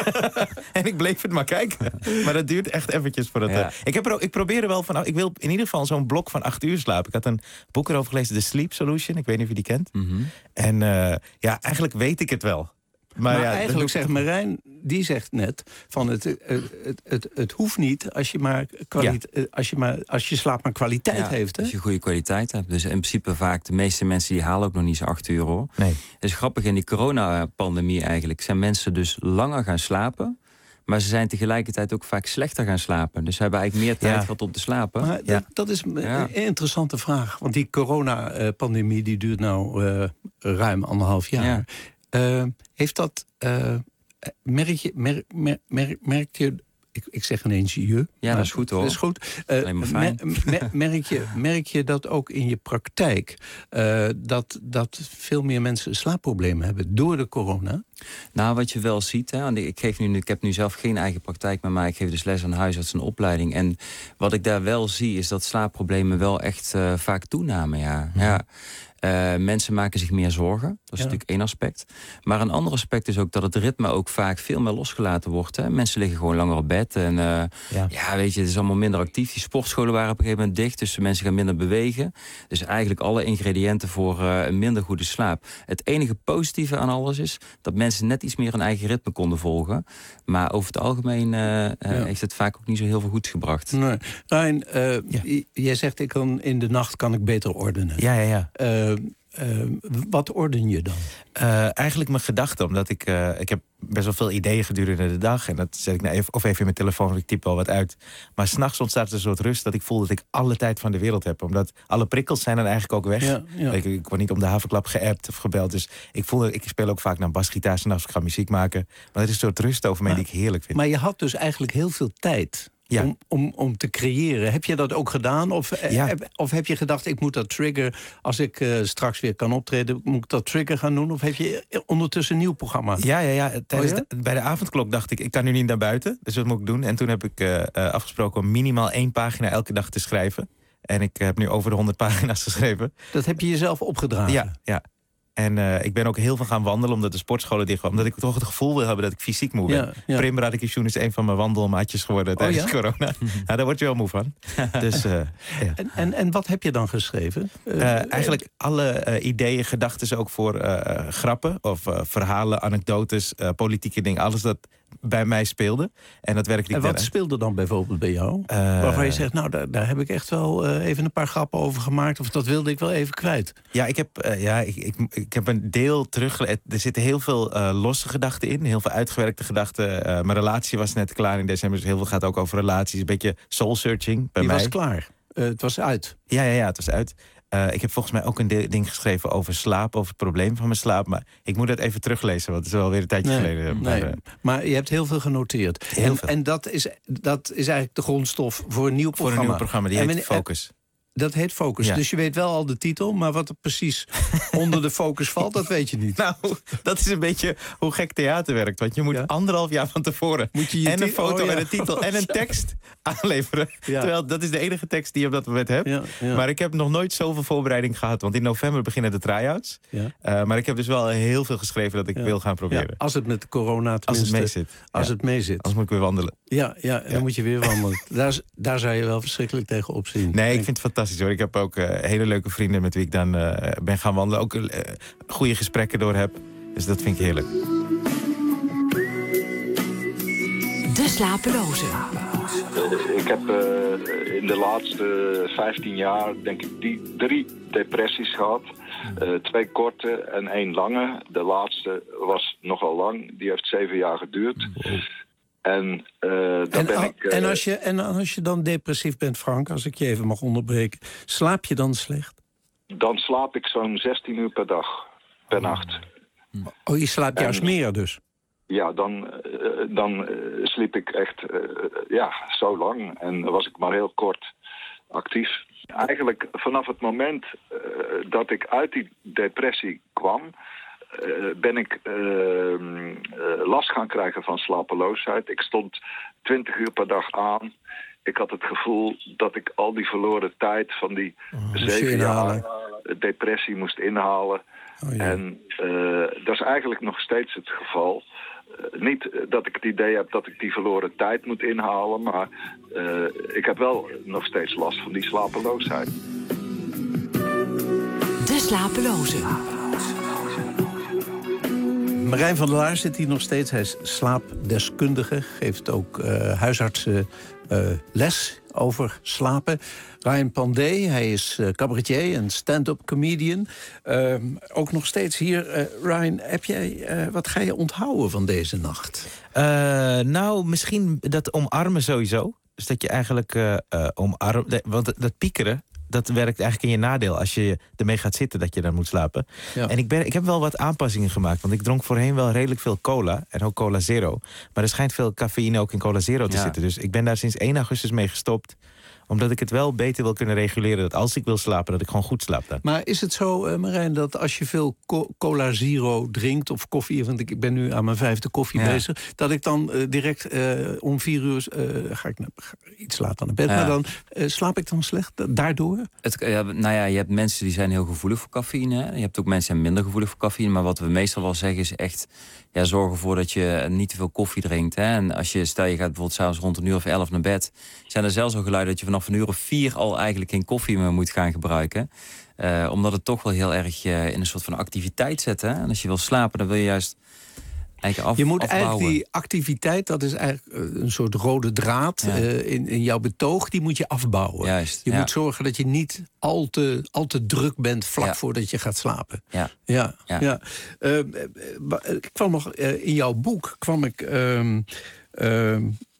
en ik bleef het maar kijken. Maar dat duurt echt eventjes voordat... Ja. Uh, ik, heb er ook, ik probeer er wel van, ik wil in ieder geval zo'n blok van acht uur slapen. Ik had een boek erover gelezen, The Sleep Solution. Ik weet niet of je die kent. Mm-hmm. En uh, ja, eigenlijk weet ik het wel. Maar, maar ja, eigenlijk zegt Marijn, die zegt net van het, het, het, het, het hoeft niet als je maar, kwalite- ja. als je maar als je slaap maar kwaliteit ja, heeft. Hè? Als je goede kwaliteit hebt. Dus in principe vaak de meeste mensen die halen ook nog niet zo'n acht uur hoor. Nee. Het is grappig, in die coronapandemie eigenlijk zijn mensen dus langer gaan slapen. Maar ze zijn tegelijkertijd ook vaak slechter gaan slapen. Dus ze hebben eigenlijk meer tijd ja. gehad om te slapen. Maar ja. dat, dat is een ja. interessante vraag. Want die coronapandemie die duurt nou uh, ruim anderhalf jaar. Ja. Uh, heeft dat, uh, merk je, merk, merk, merk, merk je, ik, ik zeg ineens je. Ja, dat is goed hoor. Dat is goed. Uh, Alleen maar fijn. Mer, merk, je, merk je dat ook in je praktijk, uh, dat, dat veel meer mensen slaapproblemen hebben door de corona? Nou, wat je wel ziet, hè, ik, geef nu, ik heb nu zelf geen eigen praktijk meer, maar ik geef dus les aan huisarts en opleiding. En wat ik daar wel zie, is dat slaapproblemen wel echt uh, vaak toenamen. Ja. Mm-hmm. ja. Uh, mensen maken zich meer zorgen. Dat is ja. natuurlijk één aspect. Maar een ander aspect is ook dat het ritme ook vaak veel meer losgelaten wordt. Hè. Mensen liggen gewoon langer op bed. En uh, ja. ja, weet je, het is allemaal minder actief. Die sportscholen waren op een gegeven moment dicht. Dus mensen gaan minder bewegen. Dus eigenlijk alle ingrediënten voor uh, een minder goede slaap. Het enige positieve aan alles is dat mensen net iets meer hun eigen ritme konden volgen. Maar over het algemeen uh, ja. uh, heeft het vaak ook niet zo heel veel goeds gebracht. Nee. Rijn, uh, ja. jij zegt ik kan in de nacht kan ik beter ordenen. Ja, ja, ja. Uh, Uh, wat orden je dan? Uh, eigenlijk mijn gedachten, omdat ik... Uh, ik heb best wel veel ideeën gedurende de dag. En dat zet ik nou even, of even in mijn telefoon, ik typ wel wat uit. Maar 's nachts ontstaat er een soort rust dat ik voel dat ik alle tijd van de wereld heb. Omdat alle prikkels zijn dan eigenlijk ook weg. Ja, ja. Ik, ik word niet om de haverklap geappt of gebeld. Dus ik voel, ik speel ook vaak naar basgitaar 's nachts. Ik ga muziek maken. Maar er is een soort rust over mij maar, die ik heerlijk vind. Maar je had dus eigenlijk heel veel tijd... Ja. Om, om, om te creëren. Heb je dat ook gedaan? Of, ja. heb, of heb je gedacht, ik moet dat trigger... als ik uh, straks weer kan optreden, moet ik dat trigger gaan doen? Of heb je ondertussen een nieuw programma? Ja, ja, ja. Tijdens oh, ja? De, bij de avondklok dacht ik, ik kan nu niet naar buiten. Dus wat moet ik doen? En toen heb ik uh, uh, afgesproken om minimaal één pagina elke dag te schrijven. En ik heb nu over de honderd pagina's geschreven. Dat heb je jezelf opgedragen? Ja, ja. En uh, ik ben ook heel veel gaan wandelen, omdat de sportscholen dicht waren. Omdat ik toch het gevoel wil hebben dat ik fysiek moe ben. Ja, ja. Prim Radikishun is een van mijn wandelmaatjes geworden tijdens oh, ja? corona. Nou, daar word je wel moe van. dus, uh, ja. en, en, en wat heb je dan geschreven? Uh, uh, eigenlijk alle uh, ideeën, gedachten ook voor uh, grappen. Of uh, verhalen, anekdotes, uh, politieke dingen. Alles dat bij mij speelde. En dat werkte ik En wat daar. speelde dan bijvoorbeeld bij jou? Uh, Waarvan je zegt, nou, daar, daar heb ik echt wel uh, even een paar grappen over gemaakt. Of dat wilde ik wel even kwijt. Ja, ik heb, uh, ja, ik, ik, ik heb een deel terug. Er zitten heel veel uh, losse gedachten in. Heel veel uitgewerkte gedachten. Uh, mijn relatie was net klaar in december. Dus heel veel gaat ook over relaties. Een beetje soul-searching bij Die mij. was klaar. Uh, het was uit. Ja, ja, ja, het was uit. Uh, ik heb volgens mij ook een de- ding geschreven over slaap, over het probleem van mijn slaap. Maar ik moet dat even teruglezen, want het is wel weer een tijdje nee, geleden. Nee, maar, uh, maar je hebt heel veel genoteerd. Heel en veel. en dat, is, dat is eigenlijk de grondstof voor een nieuw voor programma. een nieuw programma, die en heet men, Focus. Dat heet Focus. Ja. Dus je weet wel al de titel, maar wat er precies onder de focus valt, dat weet je niet. Nou, dat is een beetje hoe gek theater werkt. Want je moet ja? anderhalf jaar van tevoren moet je je en een ti- foto oh, ja. en een titel en een tekst aanleveren. Ja. Terwijl dat is de enige tekst die je op dat moment hebt. Ja, ja. Maar ik heb nog nooit zoveel voorbereiding gehad. Want in november beginnen de try-outs. Ja. Uh, maar ik heb dus wel heel veel geschreven dat ik ja. wil gaan proberen. Ja, als het met de corona Als het mee zit. Als ja. het mee zit. Als moet ik weer wandelen. Ja, ja, dan ja. moet je weer wandelen. daar, daar zou je wel verschrikkelijk tegen opzien. Nee, ik vind het fantastisch hoor. Ik heb ook uh, hele leuke vrienden met wie ik dan uh, ben gaan wandelen. Ook uh, goede gesprekken door heb. Dus dat vind ik heerlijk. De slapeloze. Ik heb uh, in de laatste vijftien jaar denk ik die, drie depressies gehad. Uh, twee korte en één lange. De laatste was nogal lang. Die heeft zeven jaar geduurd. En, uh, dan en, ben ik, uh, en, als je, en als je dan depressief bent, Frank, als ik je even mag onderbreken, slaap je dan slecht? Dan slaap ik zo'n zestien uur per dag, per oh. nacht. Oh, je slaapt juist en, meer dus? Ja, dan, uh, dan uh, sliep ik echt uh, ja, zo lang en was ik maar heel kort actief. Eigenlijk vanaf het moment uh, dat ik uit die depressie kwam, Uh, ben ik uh, uh, last gaan krijgen van slapeloosheid. Ik stond twintig uur per dag aan. Ik had het gevoel dat ik al die verloren tijd van die oh, zeven jaar depressie moest inhalen. Oh, ja. En uh, dat is eigenlijk nog steeds het geval. Uh, niet dat ik het idee heb dat ik die verloren tijd moet inhalen, maar uh, ik heb wel nog steeds last van die slapeloosheid. De slapeloze. Marijn van der Laar zit hier nog steeds. Hij is slaapdeskundige, geeft ook uh, huisartsen uh, les over slapen. Ryan Pandey, hij is uh, cabaretier en stand-up comedian. Uh, ook nog steeds hier. Uh, Ryan, heb jij, uh, wat ga je onthouden van deze nacht? Uh, nou, misschien dat omarmen sowieso. Dus dat je eigenlijk uh, uh, omarmt. Want dat, dat piekeren, dat werkt eigenlijk in je nadeel als je ermee gaat zitten dat je dan moet slapen. Ja. En ik, ben, ik heb wel wat aanpassingen gemaakt. Want ik dronk voorheen wel redelijk veel cola. En ook cola zero. Maar er schijnt veel cafeïne ook in cola zero te ja. zitten. Dus ik ben daar sinds één augustus mee gestopt. Omdat ik het wel beter wil kunnen reguleren. Dat als ik wil slapen, dat ik gewoon goed slaap dan. Maar is het zo, uh, Marijn, dat als je veel co- cola zero drinkt of koffie, want ik ben nu aan mijn vijfde koffie ja. bezig, dat ik dan uh, direct uh, om vier uur uh, ga ik naar, ga iets later naar bed, ja. maar dan uh, slaap ik dan slecht daardoor? Het, ja, nou ja, je hebt mensen die zijn heel gevoelig voor cafeïne. Hè? Je hebt ook mensen die zijn minder gevoelig voor cafeïne. Maar wat we meestal wel zeggen is echt ja, zorg ervoor dat je niet te veel koffie drinkt. Hè? En als je, stel je gaat bijvoorbeeld s'avonds rond een uur of elf naar bed, zijn er zelfs al geluiden dat je vanaf een uur of vier al eigenlijk geen koffie meer moet gaan gebruiken. Uh, omdat het toch wel heel erg uh, in een soort van activiteit zet. Hè? En als je wil slapen, dan wil je juist eigenlijk af, Je moet afbouwen. eigenlijk die activiteit, dat is eigenlijk een soort rode draad ja. uh, in, in jouw betoog, die moet je afbouwen. Juist, je ja. moet zorgen dat je niet al te, al te druk bent vlak ja. voordat je gaat slapen. Ja. Ja, ja. ja. Uh, ik kwam nog uh, in jouw boek kwam ik. Uh, uh,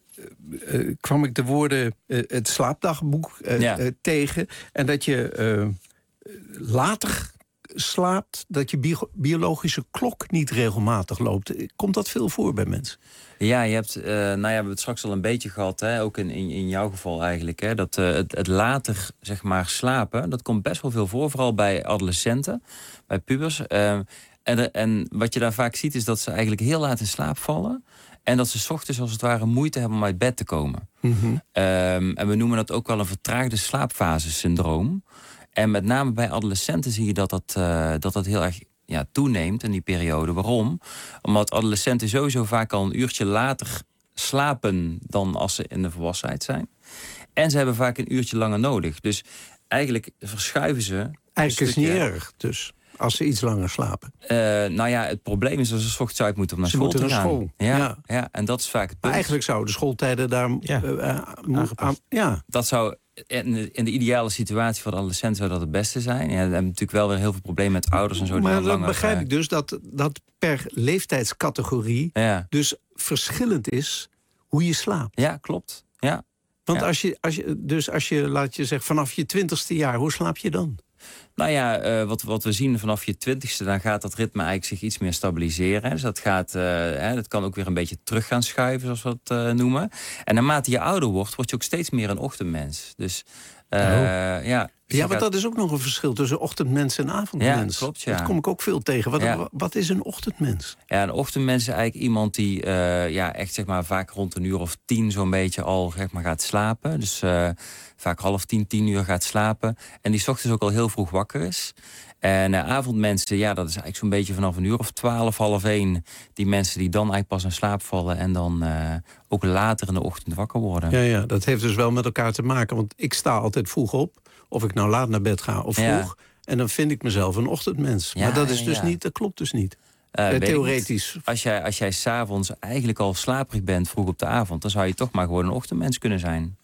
Uh, kwam ik de woorden uh, het slaapdagboek uh, ja. uh, tegen. En dat je uh, later slaapt, dat je bio- biologische klok niet regelmatig loopt. Komt dat veel voor bij mensen? Ja, je hebt, uh, nou ja, we hebben het straks al een beetje gehad, hè, ook in, in, in jouw geval eigenlijk. Hè, dat uh, het, het later, zeg maar, slapen, dat komt best wel veel voor. Vooral bij adolescenten, bij pubers. Uh, en, de, en wat je daar vaak ziet is dat ze eigenlijk heel laat in slaap vallen. En dat ze 's ochtends als het ware moeite hebben om uit bed te komen. Mm-hmm. Um, en we noemen dat ook wel een vertraagde slaapfase-syndroom. En met name bij adolescenten zie je dat dat, uh, dat, dat heel erg ja, toeneemt in die periode. Waarom? Omdat adolescenten sowieso vaak al een uurtje later slapen dan als ze in de volwassenheid zijn. En ze hebben vaak een uurtje langer nodig. Dus eigenlijk verschuiven ze... Eigenlijk is het niet erg, dus... Als ze iets langer slapen. Uh, nou ja, het probleem is dat ze 's ochtends uit moeten om naar ze school te gaan. Naar school. Ja, ja. ja, en dat is vaak het punt. Maar eigenlijk zouden de schooltijden daar ja. Uh, aan, ja. Dat zou in de, in de ideale situatie voor de adolescent zou dat het beste zijn. Ja, we hebben natuurlijk wel weer heel veel problemen met ouders en zo. Maar dan dan langer, begrijp uh, ik dus dat, dat per leeftijdscategorie ja. dus verschillend is hoe je slaapt. Ja, klopt. Ja. Want ja. als je, als je, dus als je, laat je zeggen, vanaf je twintigste jaar, hoe slaap je dan? Nou ja, uh, wat, wat we zien vanaf je twintigste, dan gaat dat ritme eigenlijk zich iets meer stabiliseren. Dus dat, gaat, uh, hè, dat kan ook weer een beetje terug gaan schuiven, zoals we het uh, noemen. En naarmate je ouder wordt, word je ook steeds meer een ochtendmens. Dus uh, oh. ja... Dus ja, want gaat... dat is ook nog een verschil tussen ochtendmens en avondmens. Ja, klopt, ja. Dat kom ik ook veel tegen. Wat, ja. wat is een ochtendmens? Ja, een ochtendmens is eigenlijk iemand die uh, ja, echt zeg maar, vaak rond een uur of tien zo'n beetje al zeg maar, gaat slapen. Dus uh, vaak half tien, tien uur gaat slapen. En die 's ochtends ook al heel vroeg wakker is. En uh, avondmensen, ja, dat is eigenlijk zo'n beetje vanaf een uur of twaalf, half één. Die mensen die dan eigenlijk pas in slaap vallen en dan uh, ook later in de ochtend wakker worden. Ja, ja, dat heeft dus wel met elkaar te maken. Want ik sta altijd vroeg op. Of ik nou laat naar bed ga of vroeg. Ja. En dan vind ik mezelf een ochtendmens. Ja, maar dat is dus ja. niet, dat klopt dus niet. Uh, Theoretisch. Als jij, als jij 's avonds eigenlijk al slaperig bent vroeg op de avond, dan zou je toch maar gewoon een ochtendmens kunnen zijn. Ja.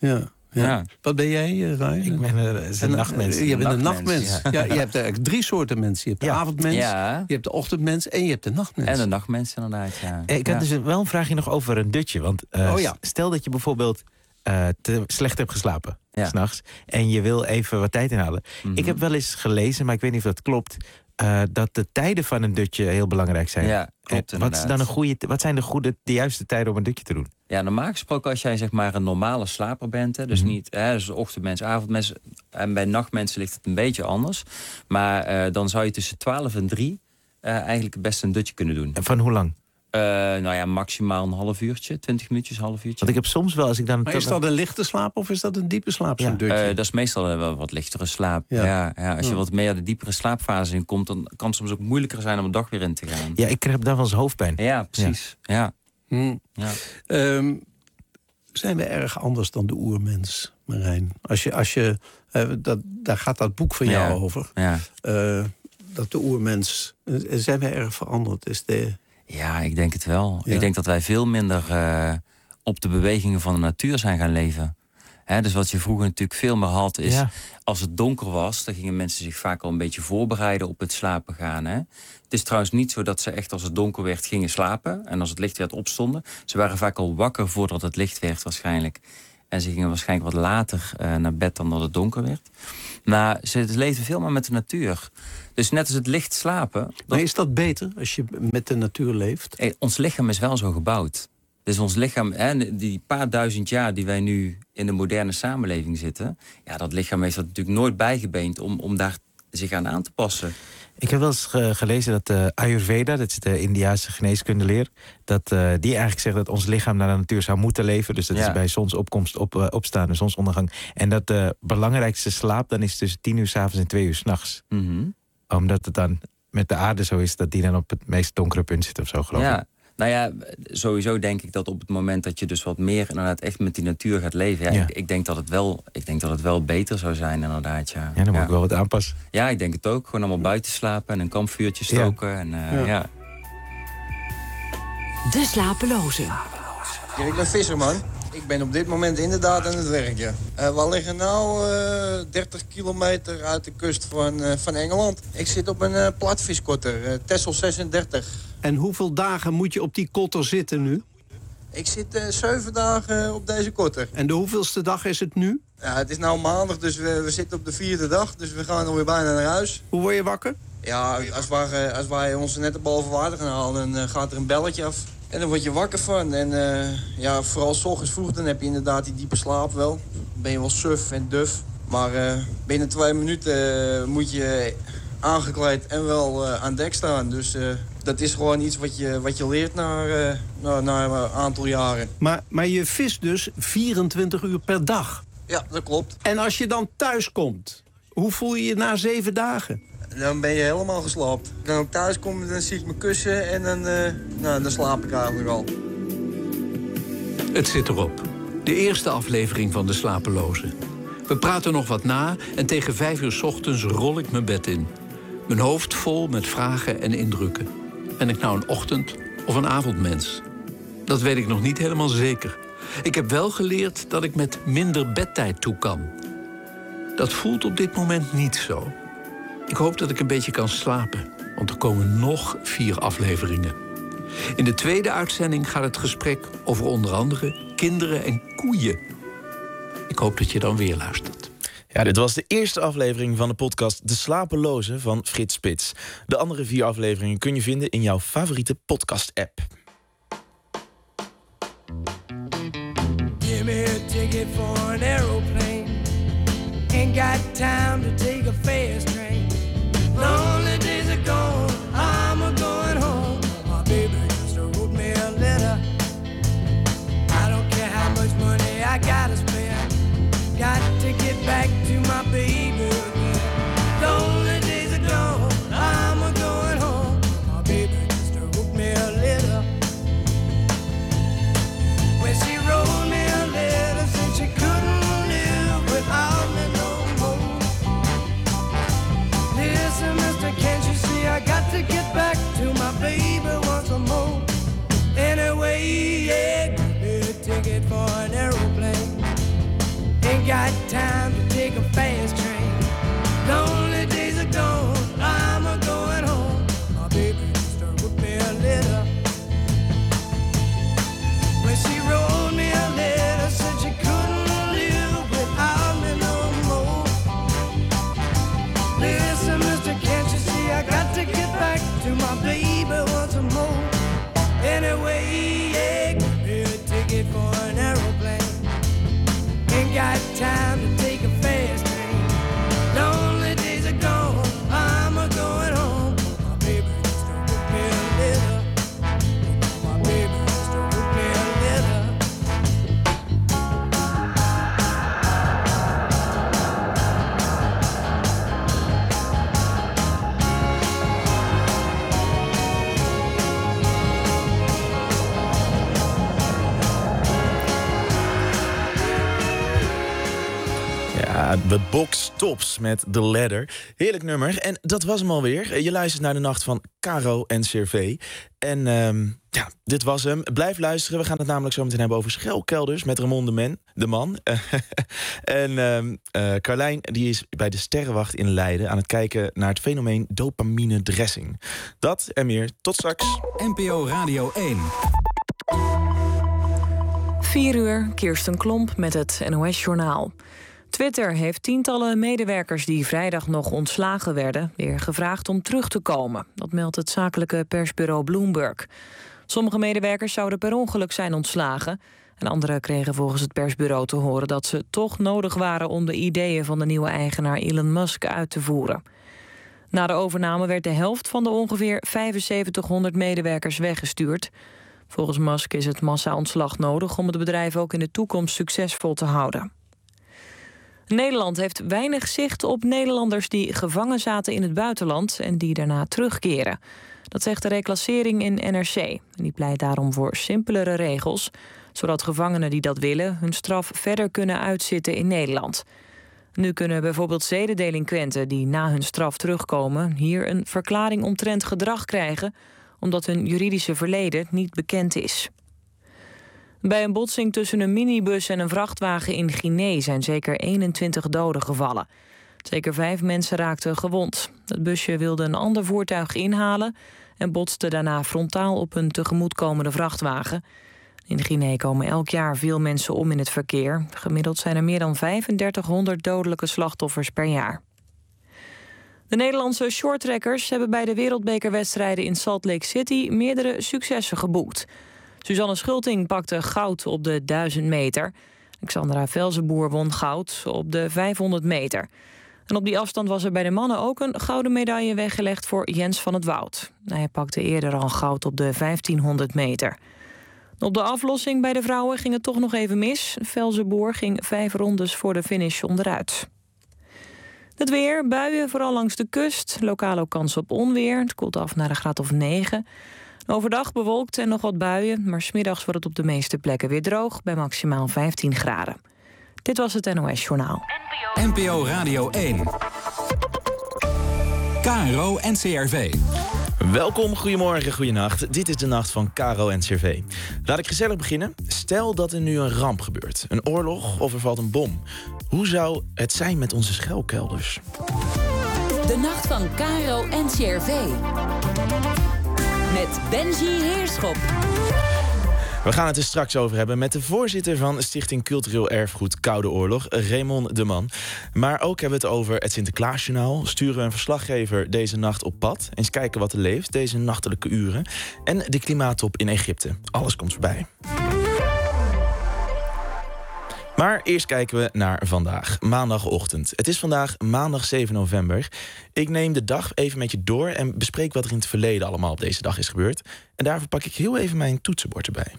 Ja. Ja. Wat ben jij, uh, Rai? Ik ben een, een, een nachtmens. Je bent een nachtmens, nachtmens. Ja. Ja, je hebt eigenlijk drie soorten mensen. Je hebt de Ja. avondmens, Ja. je hebt de ochtendmens en je hebt de nachtmens. En de nachtmens inderdaad, ja. Ik had ja. dus wel een vraagje nog over een dutje. Want uh, Oh ja. stel dat je bijvoorbeeld uh, te slecht hebt geslapen, Ja. 's nachts, en je wil even wat tijd inhalen. Mm-hmm. Ik heb wel eens gelezen, maar ik weet niet of dat klopt, uh, dat de tijden van een dutje heel belangrijk zijn. Ja, klopt En wat, is dan een goede, wat zijn de, goede, de juiste tijden om een dutje te doen? Ja, normaal gesproken als jij zeg maar een normale slaper bent, hè, dus Mhm. niet, hè, dus ochtendmens, avondmens, en bij nachtmensen ligt het een beetje anders. Maar uh, dan zou je tussen twaalf en drie uh, eigenlijk het beste een dutje kunnen doen. En van hoe lang? Uh, nou ja, maximaal een half uurtje, twintig minuutjes, een half uurtje. Want ik heb soms wel, als ik dan... Maar is dat een lichte slaap of is dat een diepe slaap, zo'n Ja. dutje? Uh, dat is meestal uh, wel wat lichtere slaap. Ja. Ja. Ja, als je Ja. wat meer de diepere slaapfase in komt, dan kan het soms ook moeilijker zijn om een dag weer in te gaan. Ja, ik krijg dan wel eens hoofdpijn. Ja, precies. Ja. Hmm. Ja. Um, zijn we erg anders dan de oermens, Marijn? Als je, als je, uh, dat, daar gaat dat boek van jou Ja. over. Ja. Uh, dat de oermens... Uh, zijn we erg veranderd? Is de... Ja, ik denk het wel. Ja. Ik denk dat wij veel minder uh, op de bewegingen van de natuur zijn gaan leven. Hè, dus wat je vroeger natuurlijk veel meer had is... Ja. Als het donker was, dan gingen mensen zich vaak al een beetje voorbereiden op het slapen gaan. Hè? Het is trouwens niet zo dat ze echt als het donker werd gingen slapen. En als het licht werd opstonden. Ze waren vaak al wakker voordat het licht werd waarschijnlijk. En ze gingen waarschijnlijk wat later uh, naar bed dan dat het donker werd. Maar ze leefden veel meer met de natuur. Dus net als het licht slapen... Dat... Maar is dat beter als je met de natuur leeft? Hey, ons lichaam is wel zo gebouwd. Dus ons lichaam, hè, die paar duizend jaar die wij nu in de moderne samenleving zitten... ja, dat lichaam heeft dat natuurlijk nooit bijgebeend om, om daar zich aan aan te passen. Ik heb wel eens ge- gelezen dat de Ayurveda, dat is de Indiase geneeskundeleer, dat uh, die eigenlijk zegt dat ons lichaam naar de natuur zou moeten leven. Dus dat Ja. is bij zonsopkomst, op, uh, opstaan en zonsondergang. En dat de belangrijkste slaap dan is tussen tien uur 's avonds en twee uur 's nachts. Mm-hmm. Omdat het dan met de aarde zo is dat die dan op het meest donkere punt zit of zo, geloof Ja. ik. Nou ja, sowieso denk ik dat op het moment dat je dus wat meer inderdaad echt met die natuur gaat leven... Ja, Ja. Ik, ik, denk dat het wel, ik denk dat het wel beter zou zijn inderdaad, ja. Ja, dan moet ja. ik wel wat aanpassen. Ja, ik denk het ook. Gewoon allemaal buiten slapen en een kampvuurtje stoken. Ja. En, uh, Ja. ja. De slapelozen. Ja, ik ben visserman. Ik ben op dit moment inderdaad aan het werk, ja. Uh, we liggen nu uh, dertig kilometer uit de kust van, uh, van Engeland. Ik zit op een uh, platviskotter, uh, Texel zesendertig. En hoeveel dagen moet je op die kotter zitten nu? Ik zit uh, zeven dagen op deze kotter. En de hoeveelste dag is het nu? Ja, het is nu maandag, dus we, we zitten op de vierde dag. Dus we gaan alweer bijna naar huis. Hoe word je wakker? Ja, als wij, als wij ons net boven water gaan halen, dan uh, gaat er een belletje af. En dan word je wakker van. En uh, ja, vooral 's ochtends vroeg, dan heb je inderdaad die diepe slaap wel. Dan ben je wel suf en duf. Maar uh, binnen twee minuten uh, moet je aangekleed en wel uh, aan dek staan. Dus uh, dat is gewoon iets wat je, wat je leert na, uh, na, na een aantal jaren. Maar, maar je vist dus vierentwintig uur per dag? Ja, dat klopt. En als je dan thuis komt, hoe voel je je na zeven dagen? Dan ben je helemaal geslaapt. Dan ik thuis kom, dan zie ik mijn kussen en dan, uh, nou, dan slaap ik eigenlijk al. Het zit erop. De eerste aflevering van De Slapelozen. We praten nog wat na en tegen vijf uur 's ochtends rol ik mijn bed in. Mijn hoofd vol met vragen en indrukken. Ben ik nou een ochtend- of een avondmens? Dat weet ik nog niet helemaal zeker. Ik heb wel geleerd dat ik met minder bedtijd toe kan. Dat voelt op dit moment niet zo. Ik hoop dat ik een beetje kan slapen, want er komen nog vier afleveringen. In de tweede uitzending gaat het gesprek over onder andere kinderen en koeien. Ik hoop dat je dan weer luistert. Ja, dit was de eerste aflevering van de podcast De Slapelozen van Frits Spits. De andere vier afleveringen kun je vinden in jouw favoriete podcast-app. Give me a ticket for an aeroplane. Ain't got time to take a fast train. Lonely days are gone, I'm a going home. My baby just wrote me a letter. I don't care how much money I gotta spend. Got to get back to my baby again. Lonely days are gone, I'm a going home. My baby just wrote me a letter. When she wrote me a letter, said she couldn't live without me no more. got time to take a fast train. Lonely days are gone, I'm a going home. My baby used to wrote me a letter. When she wrote me a letter, said she couldn't live without me no more. Listen, mister, can't you see I got to get back to my baby once more. Anyway, yeah, give me a ticket for an aeroplane. Ain't got time to take a fast train. Lonely days are gone, I'm a going home. My baby used to wrote me a letter. My baby used to wrote me a letter. Ja, de Box Tops met The Ladder. Heerlijk nummer. En dat was hem alweer. Je luistert naar de nacht van Caro en Cervé. En um, ja, dit was hem. Blijf luisteren. We gaan het namelijk zo meteen hebben over schelkelders met Ramon de, Man, de Man. en um, uh, Carlijn die is bij de Sterrenwacht in Leiden aan het kijken naar het fenomeen dopamine dressing. Dat en meer. Tot straks. N P O Radio één. vier uur, Kirsten Klomp met het N O S-journaal. Twitter heeft tientallen medewerkers die vrijdag nog ontslagen werden weer gevraagd om terug te komen. Dat meldt het zakelijke persbureau Bloomberg. Sommige medewerkers zouden per ongeluk zijn ontslagen. En anderen kregen volgens het persbureau te horen dat ze toch nodig waren om de ideeën van de nieuwe eigenaar Elon Musk uit te voeren. Na de overname werd de helft van de ongeveer vijfenzeventighonderd medewerkers weggestuurd. Volgens Musk is het massa-ontslag nodig om het bedrijf ook in de toekomst succesvol te houden. Nederland heeft weinig zicht op Nederlanders die gevangen zaten in het buitenland en die daarna terugkeren. Dat zegt de reclassering in N R C. En die pleit daarom voor simpelere regels, zodat gevangenen die dat willen hun straf verder kunnen uitzitten in Nederland. Nu kunnen bijvoorbeeld zedendelinquenten die na hun straf terugkomen hier een verklaring omtrent gedrag krijgen, omdat hun juridische verleden niet bekend is. Bij een botsing tussen een minibus en een vrachtwagen in Guinea zijn zeker eenentwintig doden gevallen. Zeker vijf mensen raakten gewond. Het busje wilde een ander voertuig inhalen en botste daarna frontaal op een tegemoetkomende vrachtwagen. In Guinea komen elk jaar veel mensen om in het verkeer. Gemiddeld zijn er meer dan vijfendertighonderd dodelijke slachtoffers per jaar. De Nederlandse shorttrackers hebben bij de wereldbekerwedstrijden in Salt Lake City meerdere successen geboekt. Suzanne Schulting pakte goud op de duizend meter. Alexandra Velzenboer won goud op de vijfhonderd meter. En op die afstand was er bij de mannen ook een gouden medaille weggelegd voor Jens van het Woud. Hij pakte eerder al goud op de vijftienhonderd meter. Op de aflossing bij de vrouwen ging het toch nog even mis. Velzenboer ging vijf rondes voor de finish onderuit. Het weer, buien vooral langs de kust. Lokaal ook kans op onweer. Het koelt af naar een graad of negen. Overdag bewolkt en nog wat buien, maar 's middags wordt het op de meeste plekken weer droog bij maximaal vijftien graden. Dit was het N O S-journaal. N P O Radio één. K R O en C R V. Welkom, goedemorgen, goedenacht. Dit is de nacht van Caro en Cervé. Laat ik gezellig beginnen. Stel dat er nu een ramp gebeurt. Een oorlog of er valt een bom. Hoe zou het zijn met onze schuilkelders? De nacht van Caro en C R V. Met Benji Heerschop. We gaan het er straks over hebben met de voorzitter van Stichting Cultureel Erfgoed Koude Oorlog, Raymond de Man. Maar ook hebben we het over het Sinterklaasjournaal. Sturen we een verslaggever deze nacht op pad. Eens kijken wat er leeft, deze nachtelijke uren. En de klimaattop in Egypte. Alles komt voorbij. Maar eerst kijken we naar vandaag, maandagochtend. Het is vandaag maandag zeven november. Ik neem de dag even met je door en bespreek wat er in het verleden allemaal op deze dag is gebeurd. En daarvoor pak ik heel even mijn toetsenbord erbij.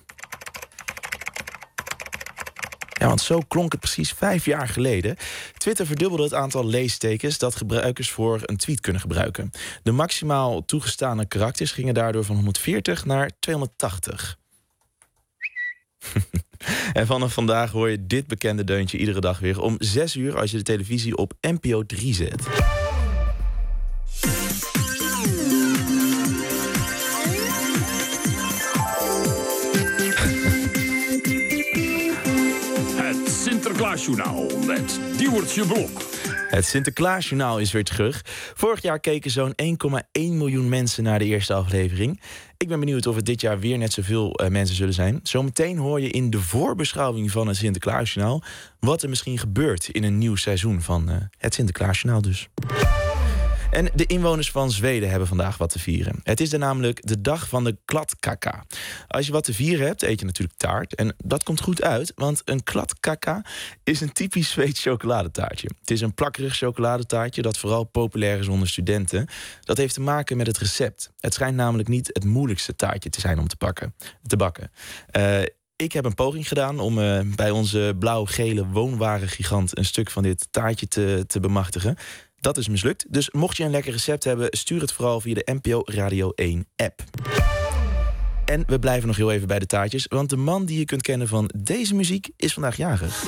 Ja, want zo klonk het precies vijf jaar geleden. Twitter verdubbelde het aantal leestekens dat gebruikers voor een tweet kunnen gebruiken. De maximaal toegestane karakters gingen daardoor van honderdveertig naar tweehonderdtachtig. En vanaf vandaag hoor je dit bekende deuntje iedere dag weer om zes uur als je de televisie op N P O drie zet. Sinterklaasjournaal met Diewertje Blok. Het Sinterklaasjournaal is weer terug. Vorig jaar keken zo'n één komma één miljoen mensen naar de eerste aflevering. Ik ben benieuwd of het dit jaar weer net zoveel uh, mensen zullen zijn. Zometeen hoor je in de voorbeschouwing van het Sinterklaasjournaal wat er misschien gebeurt in een nieuw seizoen van uh, het Sinterklaasjournaal dus. En de inwoners van Zweden hebben vandaag wat te vieren. Het is er namelijk de dag van de kladdkaka. Als je wat te vieren hebt, eet je natuurlijk taart. En dat komt goed uit, want een kladdkaka is een typisch Zweeds chocoladetaartje. Het is een plakkerig chocoladetaartje dat vooral populair is onder studenten. Dat heeft te maken met het recept. Het schijnt namelijk niet het moeilijkste taartje te zijn om te, pakken, te bakken. Uh, Ik heb een poging gedaan om uh, bij onze blauw-gele woonwarengigant een stuk van dit taartje te, te bemachtigen. Dat is mislukt, dus mocht je een lekker recept hebben, stuur het vooral via de N P O Radio één app. En we blijven nog heel even bij de taartjes, want de man die je kunt kennen van deze muziek is vandaag jarig.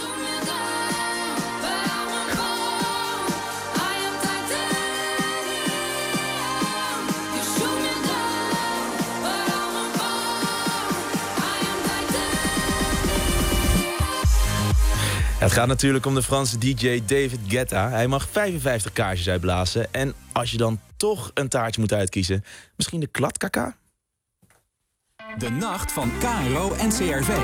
Het gaat natuurlijk om de Franse D J David Guetta. Hij mag vijfenvijftig kaarsjes uitblazen. En als je dan toch een taartje moet uitkiezen, misschien de kladdkaka? De nacht van K R O en C R V.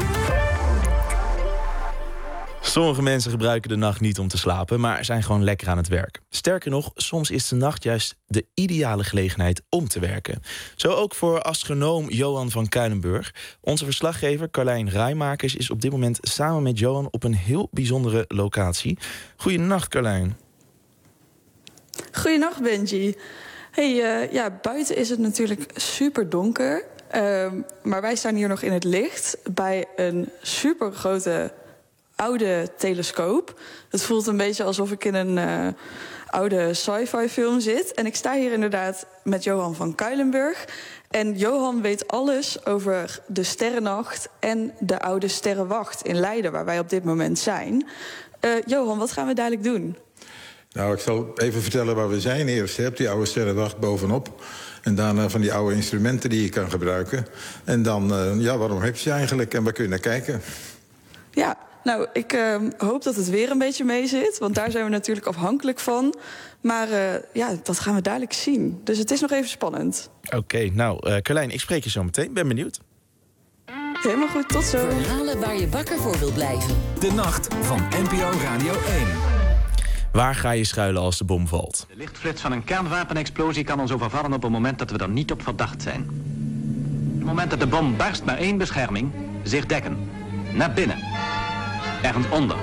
Sommige mensen gebruiken de nacht niet om te slapen, maar zijn gewoon lekker aan het werk. Sterker nog, soms is de nacht juist de ideale gelegenheid om te werken. Zo ook voor astronoom Johan van Kuilenburg. Onze verslaggever Carlijn Rijmakers is op dit moment samen met Johan op een heel bijzondere locatie. Goedenacht, Carlijn. Goedenacht, Benji. Hey, uh, ja, buiten is het natuurlijk super donker. Uh, maar wij staan hier nog in het licht bij een super grote oude telescoop. Het voelt een beetje alsof ik in een uh, oude sci-fi film zit. En ik sta hier inderdaad met Johan van Kuilenburg. En Johan weet alles over de sterrennacht en de oude sterrenwacht in Leiden, waar wij op dit moment zijn. Uh, Johan, wat gaan we dadelijk doen? Nou, ik zal even vertellen waar we zijn eerst. Je hebt die oude sterrenwacht bovenop. En daarna van die oude instrumenten die je kan gebruiken. En dan, uh, ja, waarom heb je ze eigenlijk en waar kun je naar kijken? Ja, nou, ik uh, hoop dat het weer een beetje mee zit. Want daar zijn we natuurlijk afhankelijk van. Maar uh, ja, dat gaan we dadelijk zien. Dus het is nog even spannend. Oké, okay, nou, uh, Carlijn, ik spreek je zo meteen. Ben benieuwd. Helemaal goed, tot zo. Verhalen waar je wakker voor wilt blijven. De nacht van N P O Radio één. Waar ga je schuilen als de bom valt? De lichtflits van een kernwapenexplosie kan ons overvallen op een moment dat we er niet op verdacht zijn. Op het moment dat de bom barst, maar één bescherming: zich dekken. Naar binnen. Ergens onder.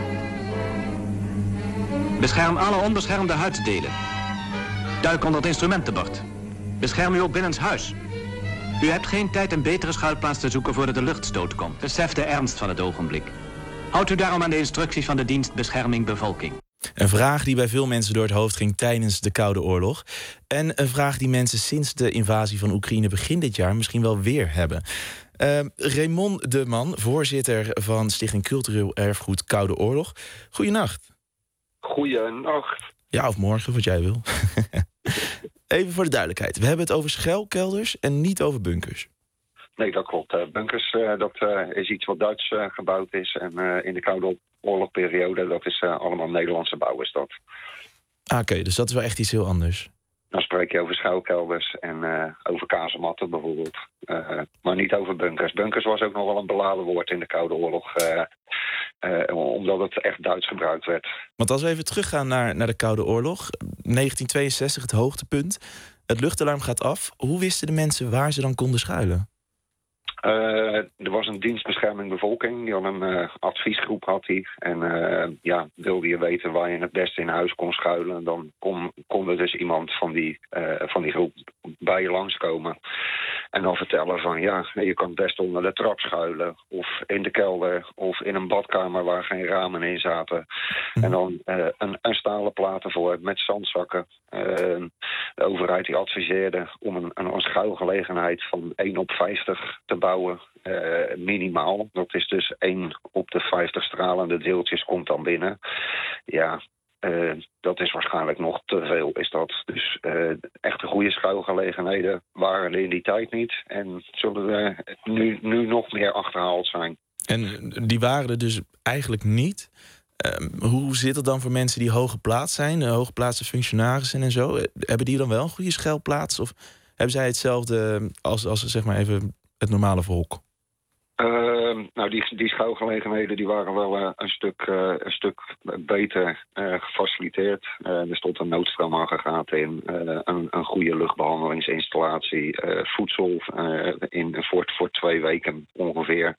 Bescherm alle onbeschermde huidsdelen. Duik onder het instrumentenbord. Bescherm u ook binnenshuis. U hebt geen tijd een betere schuilplaats te zoeken voordat de luchtstoot komt. Besef de ernst van het ogenblik. Houdt u daarom aan de instructies van de dienst Bescherming Bevolking. Een vraag die bij veel mensen door het hoofd ging tijdens de Koude Oorlog. En een vraag die mensen sinds de invasie van Oekraïne begin dit jaar misschien wel weer hebben. Uh, Raymond de Man, voorzitter van Stichting Cultureel Erfgoed Koude Oorlog. Goeienacht. Goeienacht. Ja, of morgen, wat jij wil. Even voor de duidelijkheid. We hebben het over schuilkelders en niet over bunkers. Nee, dat klopt. Uh, bunkers, uh, dat uh, is iets wat Duits uh, gebouwd is. En uh, in de Koude Oorlogperiode, dat is uh, allemaal Nederlandse bouw is dat. Ah, Oké, okay, dus dat is wel echt iets heel anders. Dan spreek je over schuilkelders en uh, over kazematten bijvoorbeeld. Uh, maar niet over bunkers. Bunkers was ook nog wel een beladen woord in de Koude Oorlog. Uh, uh, omdat het echt Duits gebruikt werd. Want als we even teruggaan naar, naar de Koude Oorlog. negentien tweeënzestig, het hoogtepunt. Het luchtalarm gaat af. Hoe wisten de mensen waar ze dan konden schuilen? Uh, er was een dienstbescherming bevolking. Die had een uh, adviesgroep had die. En uh, ja, wilde je weten waar je het beste in huis kon schuilen, dan kon, kon er dus iemand van die, uh, van die groep bij je langskomen. En dan vertellen van ja, je kan het best onder de trap schuilen. Of in de kelder. Of in een badkamer waar geen ramen in zaten. Mm. En dan uh, een, een stalen plaat ervoor met zandzakken. Uh, de overheid die adviseerde om een, een schuilgelegenheid van één op vijftig te bouwen. Uh, minimaal. Dat is dus één op de vijftig stralende deeltjes komt dan binnen. Ja, uh, dat is waarschijnlijk nog te veel, is dat. Dus uh, echte goede schuilgelegenheden waren er in die tijd niet. En zullen er nu, nu nog meer achterhaald zijn. En die waren er dus eigenlijk niet. Uh, hoe zit het dan voor mensen die hooggeplaatst zijn? Uh, hooggeplaatste functionarissen en zo? Uh, hebben die dan wel een goede schuilplaats? Of hebben zij hetzelfde als, als zeg maar even het normale volk? Uh, nou, die, die schuilgelegenheden die waren wel uh, een, stuk, uh, een stuk beter uh, gefaciliteerd. Uh, er stond een noodstroomaggregaat in, uh, een, een goede luchtbehandelingsinstallatie, uh, voedsel uh, in, voor, voor twee weken ongeveer.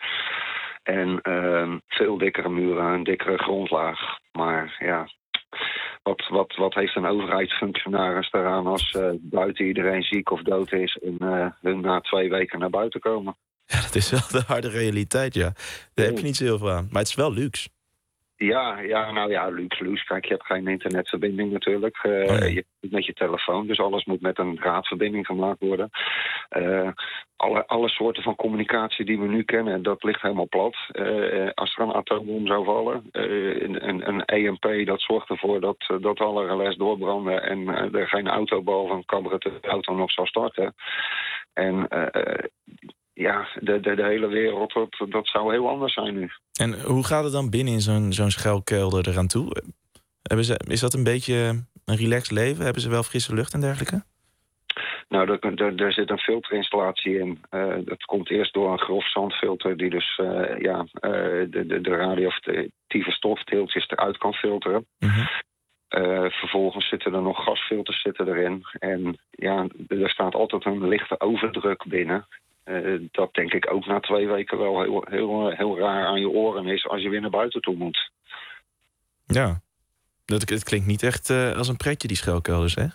En uh, veel dikkere muren, een dikkere grondlaag. Maar ja, wat, wat, wat heeft een overheidsfunctionaris daaraan als uh, buiten iedereen ziek of dood is en uh, hun na twee weken naar buiten komen? Ja, dat is wel de harde realiteit, ja. Daar heb je niet zo heel veel aan. Maar het is wel luxe. Ja, ja, nou ja, luxe, luxe. Kijk, je hebt geen internetverbinding natuurlijk. Uh, oh, nee. Je hebt met je telefoon, dus alles moet met een draadverbinding gemaakt worden. Uh, alle, alle soorten van communicatie die we nu kennen, dat ligt helemaal plat. Uh, als er een atoombom zou vallen, uh, een, een E M P, dat zorgt ervoor dat, dat alle relais doorbranden en uh, er geen auto boven een cabaret auto nog zal starten. En uh, ja, de, de, de hele wereld, dat, dat zou heel anders zijn nu. En hoe gaat het dan binnen in zo'n zo'n schuilkelder eraan toe? Hebben ze, is dat een beetje een relaxed leven? Hebben ze wel frisse lucht en dergelijke? Nou, er, er, er zit een filterinstallatie in. Uh, dat komt eerst door een grof zandfilter die dus uh, ja, uh, de, de, de radioactieve stofdeeltjes eruit kan filteren. Mm-hmm. Uh, vervolgens zitten er nog gasfilters zitten erin. En ja, er staat altijd een lichte overdruk binnen. Uh, dat denk ik ook na twee weken wel heel, heel, heel raar aan je oren is als je weer naar buiten toe moet. Ja, dat, het klinkt niet echt uh, als een pretje, die schuilkelders, hè?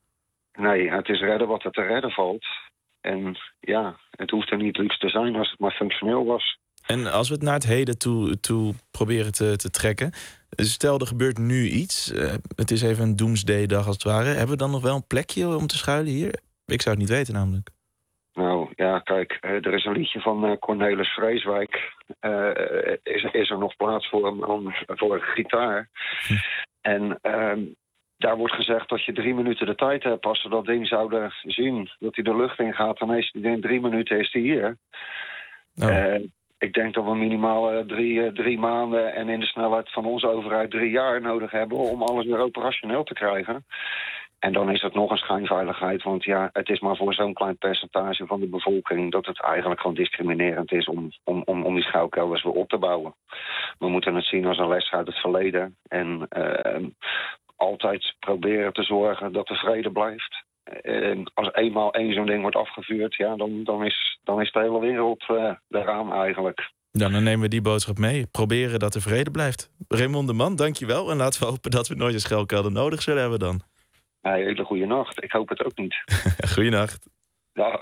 Nee, het is redden wat er te redden valt. En ja, het hoeft er niet luxe te zijn als het maar functioneel was. En als we het naar het heden toe, toe proberen te, te trekken, stel er gebeurt nu iets, uh, het is even een doomsday-dag als het ware, hebben we dan nog wel een plekje om te schuilen hier? Ik zou het niet weten namelijk. Nou ja, kijk, er is een liedje van uh, Cornelis Vreeswijk. Uh, is, is er nog plaats voor een, um, voor een gitaar? Hm. En uh, daar wordt gezegd dat je drie minuten de tijd hebt. Als ze dat ding zouden zien, dat hij de lucht in gaat, dan is hij in drie minuten is hij hier. Oh. Uh, ik denk dat we minimaal uh, drie, uh, drie maanden en in de snelheid van onze overheid drie jaar nodig hebben om alles weer operationeel te krijgen. En dan is het nog een schijnveiligheid, want ja, het is maar voor zo'n klein percentage van de bevolking dat het eigenlijk gewoon discriminerend is om, om, om, om die schuilkelders weer op te bouwen. We moeten het zien als een les uit het verleden en uh, altijd proberen te zorgen dat er vrede blijft. En als eenmaal één zo'n ding wordt afgevuurd, ja, dan, dan, is, dan is de hele wereld uh, eraan eigenlijk. Ja, dan nemen we die boodschap mee. Proberen dat er vrede blijft. Raymond de Man, dankjewel. En laten we hopen dat we nooit een schuilkelder nodig zullen hebben dan. Hey, hele goede nacht. Ik hoop het ook niet. Goeienacht. Dag.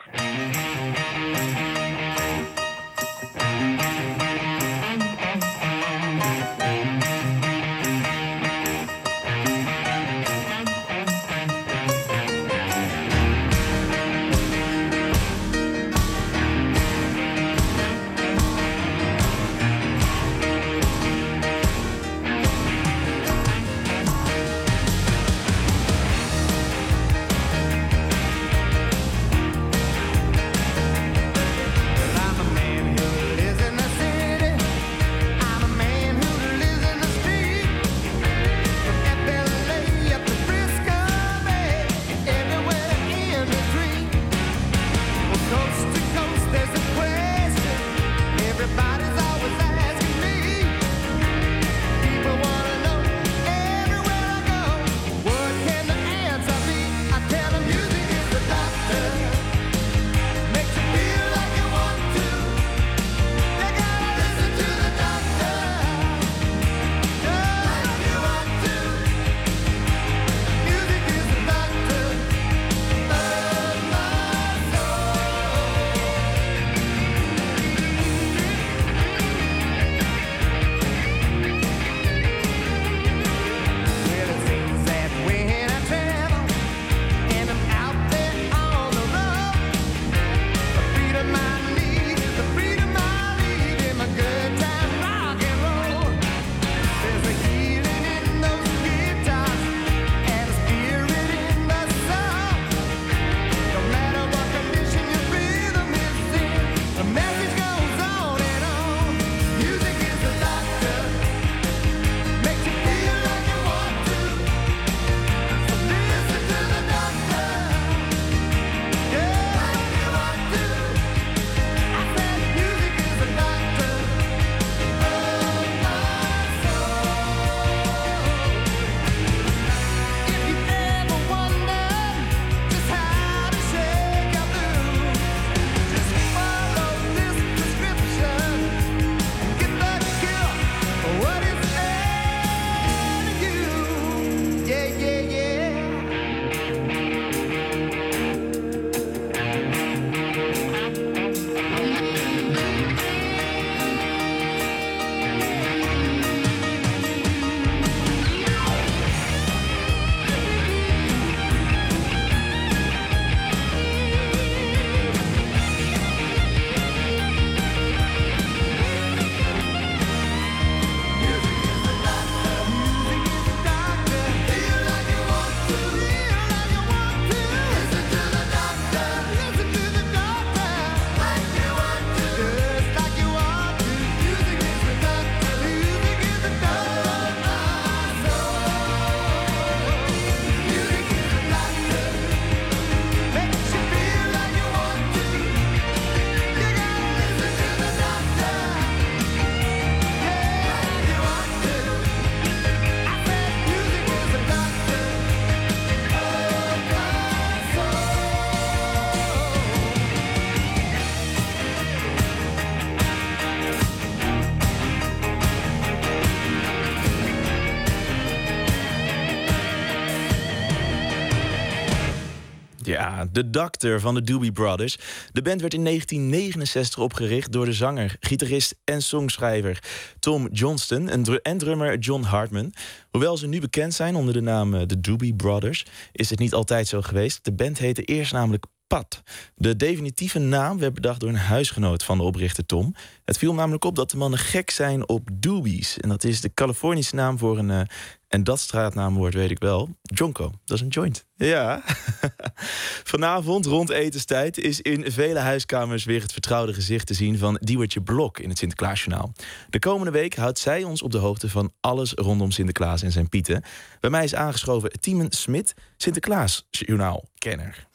Ja, de Doctor van de Doobie Brothers. De band werd in negentien negenenzestig opgericht door de zanger, gitarist en songschrijver Tom Johnston en, dr- en drummer John Hartman. Hoewel ze nu bekend zijn onder de naam de Doobie Brothers, is het niet altijd zo geweest. De band heette eerst namelijk Pat. De definitieve naam werd bedacht door een huisgenoot van de oprichter Tom. Het viel namelijk op dat de mannen gek zijn op doobies. En dat is de Californische naam voor een... Uh, en dat straatnaamwoord weet ik wel. Jonko, dat is een joint. Ja. Vanavond, rond etenstijd, is in vele huiskamers weer het vertrouwde gezicht te zien van Diewertje Blok in het Sinterklaasjournaal. De komende week houdt zij ons op de hoogte van alles rondom Sinterklaas en zijn pieten. Bij mij is aangeschoven Tiemen Smit, Sinterklaasjournaal-kenner.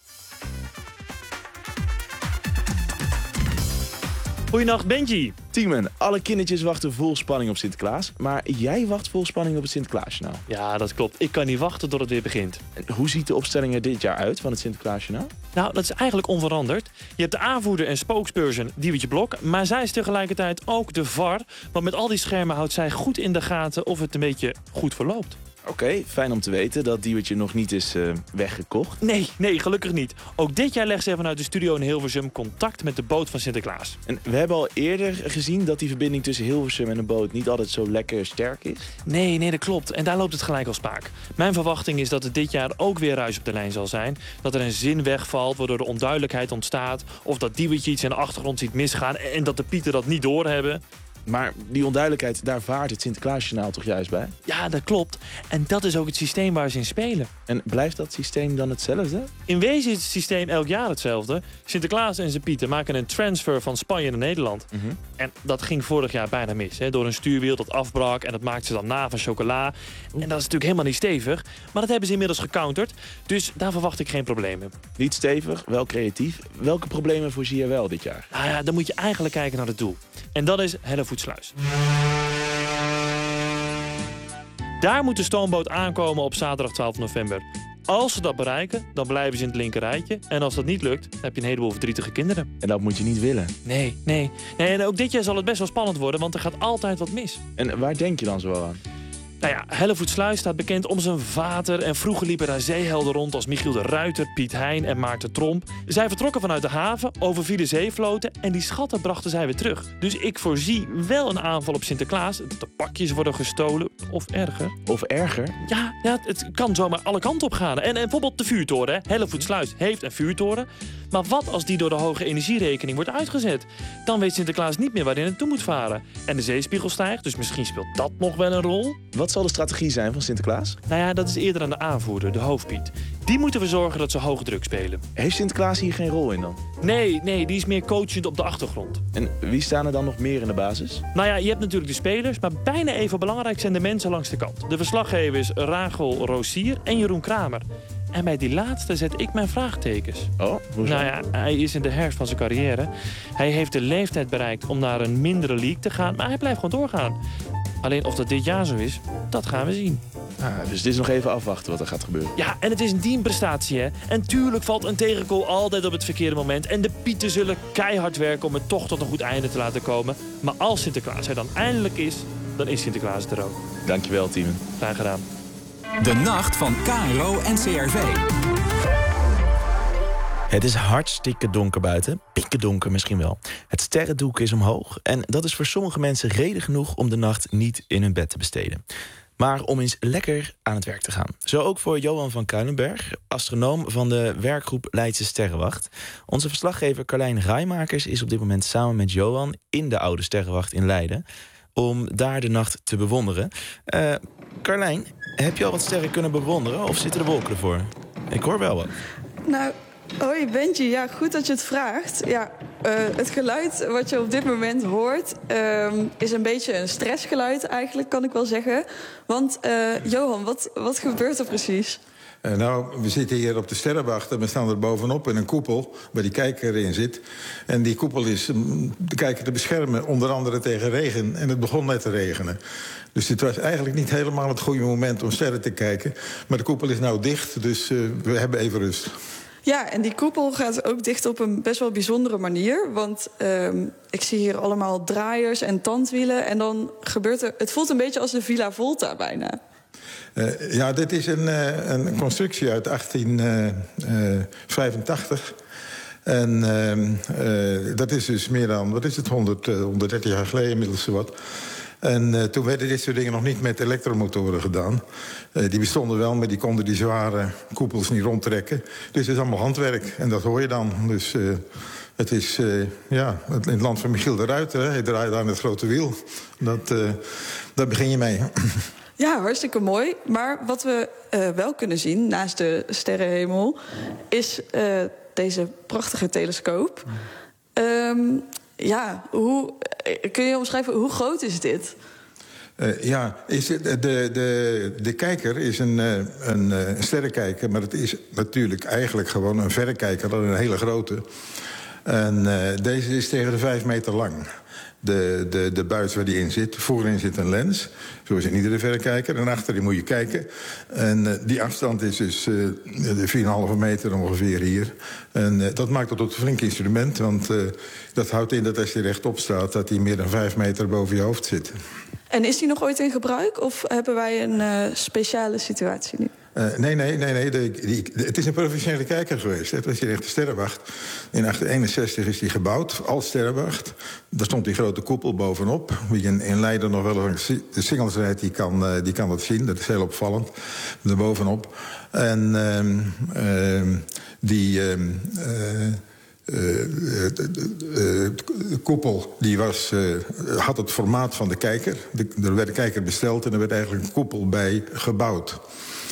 Goeienacht, Benji. Tiemen, alle kindertjes wachten vol spanning op Sinterklaas. Maar jij wacht vol spanning op het Sinterklaasjournaal. Ja, dat klopt. Ik kan niet wachten tot het weer begint. En hoe ziet de opstelling er dit jaar uit van het Sinterklaasjournaal? Nou, dat is eigenlijk onveranderd. Je hebt de aanvoerder en spokesperson Diewertje Blok. Maar zij is tegelijkertijd ook de V A R. Want met al die schermen houdt zij goed in de gaten of het een beetje goed verloopt. Oké, okay, fijn om te weten dat Diewertje nog niet is uh, weggekocht. Nee, nee, gelukkig niet. Ook dit jaar legt ze vanuit de studio in Hilversum contact met de boot van Sinterklaas. En we hebben al eerder gezien dat die verbinding tussen Hilversum en een boot niet altijd zo lekker sterk is. Nee, nee, dat klopt. En daar loopt het gelijk al spaak. Mijn verwachting is dat het dit jaar ook weer ruis op de lijn zal zijn. Dat er een zin wegvalt, waardoor er onduidelijkheid ontstaat. Of dat Diewertje iets in de achtergrond ziet misgaan en dat de pieten dat niet doorhebben. Maar die onduidelijkheid, daar vaart het Sinterklaasjournaal toch juist bij? Ja, dat klopt. En dat is ook het systeem waar ze in spelen. En blijft dat systeem dan hetzelfde? In wezen is het systeem elk jaar hetzelfde. Sinterklaas en zijn pieten maken een transfer van Spanje naar Nederland. Mm-hmm. En dat ging vorig jaar bijna mis. Hè? Door een stuurwiel dat afbrak en dat maakte ze dan na van chocola. En dat is natuurlijk helemaal niet stevig. Maar dat hebben ze inmiddels gecounterd. Dus daar verwacht ik geen problemen. Niet stevig, wel creatief. Welke problemen voorzie je wel dit jaar? Nou ja, dan moet je eigenlijk kijken naar het doel. En dat is Hellevoetsluis. Daar moet de stoomboot aankomen op zaterdag twaalf november. Als ze dat bereiken, dan blijven ze in het linkerrijtje. En als dat niet lukt, dan heb je een heleboel verdrietige kinderen. En dat moet je niet willen. Nee, nee. nee en ook dit jaar zal het best wel spannend worden, want er gaat altijd wat mis. En waar denk je dan zo aan? Nou ja, Hellevoetsluis staat bekend om zijn vater en vroeger liepen daar zeehelden rond als Michiel de Ruiter, Piet Hein en Maarten Tromp. Zij vertrokken vanuit de haven, overvielen zeevloten en die schatten brachten zij weer terug. Dus ik voorzie wel een aanval op Sinterklaas, dat de pakjes worden gestolen of erger. Of erger? Ja, ja het kan zomaar alle kanten op gaan. En, en bijvoorbeeld de vuurtoren, hè. Hellevoetsluis heeft een vuurtoren. Maar wat als die door de hoge energierekening wordt uitgezet? Dan weet Sinterklaas niet meer waar hij naartoe moet varen. En de zeespiegel stijgt, dus misschien speelt dat nog wel een rol. Wat zal de strategie zijn van Sinterklaas? Nou ja, dat is eerder aan de aanvoerder, de hoofdpiet. Die moeten we zorgen dat ze hoge druk spelen. Heeft Sinterklaas hier geen rol in dan? Nee, nee, die is meer coachend op de achtergrond. En wie staan er dan nog meer in de basis? Nou ja, je hebt natuurlijk de spelers, maar bijna even belangrijk zijn de mensen langs de kant. De verslaggevers Rachel Rosier en Jeroen Kramer. En bij die laatste zet ik mijn vraagtekens. Oh, hoezo? Nou ja, hij is in de herfst van zijn carrière. Hij heeft de leeftijd bereikt om naar een mindere league te gaan, maar hij blijft gewoon doorgaan. Alleen of dat dit jaar zo is, dat gaan we zien. Ah, dus het is nog even afwachten wat er gaat gebeuren. Ja, en het is een teamprestatie, hè. En tuurlijk valt een tegengoal altijd op het verkeerde moment. En de pieten zullen keihard werken om het toch tot een goed einde te laten komen. Maar als Sinterklaas er dan eindelijk is, dan is Sinterklaas er ook. Dankjewel, Tiemen. Graag gedaan. De nacht van K R O en C R V. Het is hartstikke donker buiten. Pikkendonker misschien wel. Het sterrendoek is omhoog. En dat is voor sommige mensen reden genoeg om de nacht niet in hun bed te besteden. Maar om eens lekker aan het werk te gaan. Zo ook voor Johan van Kuilenberg, astronoom van de werkgroep Leidse Sterrenwacht. Onze verslaggever Carlijn Rijmakers is op dit moment samen met Johan in de oude Sterrenwacht in Leiden. Om daar de nacht te bewonderen. Uh, Carlijn, heb je al wat sterren kunnen bewonderen of zitten de wolken ervoor? Ik hoor wel wat. Nou, hoi Benji. Ja, goed dat je het vraagt. Ja, uh, het geluid wat je op dit moment hoort um, is een beetje een stressgeluid eigenlijk, kan ik wel zeggen. Want uh, Johan, wat, wat gebeurt er precies? Uh, nou, we zitten hier op de Sterrenwacht en we staan er bovenop in een koepel waar die kijker in zit. En die koepel is om de kijker te beschermen, onder andere tegen regen. En het begon net te regenen. Dus het was eigenlijk niet helemaal het goede moment om sterren te kijken. Maar de koepel is nou dicht, dus uh, we hebben even rust. Ja, en die koepel gaat ook dicht op een best wel bijzondere manier. Want um, ik zie hier allemaal draaiers en tandwielen. En dan gebeurt er... Het voelt een beetje als de Villa Volta bijna. Uh, ja, dit is een, uh, een constructie uit achttien vijfentachtig. En uh, uh, dat is dus meer dan, wat is het, honderd, uh, honderddertig jaar geleden inmiddels zowat. En uh, toen werden dit soort dingen nog niet met elektromotoren gedaan. Uh, die bestonden wel, maar die konden die zware koepels niet rondtrekken. Dus het is allemaal handwerk en dat hoor je dan. Dus uh, het is, uh, ja, in het land van Michiel de Ruiter, hè, hij draait aan het grote wiel. Dat, uh, daar begin je mee. Ja, hartstikke mooi. Maar wat we uh, wel kunnen zien, naast de sterrenhemel, is uh, deze prachtige telescoop. Um, ja, hoe, kun je omschrijven, hoe groot is dit? Uh, ja, is het, de, de, de kijker is een, een, een sterrenkijker, maar het is natuurlijk eigenlijk gewoon een verrekijker, dan een hele grote. En uh, deze is tegen de vijf meter lang. De, de, de buis waar die in zit. Voorin zit een lens, zoals in iedere verrekijker. En achterin moet je kijken. En uh, die afstand is dus uh, vier komma vijf meter ongeveer hier. En uh, dat maakt het tot een flink instrument. Want uh, dat houdt in dat als je rechtop staat, dat hij meer dan vijf meter boven je hoofd zit. En is die nog ooit in gebruik? Of hebben wij een uh, speciale situatie nu? Uh, nee, nee, nee. nee. De, die, de, het is een professionele kijker geweest. Hè. Dat is hier echt de sterrenwacht. In achttien eenenzestig is die gebouwd als sterrenwacht. Daar stond die grote koepel bovenop. Wie in, in Leiden nog wel eens de singles rijdt, die kan, uh, die kan dat zien. Dat is heel opvallend. Daarbovenop. En uh, uh, die... Uh, uh, Uh, de, de, de, de koepel die was, uh, had het formaat van de kijker. De, er werd de kijker besteld en er werd eigenlijk een koepel bij gebouwd.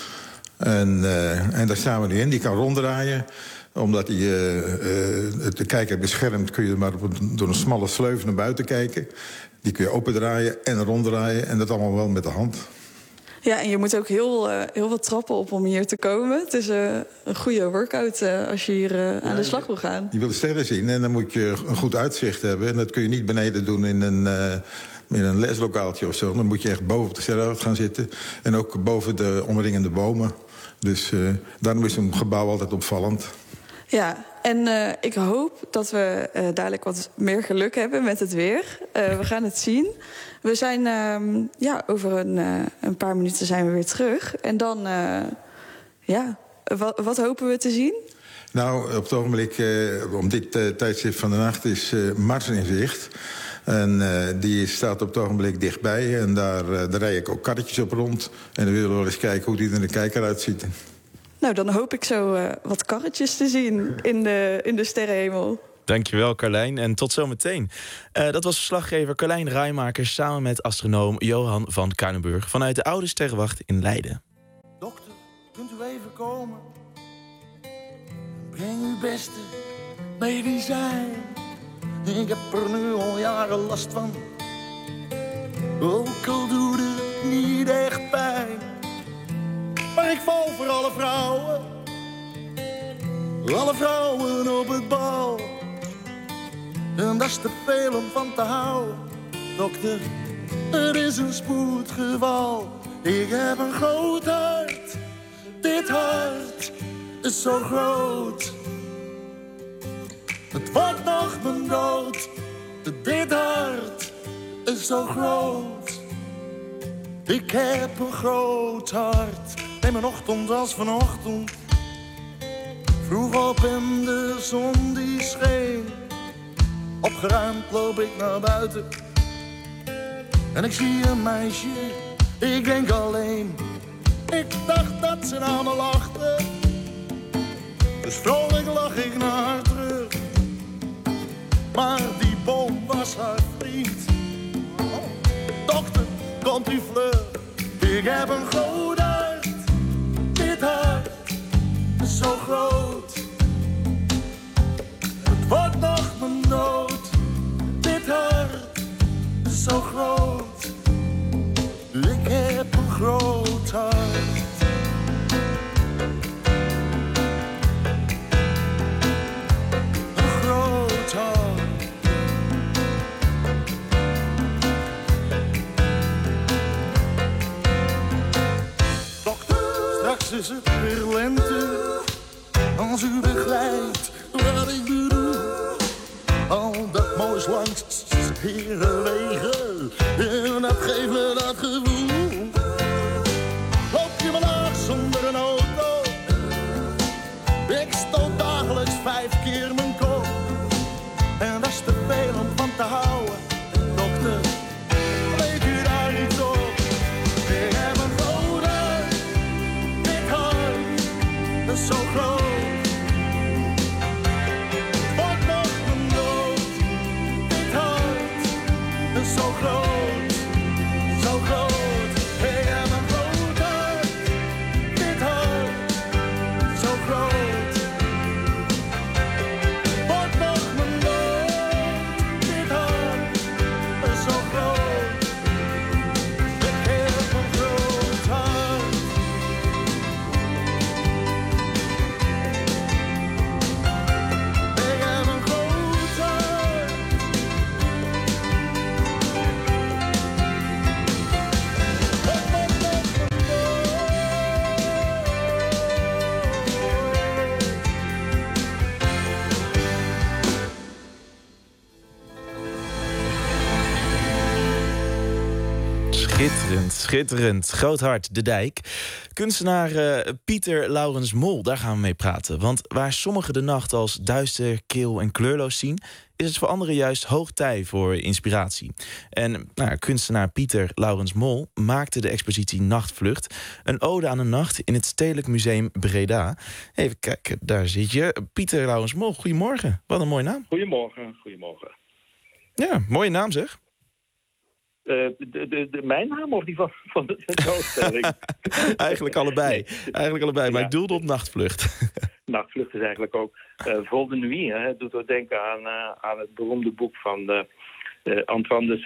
En, uh, en daar staan we nu in. Die kan ronddraaien. Omdat die, uh, uh, de kijker beschermt, kun je maar door een smalle sleuf naar buiten kijken. Die kun je opendraaien en ronddraaien. En dat allemaal wel met de hand. Ja, en je moet ook heel, uh, heel wat trappen op om hier te komen. Het is uh, een goede workout uh, als je hier uh, aan ja, de slag wil gaan. Je wil de sterren zien en dan moet je een goed uitzicht hebben. En dat kun je niet beneden doen in een, uh, in een leslokaaltje of zo. Dan moet je echt boven op de sterrenhoofd gaan zitten. En ook boven de omringende bomen. Dus uh, daarom is een gebouw altijd opvallend. Ja, en uh, ik hoop dat we uh, dadelijk wat meer geluk hebben met het weer. Uh, we gaan het zien. We zijn, uh, ja, over een, uh, een paar minuten zijn we weer terug. En dan, uh, ja, wat, wat hopen we te zien? Nou, op het ogenblik, uh, om dit uh, tijdstip van de nacht, is uh, Mars in zicht. En uh, die staat op het ogenblik dichtbij. En daar, uh, daar rij ik ook karretjes op rond. En dan willen we wel eens kijken hoe die er in de kijker uitziet. Nou, dan hoop ik zo uh, wat karretjes te zien in de, in de sterrenhemel. Dankjewel, Carlijn. En tot zometeen. Uh, dat was verslaggever Carlijn Rijmakers samen met astronoom Johan van Kuinenburg vanuit de oude sterrenwacht in Leiden. Dokter, kunt u even komen? Breng uw beste medicijn. Ik heb er nu al jaren last van. Ook al doet het niet echt pijn. Maar ik val voor alle vrouwen. Alle vrouwen op het bal. En dat is te veel om van te houden. Dokter, er is een spoedgeval. Ik heb een groot hart. Dit hart is zo groot. Het wordt nog mijn dood. Dit hart is zo groot. Ik heb een groot hart. Neem een ochtend als vanochtend. Vroeg op en de zon die scheen. Opgeruimd loop ik naar buiten. En ik zie een meisje, ik denk alleen. Ik dacht dat ze naar me lachte. Dus vrolijk lach ik naar haar terug. Maar die boom was haar vriend. Dokter, komt u vlug. Ik heb een groot hart. Dit hart is zo groot. Het wordt nog mijn dood. Dit hart is zo groot. Ik heb een groot hart. Een groot hart. Dokter, straks is het weer lente. Als u begrijpt wat ik bedoel. Al dat moois langs herenwegen. En dat geeft me dat gevoel. Schitterend, schitterend. Groot hart, De Dijk. Kunstenaar uh, Pieter Laurens Mol, daar gaan we mee praten. Want waar sommigen de nacht als duister, kil en kleurloos zien, is het voor anderen juist hoog tij voor inspiratie. En nou, kunstenaar Pieter Laurens Mol maakte de expositie Nachtvlucht, een ode aan de nacht in het Stedelijk Museum Breda. Even kijken, daar zit je. Pieter Laurens Mol, goedemorgen. Wat een mooie naam. Goedemorgen, goedemorgen. Ja, mooie naam zeg. Uh, de, de, de, mijn naam of die van, van de tentoonstelling? Eigenlijk allebei. Eigenlijk allebei, maar ja. Ik doelde op Nachtvlucht. Nachtvlucht is eigenlijk ook uh, Vol de Nuit. Hè. Het doet ook denken aan, uh, aan het beroemde boek van uh, uh, Antoine de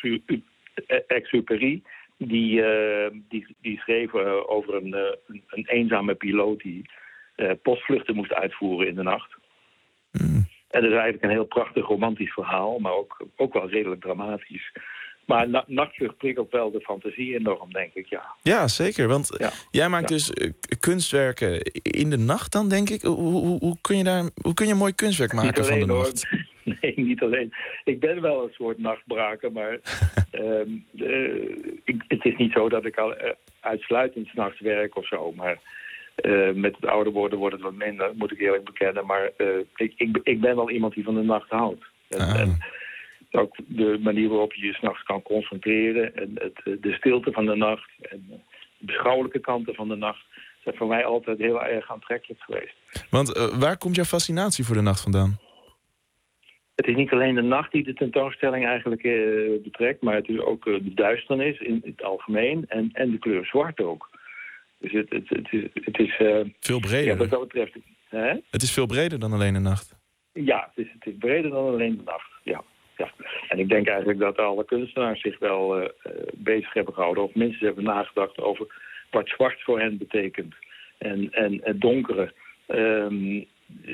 Saint-Exupéry. Die, uh, die, die schreef uh, over een, uh, een, een eenzame piloot die uh, postvluchten moest uitvoeren in de nacht. Mm. En dat is eigenlijk een heel prachtig romantisch verhaal, maar ook, ook wel redelijk dramatisch. Maar na- Nachtvlucht prikkelt wel de fantasie enorm, denk ik, ja. Ja, zeker. Want ja. jij maakt ja. dus uh, kunstwerken in de nacht dan, denk ik. Hoe, hoe, hoe, kun, je daar, hoe kun je een mooi kunstwerk maken van de nacht? Hoor. Nee, niet alleen. Ik ben wel een soort nachtbraker, maar um, uh, ik, het is niet zo dat ik al uh, uitsluitend 's nachts werk of zo. Maar uh, met het ouder worden wordt het wat minder, moet ik eerlijk bekennen. Maar uh, ik, ik, ik ben wel iemand die van de nacht houdt. En, ah. en, ook de manier waarop je je 's nachts kan concentreren en het, de stilte van de nacht en de beschouwelijke kanten van de nacht zijn voor mij altijd heel erg aantrekkelijk geweest. Want uh, waar komt jouw fascinatie voor de nacht vandaan? Het is niet alleen de nacht die de tentoonstelling eigenlijk uh, betrekt, maar het is ook uh, de duisternis in het algemeen en, en de kleur zwart ook. Dus het, het, het is... Het is uh, veel breder. Ja, wat dat betreft. Hè? Het is veel breder dan alleen de nacht. Ja, het is, het is breder dan alleen de nacht, ja. Ja, en ik denk eigenlijk dat alle kunstenaars zich wel uh, bezig hebben gehouden, of minstens hebben nagedacht over wat zwart voor hen betekent. En, en het donkere. Um,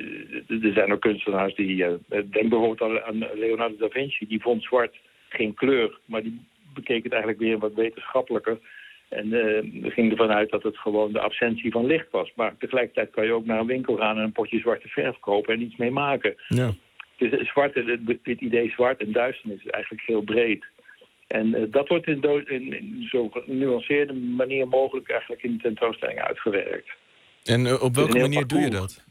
er zijn ook kunstenaars die, uh, denk bijvoorbeeld aan Leonardo da Vinci, die vond zwart geen kleur, maar die bekeek het eigenlijk weer wat wetenschappelijker. En uh, ging ervan uit dat het gewoon de absentie van licht was. Maar tegelijkertijd kan je ook naar een winkel gaan en een potje zwarte verf kopen en iets mee maken. Ja. Dus zwart, dit idee zwart en duisternis is eigenlijk heel breed. En uh, dat wordt in, do- in, in zo'n genuanceerde manier mogelijk eigenlijk in de tentoonstelling uitgewerkt. En uh, op welke manier doe je dat?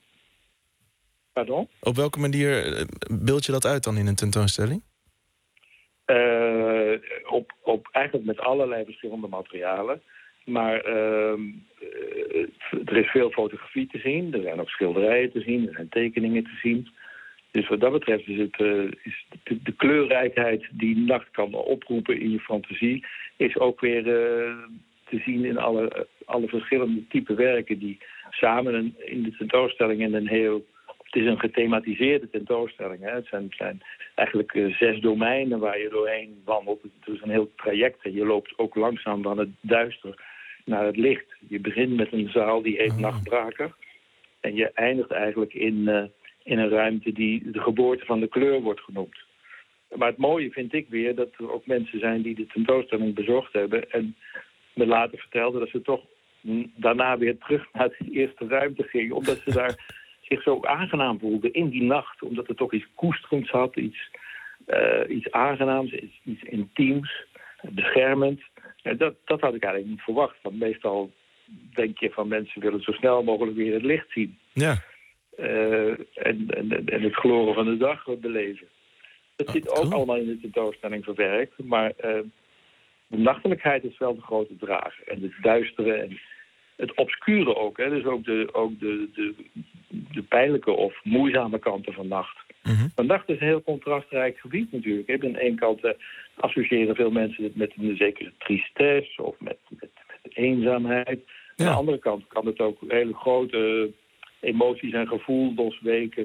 Pardon? Op welke manier beeld je dat uit dan in een tentoonstelling? Uh, op, op eigenlijk met allerlei verschillende materialen. Maar uh, uh, er is veel fotografie te zien. Er zijn ook schilderijen te zien. Er zijn tekeningen te zien. Dus wat dat betreft is, het, uh, is de, de kleurrijkheid die nacht kan oproepen in je fantasie, is ook weer uh, te zien in alle, alle verschillende type werken die samen een, in de tentoonstelling in een heel... Het is een gethematiseerde tentoonstelling. Hè. Het zijn, het zijn eigenlijk uh, zes domeinen waar je doorheen wandelt. Het is een heel traject en je loopt ook langzaam van het duister naar het licht. Je begint met een zaal die heet Nachtbraker en je eindigt eigenlijk in... Uh, in een ruimte die de geboorte van de kleur wordt genoemd. Maar het mooie vind ik weer dat er ook mensen zijn die de tentoonstelling bezocht hebben en me later vertelden dat ze toch daarna weer terug naar de eerste ruimte gingen, omdat ze daar zich zo aangenaam voelden in die nacht, omdat het toch iets koesterends had, iets, uh, iets aangenaams, iets, iets intiems, beschermend. En dat, dat had ik eigenlijk niet verwacht, want meestal denk je van mensen willen zo snel mogelijk weer het licht zien. Ja. Uh, en, en, en het gloren van de dag beleven. Dat zit ook allemaal in de tentoonstelling verwerkt. Maar uh, de nachtelijkheid is wel de grote drager. En het duistere en het obscure ook. Hè. Dus ook de, ook de, de, de pijnlijke of moeizame kanten van nacht. Mm-hmm. Maar nacht is een heel contrastrijk gebied natuurlijk. Aan de ene kant uh, associëren veel mensen het met een zekere tristesse of met, met, met eenzaamheid. Ja. Aan de andere kant kan het ook hele grote... emoties en gevoel losweken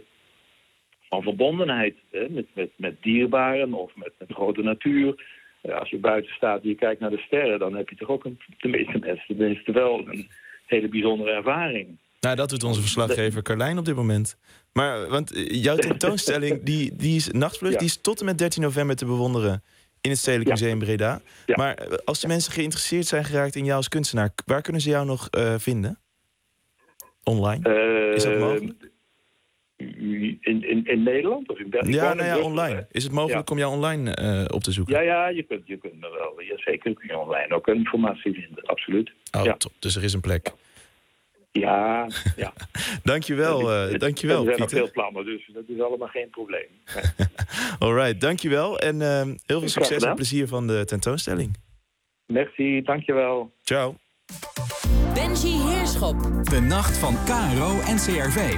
van verbondenheid hè, met, met, met dierbaren of met, met de grote natuur. Uh, als je buiten staat en je kijkt naar de sterren, dan heb je toch ook een, de meeste mensen tenminste wel een hele bijzondere ervaring. Nou, dat doet onze verslaggever Carlijn op dit moment. Maar want jouw tentoonstelling, die, die is Nachtvlucht, ja. die is tot en met dertien november te bewonderen in het Stedelijk ja. Museum Breda. Ja. Maar als de mensen geïnteresseerd zijn geraakt in jou als kunstenaar, waar kunnen ze jou nog uh, vinden? Online? Uh, is dat mogelijk? In, in, in Nederland of in België? Ja, nou ja, online. Is het mogelijk ja. om jou online uh, op te zoeken? Ja, ja, je kunt, je kunt wel. Ja, zeker kun je online ook informatie vinden, absoluut. Oh, ja. top. Dus er is een plek. Ja, ja. dankjewel, uh, dankjewel, Pieter. Er zijn Pieter. nog veel plannen, dus dat is allemaal geen probleem. Alright, dankjewel. En uh, heel veel succes en plezier van de tentoonstelling. Merci, dankjewel. Ciao. Benji Heerschop. De nacht van K R O en C R V.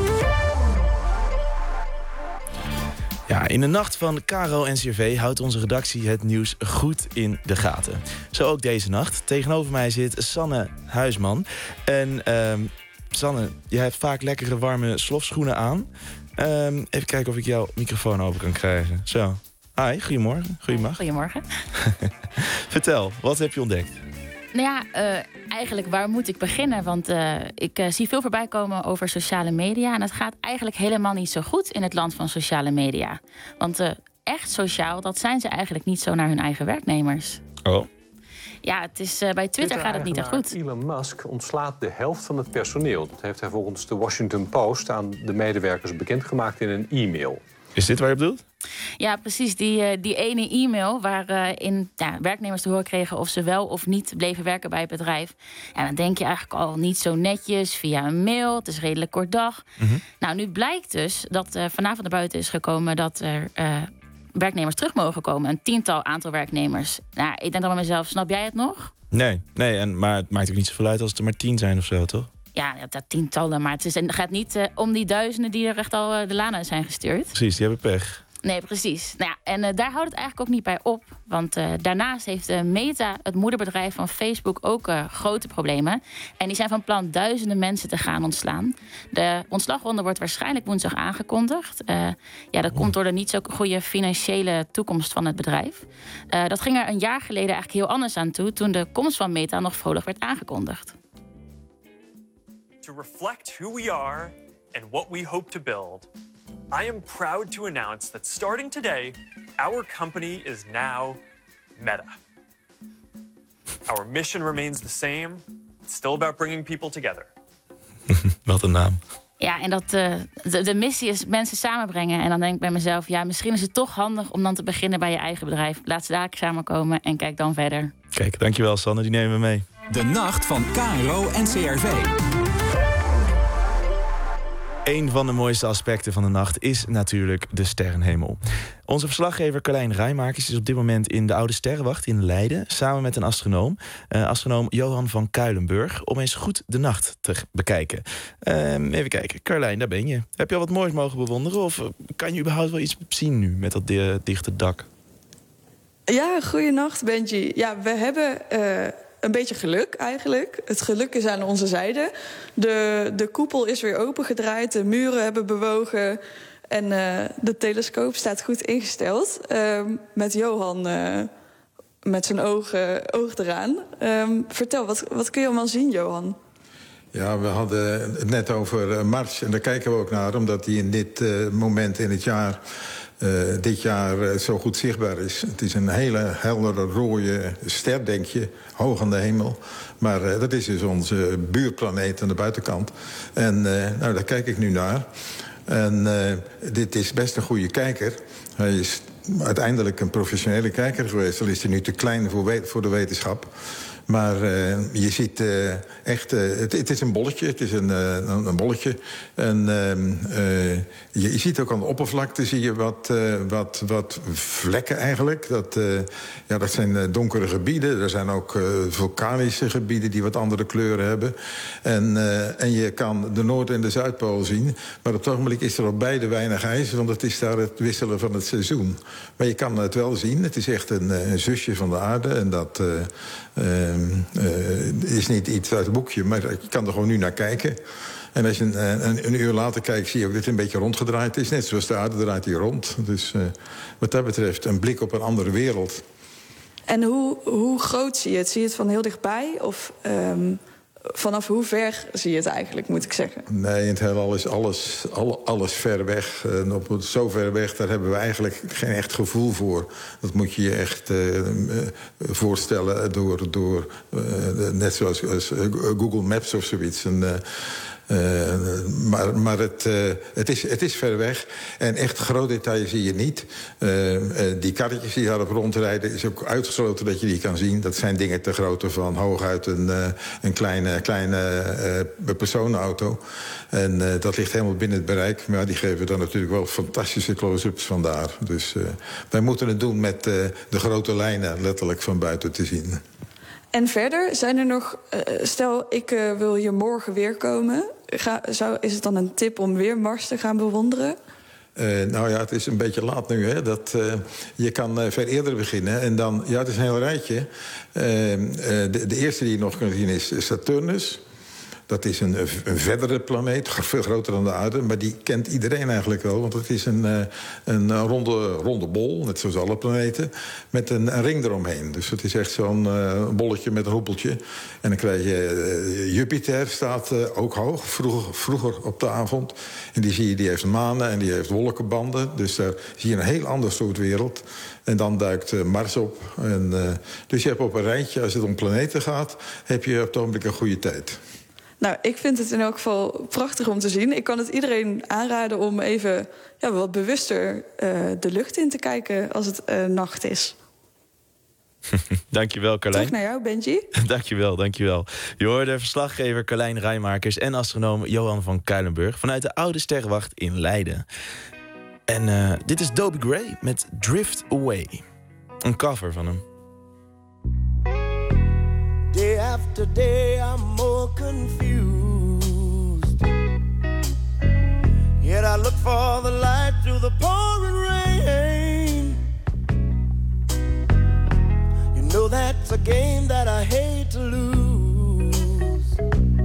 Ja, in de nacht van K R O en C R V houdt onze redactie het nieuws goed in de gaten. Zo ook deze nacht. Tegenover mij zit Sanne Huisman. En uh, Sanne, jij hebt vaak lekkere warme slofschoenen aan. Uh, even kijken of ik jouw microfoon open kan krijgen. Zo. Hi, goedemorgen. Goedemiddag. Goedemorgen. Vertel, wat heb je ontdekt? Nou ja, uh, eigenlijk waar moet ik beginnen? Want uh, ik uh, zie veel voorbij komen over sociale media. En het gaat eigenlijk helemaal niet zo goed in het land van sociale media. Want uh, echt sociaal, dat zijn ze eigenlijk niet zo naar hun eigen werknemers. Oh. Ja, het is, uh, bij Twitter gaat het niet echt goed. Elon Musk ontslaat de helft van het personeel. Dat heeft hij volgens de Washington Post aan de medewerkers bekendgemaakt in een e-mail. Is dit waar je bedoelt? Ja, precies. Die, uh, die ene e-mail waarin uh, ja, werknemers te horen kregen of ze wel of niet bleven werken bij het bedrijf. En dan denk je eigenlijk al niet zo netjes via een mail. Het is redelijk kort dag. Mm-hmm. Nou, nu blijkt dus dat uh, vanavond naar buiten is gekomen dat er uh, werknemers terug mogen komen. Een tiental aantal werknemers. Nou, ik denk dan bij mezelf, snap jij het nog? Nee, nee en, maar het maakt ook niet zoveel uit als het er maar tien zijn of zo, toch? Ja, dat tientallen, maar het, is, het gaat niet uh, om die duizenden die er echt al uh, de laan uit zijn gestuurd. Precies, die hebben pech. Nee, precies. Nou ja, en uh, daar houdt het eigenlijk ook niet bij op. Want uh, daarnaast heeft uh, Meta, het moederbedrijf van Facebook, ook uh, grote problemen. En die zijn van plan duizenden mensen te gaan ontslaan. De ontslagronde wordt waarschijnlijk woensdag aangekondigd. Uh, ja, dat oh. komt door de niet zo goede financiële toekomst van het bedrijf. Uh, dat ging er een jaar geleden eigenlijk heel anders aan toe, toen de komst van Meta nog vrolijk werd aangekondigd. To reflect who we are and what we hope to build, I am proud to announce that starting today, our company is now Meta. Our mission remains the same. It's still about bringing people together. Wat een naam. Ja, en dat, uh, de, de missie is mensen samenbrengen. En dan denk ik bij mezelf, ja, misschien is het toch handig om dan te beginnen bij je eigen bedrijf. Laat ze daar samenkomen en kijk dan verder. Kijk, dankjewel Sanne, die nemen we mee. De nacht van K R O en C R V. Een van de mooiste aspecten van de nacht is natuurlijk de sterrenhemel. Onze verslaggever Carlijn Rijmakers is op dit moment in de Oude Sterrenwacht in Leiden, samen met een astronoom, uh, astronoom Johan van Kuilenburg, om eens goed de nacht te bekijken. Uh, even kijken, Carlijn, daar ben je. Heb je al wat moois mogen bewonderen of kan je überhaupt wel iets zien nu met dat di- dichte dak? Ja, goeienacht Benji. Ja, we hebben Uh... een beetje geluk eigenlijk. Het geluk is aan onze zijde. De, de koepel is weer opengedraaid, de muren hebben bewogen en uh, de telescoop staat goed ingesteld. Uh, met Johan uh, met zijn ogen oog eraan. Uh, vertel, wat, wat kun je allemaal zien, Johan? Ja, we hadden het net over Mars en daar kijken we ook naar, omdat die in dit uh, moment in het jaar Uh, dit jaar uh, zo goed zichtbaar is. Het is een hele heldere rode ster, denk je, hoog aan de hemel. Maar uh, dat is dus onze buurplaneet aan de buitenkant. En uh, nou, daar kijk ik nu naar. En uh, dit is best een goede kijker. Hij is uiteindelijk een professionele kijker geweest. Al is hij nu te klein voor, we- voor de wetenschap. Maar uh, je ziet uh, echt, uh, het, het is een bolletje, het is een, uh, een, een bolletje. En uh, uh, je, je ziet ook aan de oppervlakte zie je wat, uh, wat, wat vlekken eigenlijk. Dat, uh, ja, dat zijn uh, donkere gebieden. Er zijn ook uh, vulkanische gebieden die wat andere kleuren hebben. En, uh, en je kan de Noord- en de Zuidpool zien. Maar op het ogenblik is er op beide weinig ijs, want het is daar het wisselen van het seizoen. Maar je kan het wel zien. Het is echt een, een zusje van de aarde. En dat uh, uh, uh, is niet iets uit het boekje, maar je kan er gewoon nu naar kijken. En als je een, een, een uur later kijkt, zie je ook dat het een beetje rondgedraaid is. Net zoals de aarde draait hier rond. Dus uh, wat dat betreft een blik op een andere wereld. En hoe, hoe groot zie je het? Zie je het van heel dichtbij? Of um, vanaf hoe ver zie je het eigenlijk, moet ik zeggen? Nee, in het heelal is alles, alle, alles ver weg. En op zo ver weg, daar hebben we eigenlijk geen echt gevoel voor. Dat moet je je echt uh, voorstellen door, door uh, net zoals uh, Google Maps of zoiets. En, uh, Uh, maar maar het, uh, het, is, het is ver weg. En echt groot detail zie je niet. Uh, uh, die karretjes die daarop rondrijden, is ook uitgesloten dat je die kan zien. Dat zijn dingen ter grootte van hooguit een, uh, een kleine, kleine uh, personenauto. En uh, dat ligt helemaal binnen het bereik. Maar die geven dan natuurlijk wel fantastische close-ups vandaar. Dus uh, wij moeten het doen met uh, de grote lijnen letterlijk van buiten te zien. En verder, zijn er nog... Uh, stel, ik uh, wil hier morgen weer komen. Ga, zou, is het dan een tip om weer Mars te gaan bewonderen? Uh, nou ja, het is een beetje laat nu. Hè? Dat, uh, je kan uh, veel eerder beginnen. En dan, ja, het is een heel rijtje. Uh, uh, de, de eerste die je nog kunt zien is Saturnus. Dat is een, een verdere planeet, veel groter dan de aarde. Maar die kent iedereen eigenlijk wel. Want het is een, een ronde, ronde bol, net zoals alle planeten, met een, een ring eromheen. Dus het is echt zo'n uh, bolletje met een hoepeltje. En dan krijg je uh, Jupiter, staat uh, ook hoog, vroeger, vroeger op de avond. En die zie je, die heeft manen en die heeft wolkenbanden. Dus daar zie je een heel ander soort wereld. En dan duikt uh, Mars op. En, uh, dus je hebt op een rijtje, als het om planeten gaat, heb je op het ogenblik een goede tijd. Nou, ik vind het in elk geval prachtig om te zien. Ik kan het iedereen aanraden om even ja, wat bewuster uh, de lucht in te kijken als het uh, nacht is. Dankjewel, Carlijn. Terug naar jou, Benji. dankjewel, dankjewel. Je hoorde verslaggever Carlijn Rijmakers en astronoom Johan van Kuilenburg vanuit de oude sterrenwacht in Leiden. En uh, dit is Dobie Gray met Drift Away. Een cover van hem. Day after day I'm more confused. Yet I look for the light through the pouring rain. You know that's a game that I hate to lose.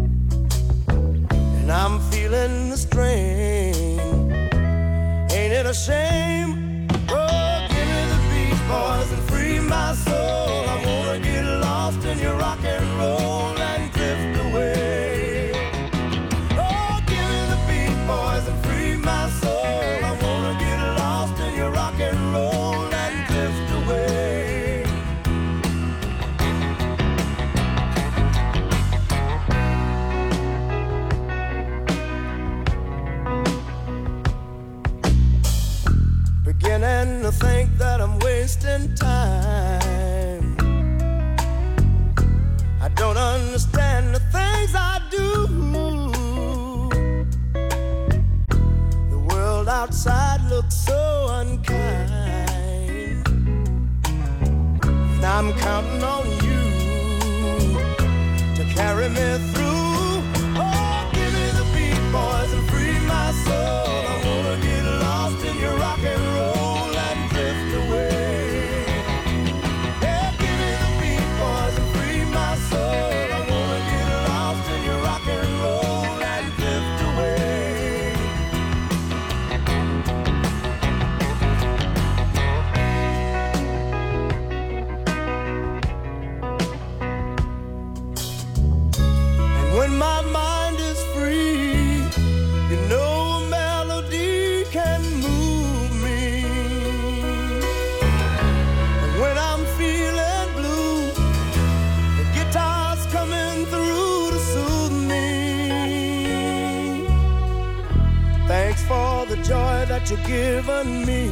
And I'm feeling the strain. Ain't it a shame? Oh, give me the Beach Boys and free my soul. I wanna get lost in your rock and roll and drift away. Oh, give me the Beach Boys and free my soul. I wanna get lost in your rock and roll and drift away. Beginning to think that I'm wasting time. I don't understand the things I do. The world outside looks so unkind. And I'm counting on you to carry me through. Oh, give me the Beat Boys and free my soul. I wanna get lost in your rock and roll and drift away. Yeah, give me the Beat Boys and free my soul. I wanna get lost in your rock and roll and drift away. And when my mind is free, you know a melody can move me. And when I'm feeling blue, the guitar's coming through to soothe me. Thanks for the joy that you've given me.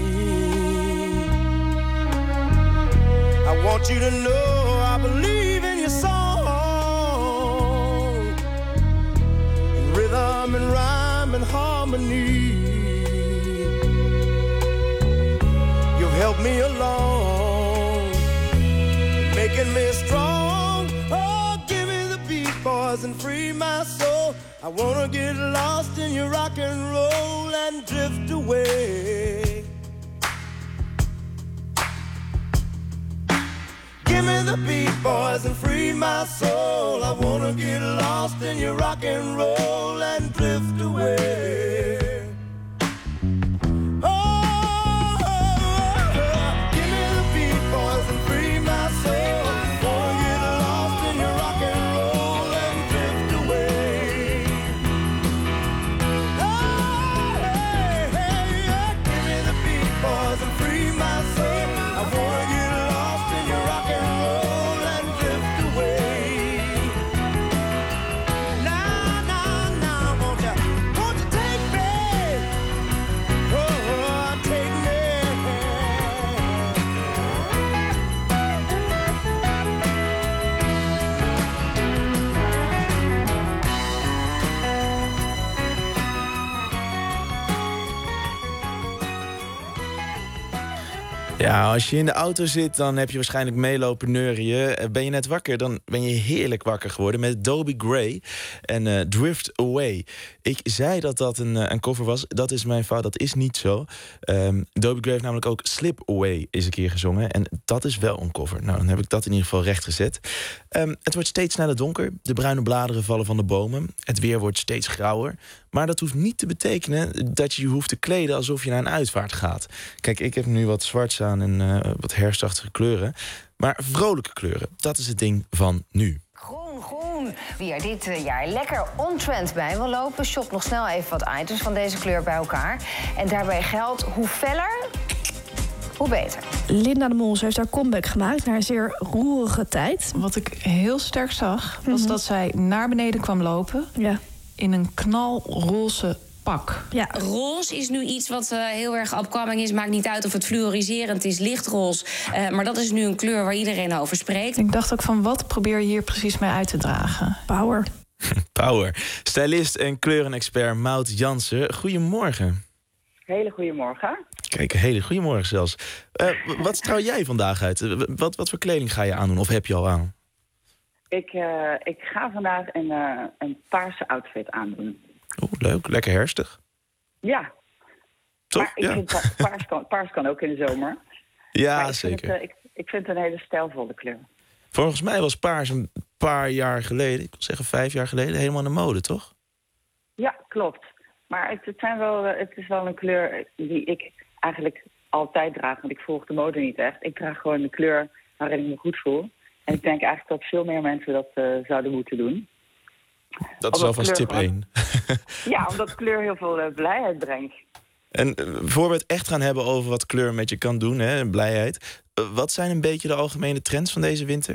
I want you to know I believe in your song. In rhythm and rhyme and harmony. You've helped me along, making me strong. Oh, give me the Beat Boys and free my soul. I wanna get lost in your rock and roll and drift away. Give me the Beat Boys and free my soul. I wanna get lost in your rock and roll and drift away. Oh, give me the Beat Boys and free my soul. Wanna get lost in your rock and roll and drift away. Oh, hey, hey, yeah. Give me the Beat Boys and free my soul. I wanna get lost in your rock and roll and drift away. Now, now, now, Ja, als je in de auto zit, dan heb je waarschijnlijk meelopen neurieën. Ben je net wakker, dan ben je heerlijk wakker geworden met Dobie Gray en uh, Drift Away. Ik zei dat dat een, uh, een cover was. Dat is mijn fout, dat is niet zo. Um, Dobie Gray heeft namelijk ook Slip Away eens een keer gezongen. En dat is wel een cover. Nou, dan heb ik dat in ieder geval rechtgezet. Um, het wordt steeds sneller donker. De bruine bladeren vallen van de bomen. Het weer wordt steeds grauwer. Maar dat hoeft niet te betekenen dat je je hoeft te kleden alsof je naar een uitvaart gaat. Kijk, ik heb nu wat zwarts aan en uh, wat herfstachtige kleuren. Maar vrolijke kleuren, dat is het ding van nu. Groen, groen. Wie er dit jaar lekker on-trend bij wil lopen, shop nog snel even wat items van deze kleur bij elkaar. En daarbij geldt, hoe feller, hoe beter. Linda de Mol heeft haar comeback gemaakt naar een zeer roerige tijd. Wat ik heel sterk zag, was mm-hmm. dat zij naar beneden kwam lopen. Ja. In een knalroze pak. Ja. Roze is nu iets wat uh, heel erg upcoming is. Maakt niet uit of het fluoriserend is, lichtroze. Uh, maar dat is nu een kleur waar iedereen over spreekt. Ik dacht ook van, wat probeer je hier precies mee uit te dragen? Power. Power. Stylist en kleurenexpert Maud Jansen. Goedemorgen. Hele goedemorgen. Kijk, een hele goedemorgen zelfs. Uh, wat trouw jij vandaag uit? Uh, wat, wat voor kleding ga je aandoen of heb je al aan? Ik, uh, ik ga vandaag een, uh, een paarse outfit aandoen. Oeh, leuk. Lekker herfstig. Ja. Toch? Maar ik ja. vind pa- paars, kan, paars kan ook in de zomer. Ja, maar ik zeker. Vind het, uh, ik, ik vind het een hele stijlvolle kleur. Volgens mij was paars een paar jaar geleden, ik wil zeggen vijf jaar geleden, helemaal in de mode, toch? Ja, klopt. Maar het, het, zijn wel, het is wel een kleur die ik eigenlijk altijd draag. Want ik volg de mode niet echt. Ik draag gewoon de kleur waarin ik me goed voel. En ik denk eigenlijk dat veel meer mensen dat uh, zouden moeten doen. Dat is alvast tip één. Ja, omdat kleur heel veel uh, blijheid brengt. En uh, voor we het echt gaan hebben over wat kleur met je kan doen, hè, blijheid. Uh, wat zijn een beetje de algemene trends van deze winter?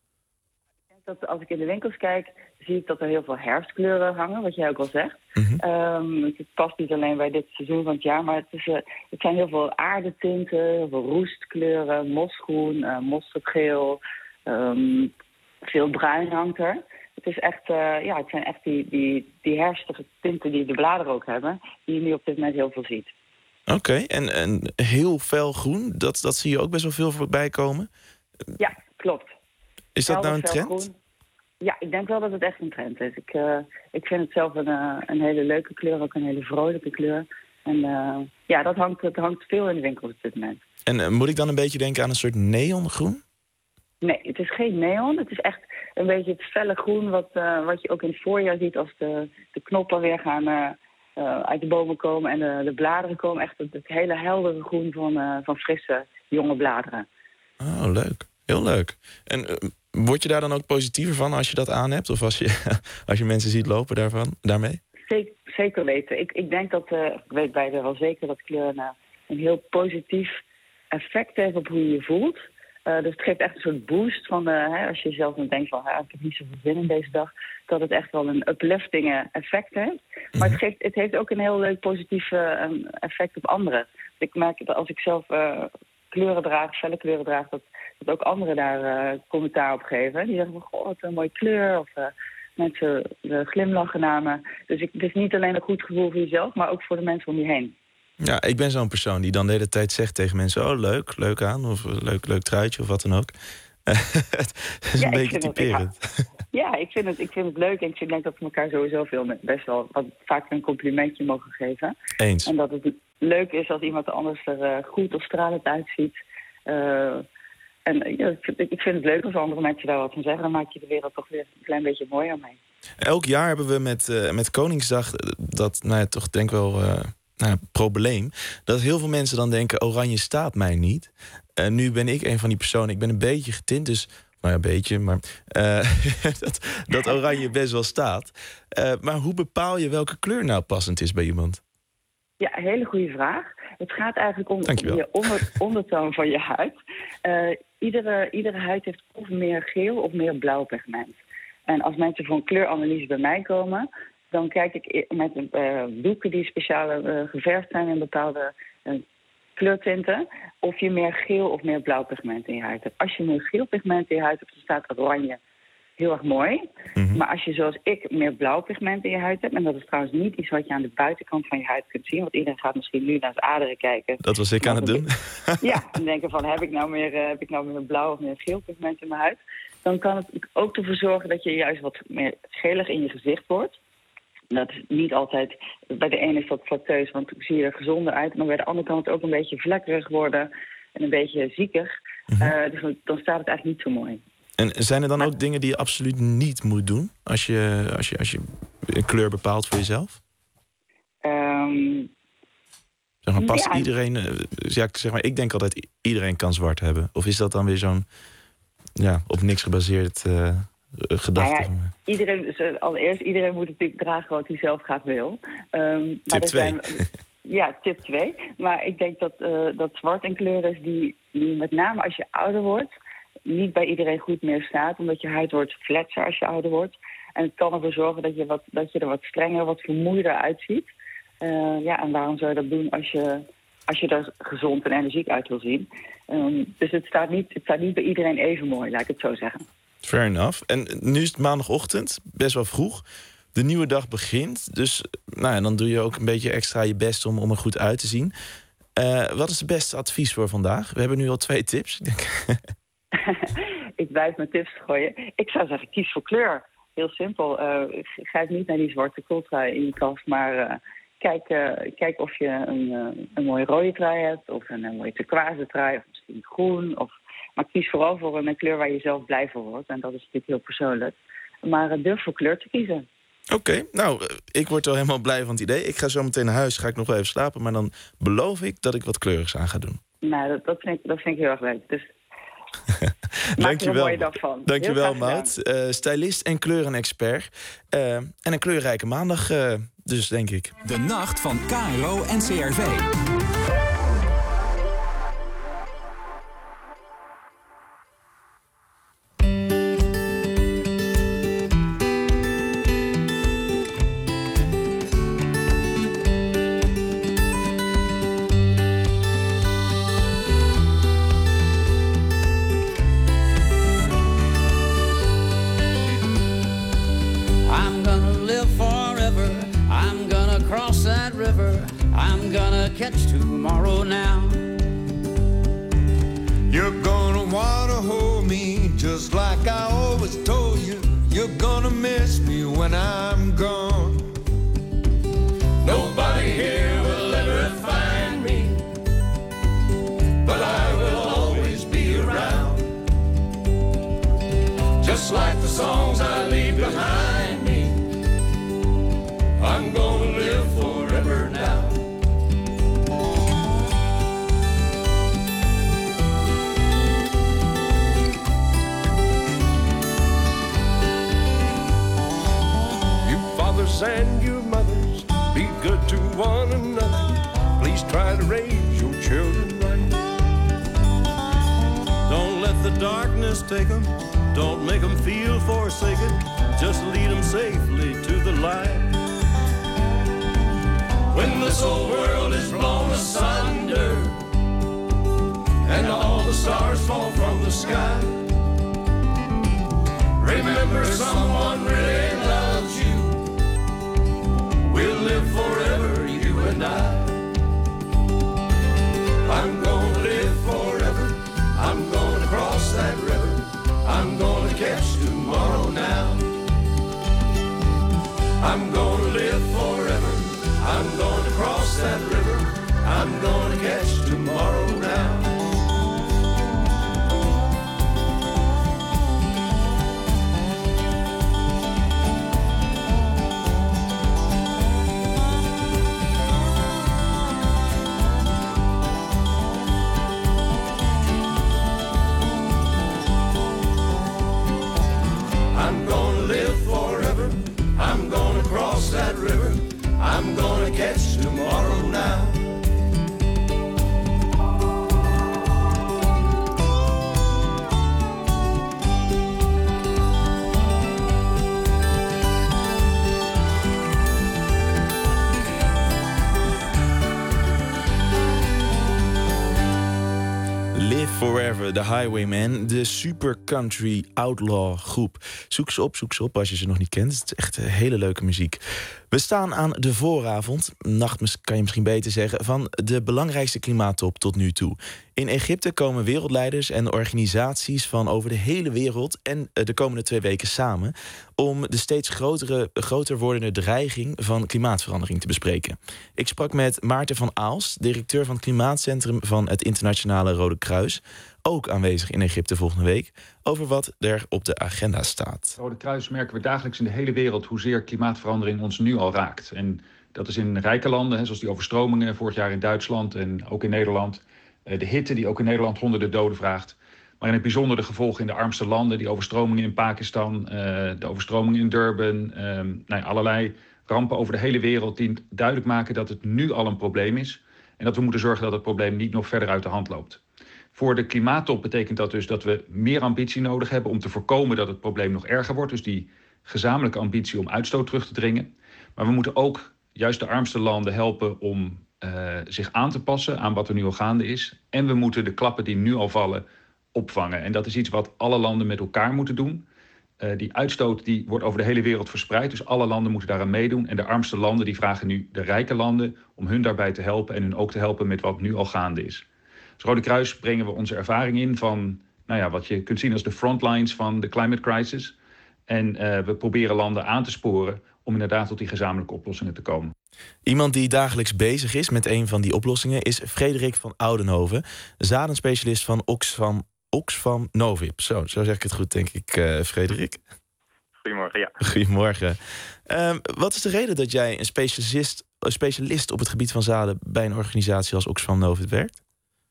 Ik denk dat als ik in de winkels kijk, zie ik dat er heel veel herfstkleuren hangen, wat jij ook al zegt. Mm-hmm. Um, het past niet alleen bij dit seizoen van het jaar, maar het, is, uh, het zijn heel veel aardetinten, heel veel roestkleuren, mosgroen, uh, mosterdgeel, um, veel bruin hangt er. Het, is echt, uh, ja, het zijn echt die, die, die herfstige tinten die de bladeren ook hebben, die je nu op dit moment heel veel ziet. Oké, okay, en, en heel fel groen, dat, dat zie je ook best wel veel voorbij komen? Ja, klopt. Is dat Helder, nou een trend? groen. Ja, ik denk wel dat het echt een trend is. Ik, uh, ik vind het zelf een, uh, een hele leuke kleur, ook een hele vrolijke kleur. En uh, ja, dat hangt, dat hangt veel in de winkels op dit moment. En uh, moet ik dan een beetje denken aan een soort neongroen? Nee, het is geen neon. Het is echt een beetje het felle groen wat, uh, wat je ook in het voorjaar ziet als de, de knoppen weer gaan uh, uh, uit de bomen komen en de, de bladeren komen. Echt het, het hele heldere groen van, uh, van frisse, jonge bladeren. Oh, leuk. Heel leuk. En uh, word je daar dan ook positiever van als je dat aan hebt? Of als je, als je mensen ziet lopen daarvan, daarmee? Zeker, zeker weten. Ik, ik denk dat, uh, ik weet bij de wel zeker dat kleur een, een heel positief effect heeft op hoe je je voelt. Uh, dus het geeft echt een soort boost van, uh, hè, als je zelf dan denkt van, ja, ik heb niet zoveel zin in deze dag, dat het echt wel een uplifting effect heeft. Maar het, geeft, het heeft ook een heel leuk positief uh, effect op anderen. Ik merk dat als ik zelf uh, kleuren draag, felle kleuren draag, dat, dat ook anderen daar uh, commentaar op geven. Die zeggen van, goh, wat een mooie kleur. Of uh, mensen uh, glimlachen naar me. Dus ik, het is niet alleen een goed gevoel voor jezelf, maar ook voor de mensen om je heen. Ja, ik ben zo'n persoon die dan de hele tijd zegt tegen mensen, oh, leuk, leuk aan. Of leuk, leuk truitje of wat dan ook. Het is ja, een beetje typerend. Het, ja, ik vind, het, ik vind het leuk. En ik denk dat we elkaar sowieso veel best wel wat, vaak een complimentje mogen geven. Eens. En dat het leuk is als iemand anders er uh, goed of stralend uitziet. Uh, en ja, ik vind het leuk als andere mensen daar wat van zeggen. Dan maak je de wereld toch weer een klein beetje mooier mee. Elk jaar hebben we met, uh, met Koningsdag dat, nou ja, toch denk wel... Uh, Nou, probleem, dat heel veel mensen dan denken, oranje staat mij niet. En uh, nu ben ik een van die personen, ik ben een beetje getint, dus, nou ja, een beetje, maar uh, dat, dat oranje best wel staat. Uh, maar hoe bepaal je welke kleur nou passend is bij iemand? Ja, hele goede vraag. Het gaat eigenlijk om de onder, ondertoon van je huid. Uh, iedere, iedere huid heeft of meer geel of meer blauw pigment. En als mensen voor een kleuranalyse bij mij komen, dan kijk ik met uh, doeken die speciaal uh, geverfd zijn in bepaalde uh, kleurtinten, of je meer geel of meer blauw pigment in je huid hebt. Als je meer geel pigment in je huid hebt, dan staat oranje heel erg mooi. Mm-hmm. Maar als je zoals ik meer blauw pigment in je huid hebt... en dat is trouwens niet iets wat je aan de buitenkant van je huid kunt zien... want iedereen gaat misschien nu naar de aderen kijken. Dat was ik aan het doen. Ja, en denken van, heb ik nou meer, uh, heb ik nou meer blauw of meer geel pigment in mijn huid? Dan kan het ook ervoor zorgen dat je juist wat meer gelig in je gezicht wordt. Dat is niet altijd... Bij de ene is dat flatteus, want dan zie je er gezonder uit... maar bij de andere kan het ook een beetje vlekkerig worden... en een beetje ziekig. Mm-hmm. Uh, dus dan staat het eigenlijk niet zo mooi. En zijn er dan ook dingen die je absoluut niet moet doen... als je, als je, als je een kleur bepaalt voor jezelf? Um, zeg maar, past ja. iedereen... Ja, zeg maar, ik denk altijd iedereen kan zwart hebben. Of is dat dan weer zo'n ja, op niks gebaseerd uh, gedachte? Nou ja, iedereen, dus allereerst, iedereen moet natuurlijk dragen wat hij zelf graag wil. Um, tip twee. Ja, tip twee. Maar ik denk dat, uh, dat zwart een kleur is die, die met name als je ouder wordt... niet bij iedereen goed meer staat, omdat je huid wordt fletser als je ouder wordt. En het kan ervoor zorgen dat je, wat, dat je er wat strenger, wat vermoeider uitziet. Uh, ja, en waarom zou je dat doen als je, als je er gezond en energiek uit wil zien? Um, dus het staat, niet, het staat niet bij iedereen even mooi, laat ik het zo zeggen. Fair enough. En nu is het maandagochtend, best wel vroeg. De nieuwe dag begint, dus nou ja, dan doe je ook een beetje extra je best om, om er goed uit te zien. Uh, wat is het beste advies voor vandaag? We hebben nu al twee tips. Ik denk... Ik blijf mijn tips gooien. Ik zou zeggen, kies voor kleur. Heel simpel. Uh, grijp niet naar die zwarte kooltrui in je kast, maar uh, kijk, uh, kijk of je een, uh, een mooie rode trui hebt, of een, een mooie turquoise trui, of misschien groen. Of... Maar kies vooral voor een kleur waar je zelf blij van wordt. En dat is natuurlijk heel persoonlijk. Maar uh, durf voor kleur te kiezen. Oké, okay, nou, ik word wel helemaal blij van het idee. Ik ga zo meteen naar huis, ga ik nog wel even slapen, maar dan beloof ik dat ik wat kleurigs aan ga doen. Nou, dat, dat, vind, ik, dat vind ik heel erg leuk. Dus Dank je wel. Dank je wel, Maud. Uh, stylist en kleurenexpert. Uh, en een kleurrijke maandag, uh, dus denk ik. De nacht van K R O en C R V. Catch tomorrow now. You're gonna wanna hold me just like I always told you. You're gonna miss me when I'm gone. Nobody here will ever find me, but I will always be around. Just like the songs I leave behind me, I'm gonna live forever now. And your mothers, be good to one another. Please try to raise your children right. Don't let the darkness take them. Don't make them feel forsaken. Just lead them safely to the light. When this whole world is blown asunder and all the stars fall from the sky, remember someone really loves you. We'll live forever, you and I. I'm gonna live forever. I'm gonna cross that river. I'm gonna catch tomorrow now. I'm gonna live forever. I'm gonna cross that river. I'm gonna catch tomorrow now. That river, I'm gonna catch tomorrow now. Live Forever, de Highwaymen, de super country outlaw groep. Zoek ze op, zoek ze op als je ze nog niet kent. Het is echt hele leuke muziek. We staan aan de vooravond, nacht kan je misschien beter zeggen, van de belangrijkste klimaattop tot nu toe. In Egypte komen wereldleiders en organisaties van over de hele wereld en de komende twee weken samen om de steeds grotere, groter wordende dreiging van klimaatverandering te bespreken. Ik sprak met Maarten van Aalst, directeur van het Klimaatcentrum van het Internationale Rode Kruis, ook aanwezig in Egypte volgende week, over wat er op de agenda staat. Rode Kruis merken we dagelijks in de hele wereld hoezeer klimaatverandering ons nu al raakt. En dat is in rijke landen, zoals die overstromingen vorig jaar in Duitsland en ook in Nederland. De hitte die ook in Nederland honderden doden vraagt. Maar in het bijzonder de gevolgen in de armste landen, die overstromingen in Pakistan, de overstromingen in Durban, nou ja, allerlei rampen over de hele wereld die duidelijk maken dat het nu al een probleem is. En dat we moeten zorgen dat het probleem niet nog verder uit de hand loopt. Voor de klimaattop betekent dat dus dat we meer ambitie nodig hebben om te voorkomen dat het probleem nog erger wordt. Dus die gezamenlijke ambitie om uitstoot terug te dringen. Maar we moeten ook juist de armste landen helpen om uh, zich aan te passen aan wat er nu al gaande is. En we moeten de klappen die nu al vallen opvangen. En dat is iets wat alle landen met elkaar moeten doen. Uh, die uitstoot die wordt over de hele wereld verspreid. Dus alle landen moeten daaraan meedoen. En de armste landen die vragen nu de rijke landen om hun daarbij te helpen. En hun ook te helpen met wat nu al gaande is. Als Rode Kruis brengen we onze ervaring in van nou ja, wat je kunt zien als de frontlines van de climate crisis. En uh, we proberen landen aan te sporen om inderdaad tot die gezamenlijke oplossingen te komen. Iemand die dagelijks bezig is met een van die oplossingen is Frederik van Oudenhoven, zadenspecialist van Oxfam, Oxfam Novib. Zo, zo zeg ik het goed, denk ik, uh, Frederik. Goedemorgen, ja. Goedemorgen. Um, wat is de reden dat jij een specialist, een specialist op het gebied van zaden bij een organisatie als Oxfam Novib werkt?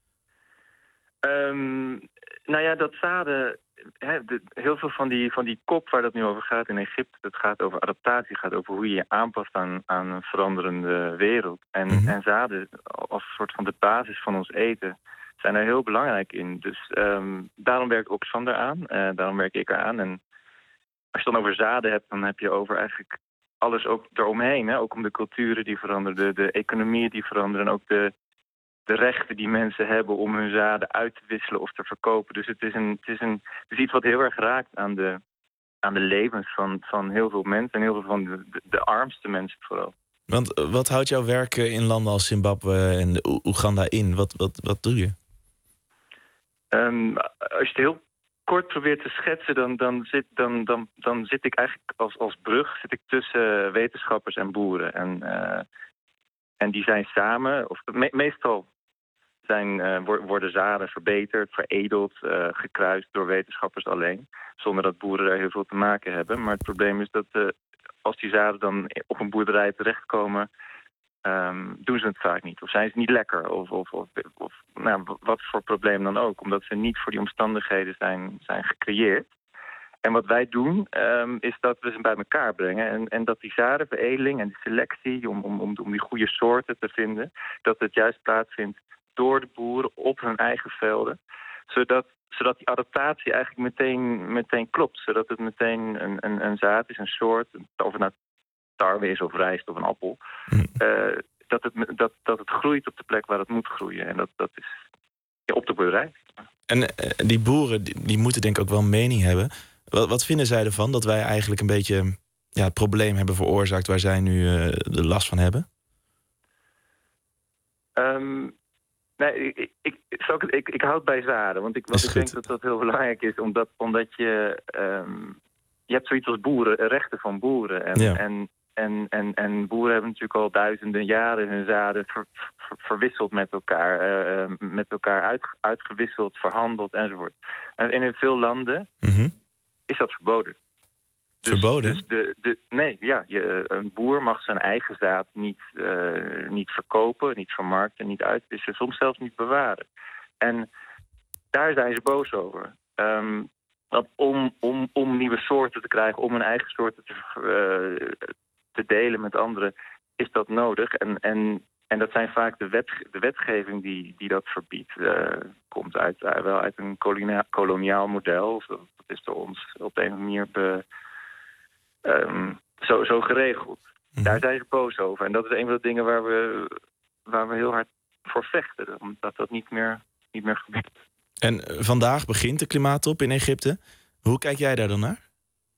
Um, nou ja, dat zaden, he, de, heel veel van die, van die kop waar dat nu over gaat in Egypte, dat gaat over adaptatie, gaat over hoe je je aanpast aan, aan een veranderende wereld. En, mm-hmm. en zaden als een soort van de basis van ons eten zijn er heel belangrijk in. Dus um, daarom werkt Oxfam eraan, uh, daarom werk ik eraan. En als je het dan over zaden hebt, dan heb je over eigenlijk alles ook eromheen. Hè? Ook om de culturen die veranderen, de, de economieën die veranderen en ook de de rechten die mensen hebben om hun zaden uit te wisselen of te verkopen. Dus het is, een, het is, een, het is iets wat heel erg raakt aan de, aan de levens van, van heel veel mensen en heel veel van de, de, de armste mensen vooral. Want wat houdt jouw werk in landen als Zimbabwe en Oeganda in? Wat, wat, wat doe je? Um, als je het heel kort probeert te schetsen, dan, dan, zit, dan, dan, dan zit ik eigenlijk als, als brug zit ik tussen wetenschappers en boeren. En, uh, en die zijn samen, of me, meestal zijn, uh, worden zaden verbeterd, veredeld, uh, gekruist door wetenschappers alleen. Zonder dat boeren daar heel veel te maken hebben. Maar het probleem is dat uh, als die zaden dan op een boerderij terechtkomen, um, doen ze het vaak niet. Of zijn ze niet lekker, of, of, of, of nou, wat voor probleem dan ook. Omdat ze niet voor die omstandigheden zijn, zijn gecreëerd. En wat wij doen, um, is dat we ze bij elkaar brengen. En, en dat die zadenveredeling en die selectie, om, om, om die goede soorten te vinden, dat het juist plaatsvindt door de boeren op hun eigen velden. Zodat, zodat die adaptatie eigenlijk meteen, meteen klopt. Zodat het meteen een, een, een zaad is, een soort, of het nou tarwe is of rijst of een appel. Uh, dat, het, dat, dat het groeit op de plek waar het moet groeien. En dat, dat is ja, op de boerderij. En uh, die boeren, die, die moeten denk ik ook wel een mening hebben. Wat, wat vinden zij ervan dat wij eigenlijk een beetje ja, het probleem hebben veroorzaakt waar zij nu uh, de last van hebben? Um, nee, ik, ik, ik, ik, ik houd bij zaden. Want ik, want ik denk dat dat heel belangrijk is. Omdat, omdat je... Um, je hebt zoiets als boeren, rechten van boeren. En, ja. en, en, en, en boeren hebben natuurlijk al duizenden jaren hun zaden ver, ver, verwisseld met elkaar. Uh, met elkaar uit, uitgewisseld, verhandeld enzovoort. En in veel landen mm-hmm. is dat verboden. Dus, verboden? Dus de, de, nee, ja. Je, een boer mag zijn eigen zaad niet, uh, niet verkopen, niet vermarkten, niet uitwisselen. Soms zelfs niet bewaren. En daar zijn ze boos over. Um, Want om, om, om nieuwe soorten te krijgen, om hun eigen soorten te, uh, te delen met anderen, is dat nodig. En, en, en dat zijn vaak de, wet, de wetgeving die, die dat verbiedt. Uh, komt uit, uh, wel uit een kolonia, koloniaal model. Dat is door ons op de een of andere manier be, um, zo, zo geregeld. Mm-hmm. Daar zijn ze boos over. En dat is een van de dingen waar we, waar we heel hard voor vechten. Omdat dat niet meer, niet meer gebeurt. En vandaag begint de klimaattop in Egypte. Hoe kijk jij daar dan naar?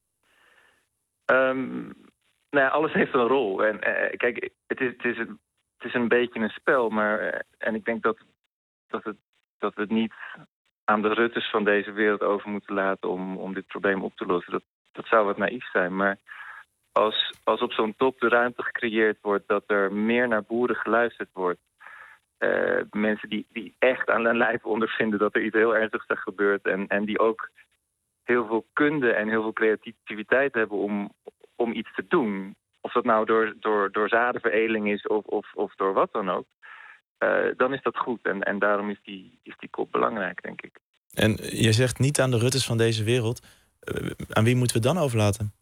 Um, nou ja, alles heeft een rol. En uh, kijk, het is, het, is een, het is een beetje een spel. Maar, uh, en ik denk dat, dat, het, dat we het niet aan de Ruttes van deze wereld over moeten laten om, om dit probleem op te lossen. Dat, dat zou wat naïef zijn. Maar als, als op zo'n top de ruimte gecreëerd wordt dat er meer naar boeren geluisterd wordt. Uh, mensen die, die echt aan hun lijf ondervinden dat er iets heel ernstigs gebeurt. En, en die ook heel veel kunde en heel veel creativiteit hebben om, om iets te doen. Of dat nou door, door, door zadenveredeling is of, of, of door wat dan ook. Uh, dan is dat goed. En, en daarom is die, is die kop belangrijk, denk ik. En je zegt niet aan de Ruttes van deze wereld. Uh, aan wie moeten we het dan overlaten?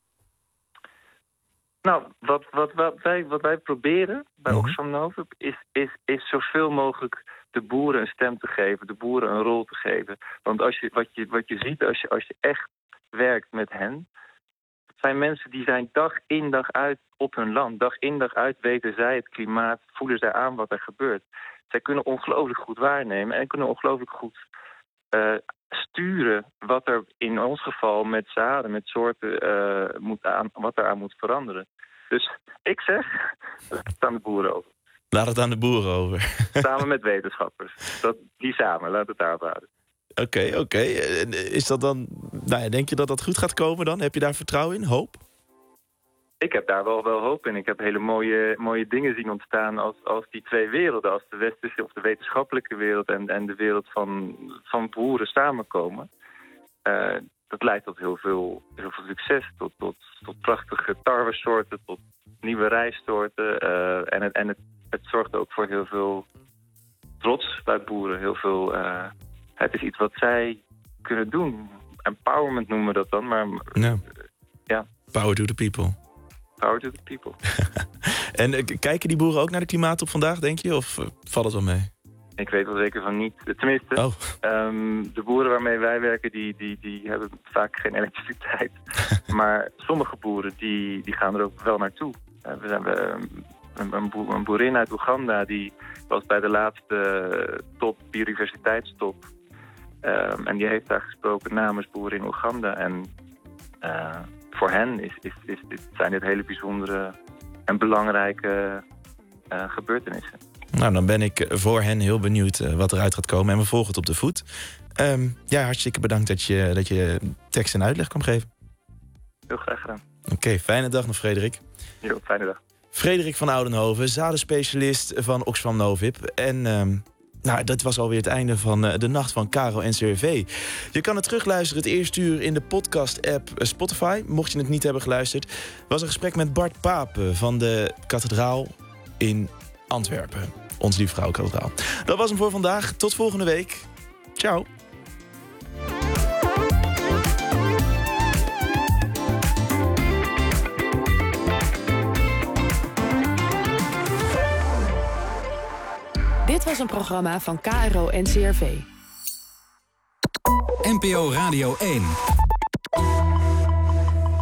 Nou, wat, wat, wat, wij, wat wij proberen bij Mm-hmm. Oxfam Novib is, is, is zoveel mogelijk de boeren een stem te geven, de boeren een rol te geven. Want als je, wat, je, wat je ziet als je, als je echt werkt met hen, het zijn mensen die zijn dag in dag uit op hun land. Dag in dag uit weten zij het klimaat, voelen zij aan wat er gebeurt. Zij kunnen ongelooflijk goed waarnemen en kunnen ongelooflijk goed uh, sturen wat er in ons geval met zaden, met soorten, uh, moet aan, wat er aan moet veranderen. Dus ik zeg, laat het aan de boeren over. Laat het aan de boeren over. Samen met wetenschappers. Dat, die samen, laat het daarop houden. Oké, okay, oké. Okay. Is dat dan... Nou ja, denk je dat dat goed gaat komen dan? Heb je daar vertrouwen in? Hoop? Ik heb daar wel, wel hoop in. Ik heb hele mooie, mooie dingen zien ontstaan als, als die twee werelden. Als de westerse of de wetenschappelijke wereld en, en de wereld van, van boeren samenkomen. Uh, dat leidt tot heel veel, heel veel succes. Tot, tot, tot prachtige tarwesoorten, tot nieuwe rijstsoorten. Uh, en het, en het, het zorgt ook voor heel veel trots bij boeren. Heel veel, uh, het is iets wat zij kunnen doen. Empowerment noemen we dat dan. Maar no. ja. Power to the people. Power to the people. En uh, kijken die boeren ook naar de klimaattop vandaag, denk je? Of uh, valt het wel mee? Ik weet wel zeker van niet. Tenminste, oh. um, de boeren waarmee wij werken, die, die, die hebben vaak geen elektriciteit. Maar sommige boeren, die, die gaan er ook wel naartoe. Uh, we hebben um, een, een, boer, een boerin uit Oeganda, die was bij de laatste top, biodiversiteitstop. Um, en die heeft daar gesproken namens boeren in Oeganda. En uh, voor hen is, is, is, is, zijn dit hele bijzondere en belangrijke uh, gebeurtenissen. Nou, dan ben ik voor hen heel benieuwd uh, wat eruit gaat komen. En we volgen het op de voet. Um, ja, hartstikke bedankt dat je, dat je tekst en uitleg kwam geven. Heel graag gedaan. Oké, okay, fijne dag nog, Frederik. Jo, fijne dag. Frederik van Oudenhoven, zadenspecialist van Oxfam Novib. En um, nou, dat was alweer het einde van uh, de Nacht van Caro en C R V. Je kan het terugluisteren het eerste uur in de podcast-app Spotify. Mocht je het niet hebben geluisterd. Was een gesprek met Bart Pape van de kathedraal in Antwerpen. Ons Lieve Vrouw Kathedraal. Dat was hem voor vandaag. Tot volgende week. Ciao. Dit was een programma van K R O en C R V. N P O Radio één.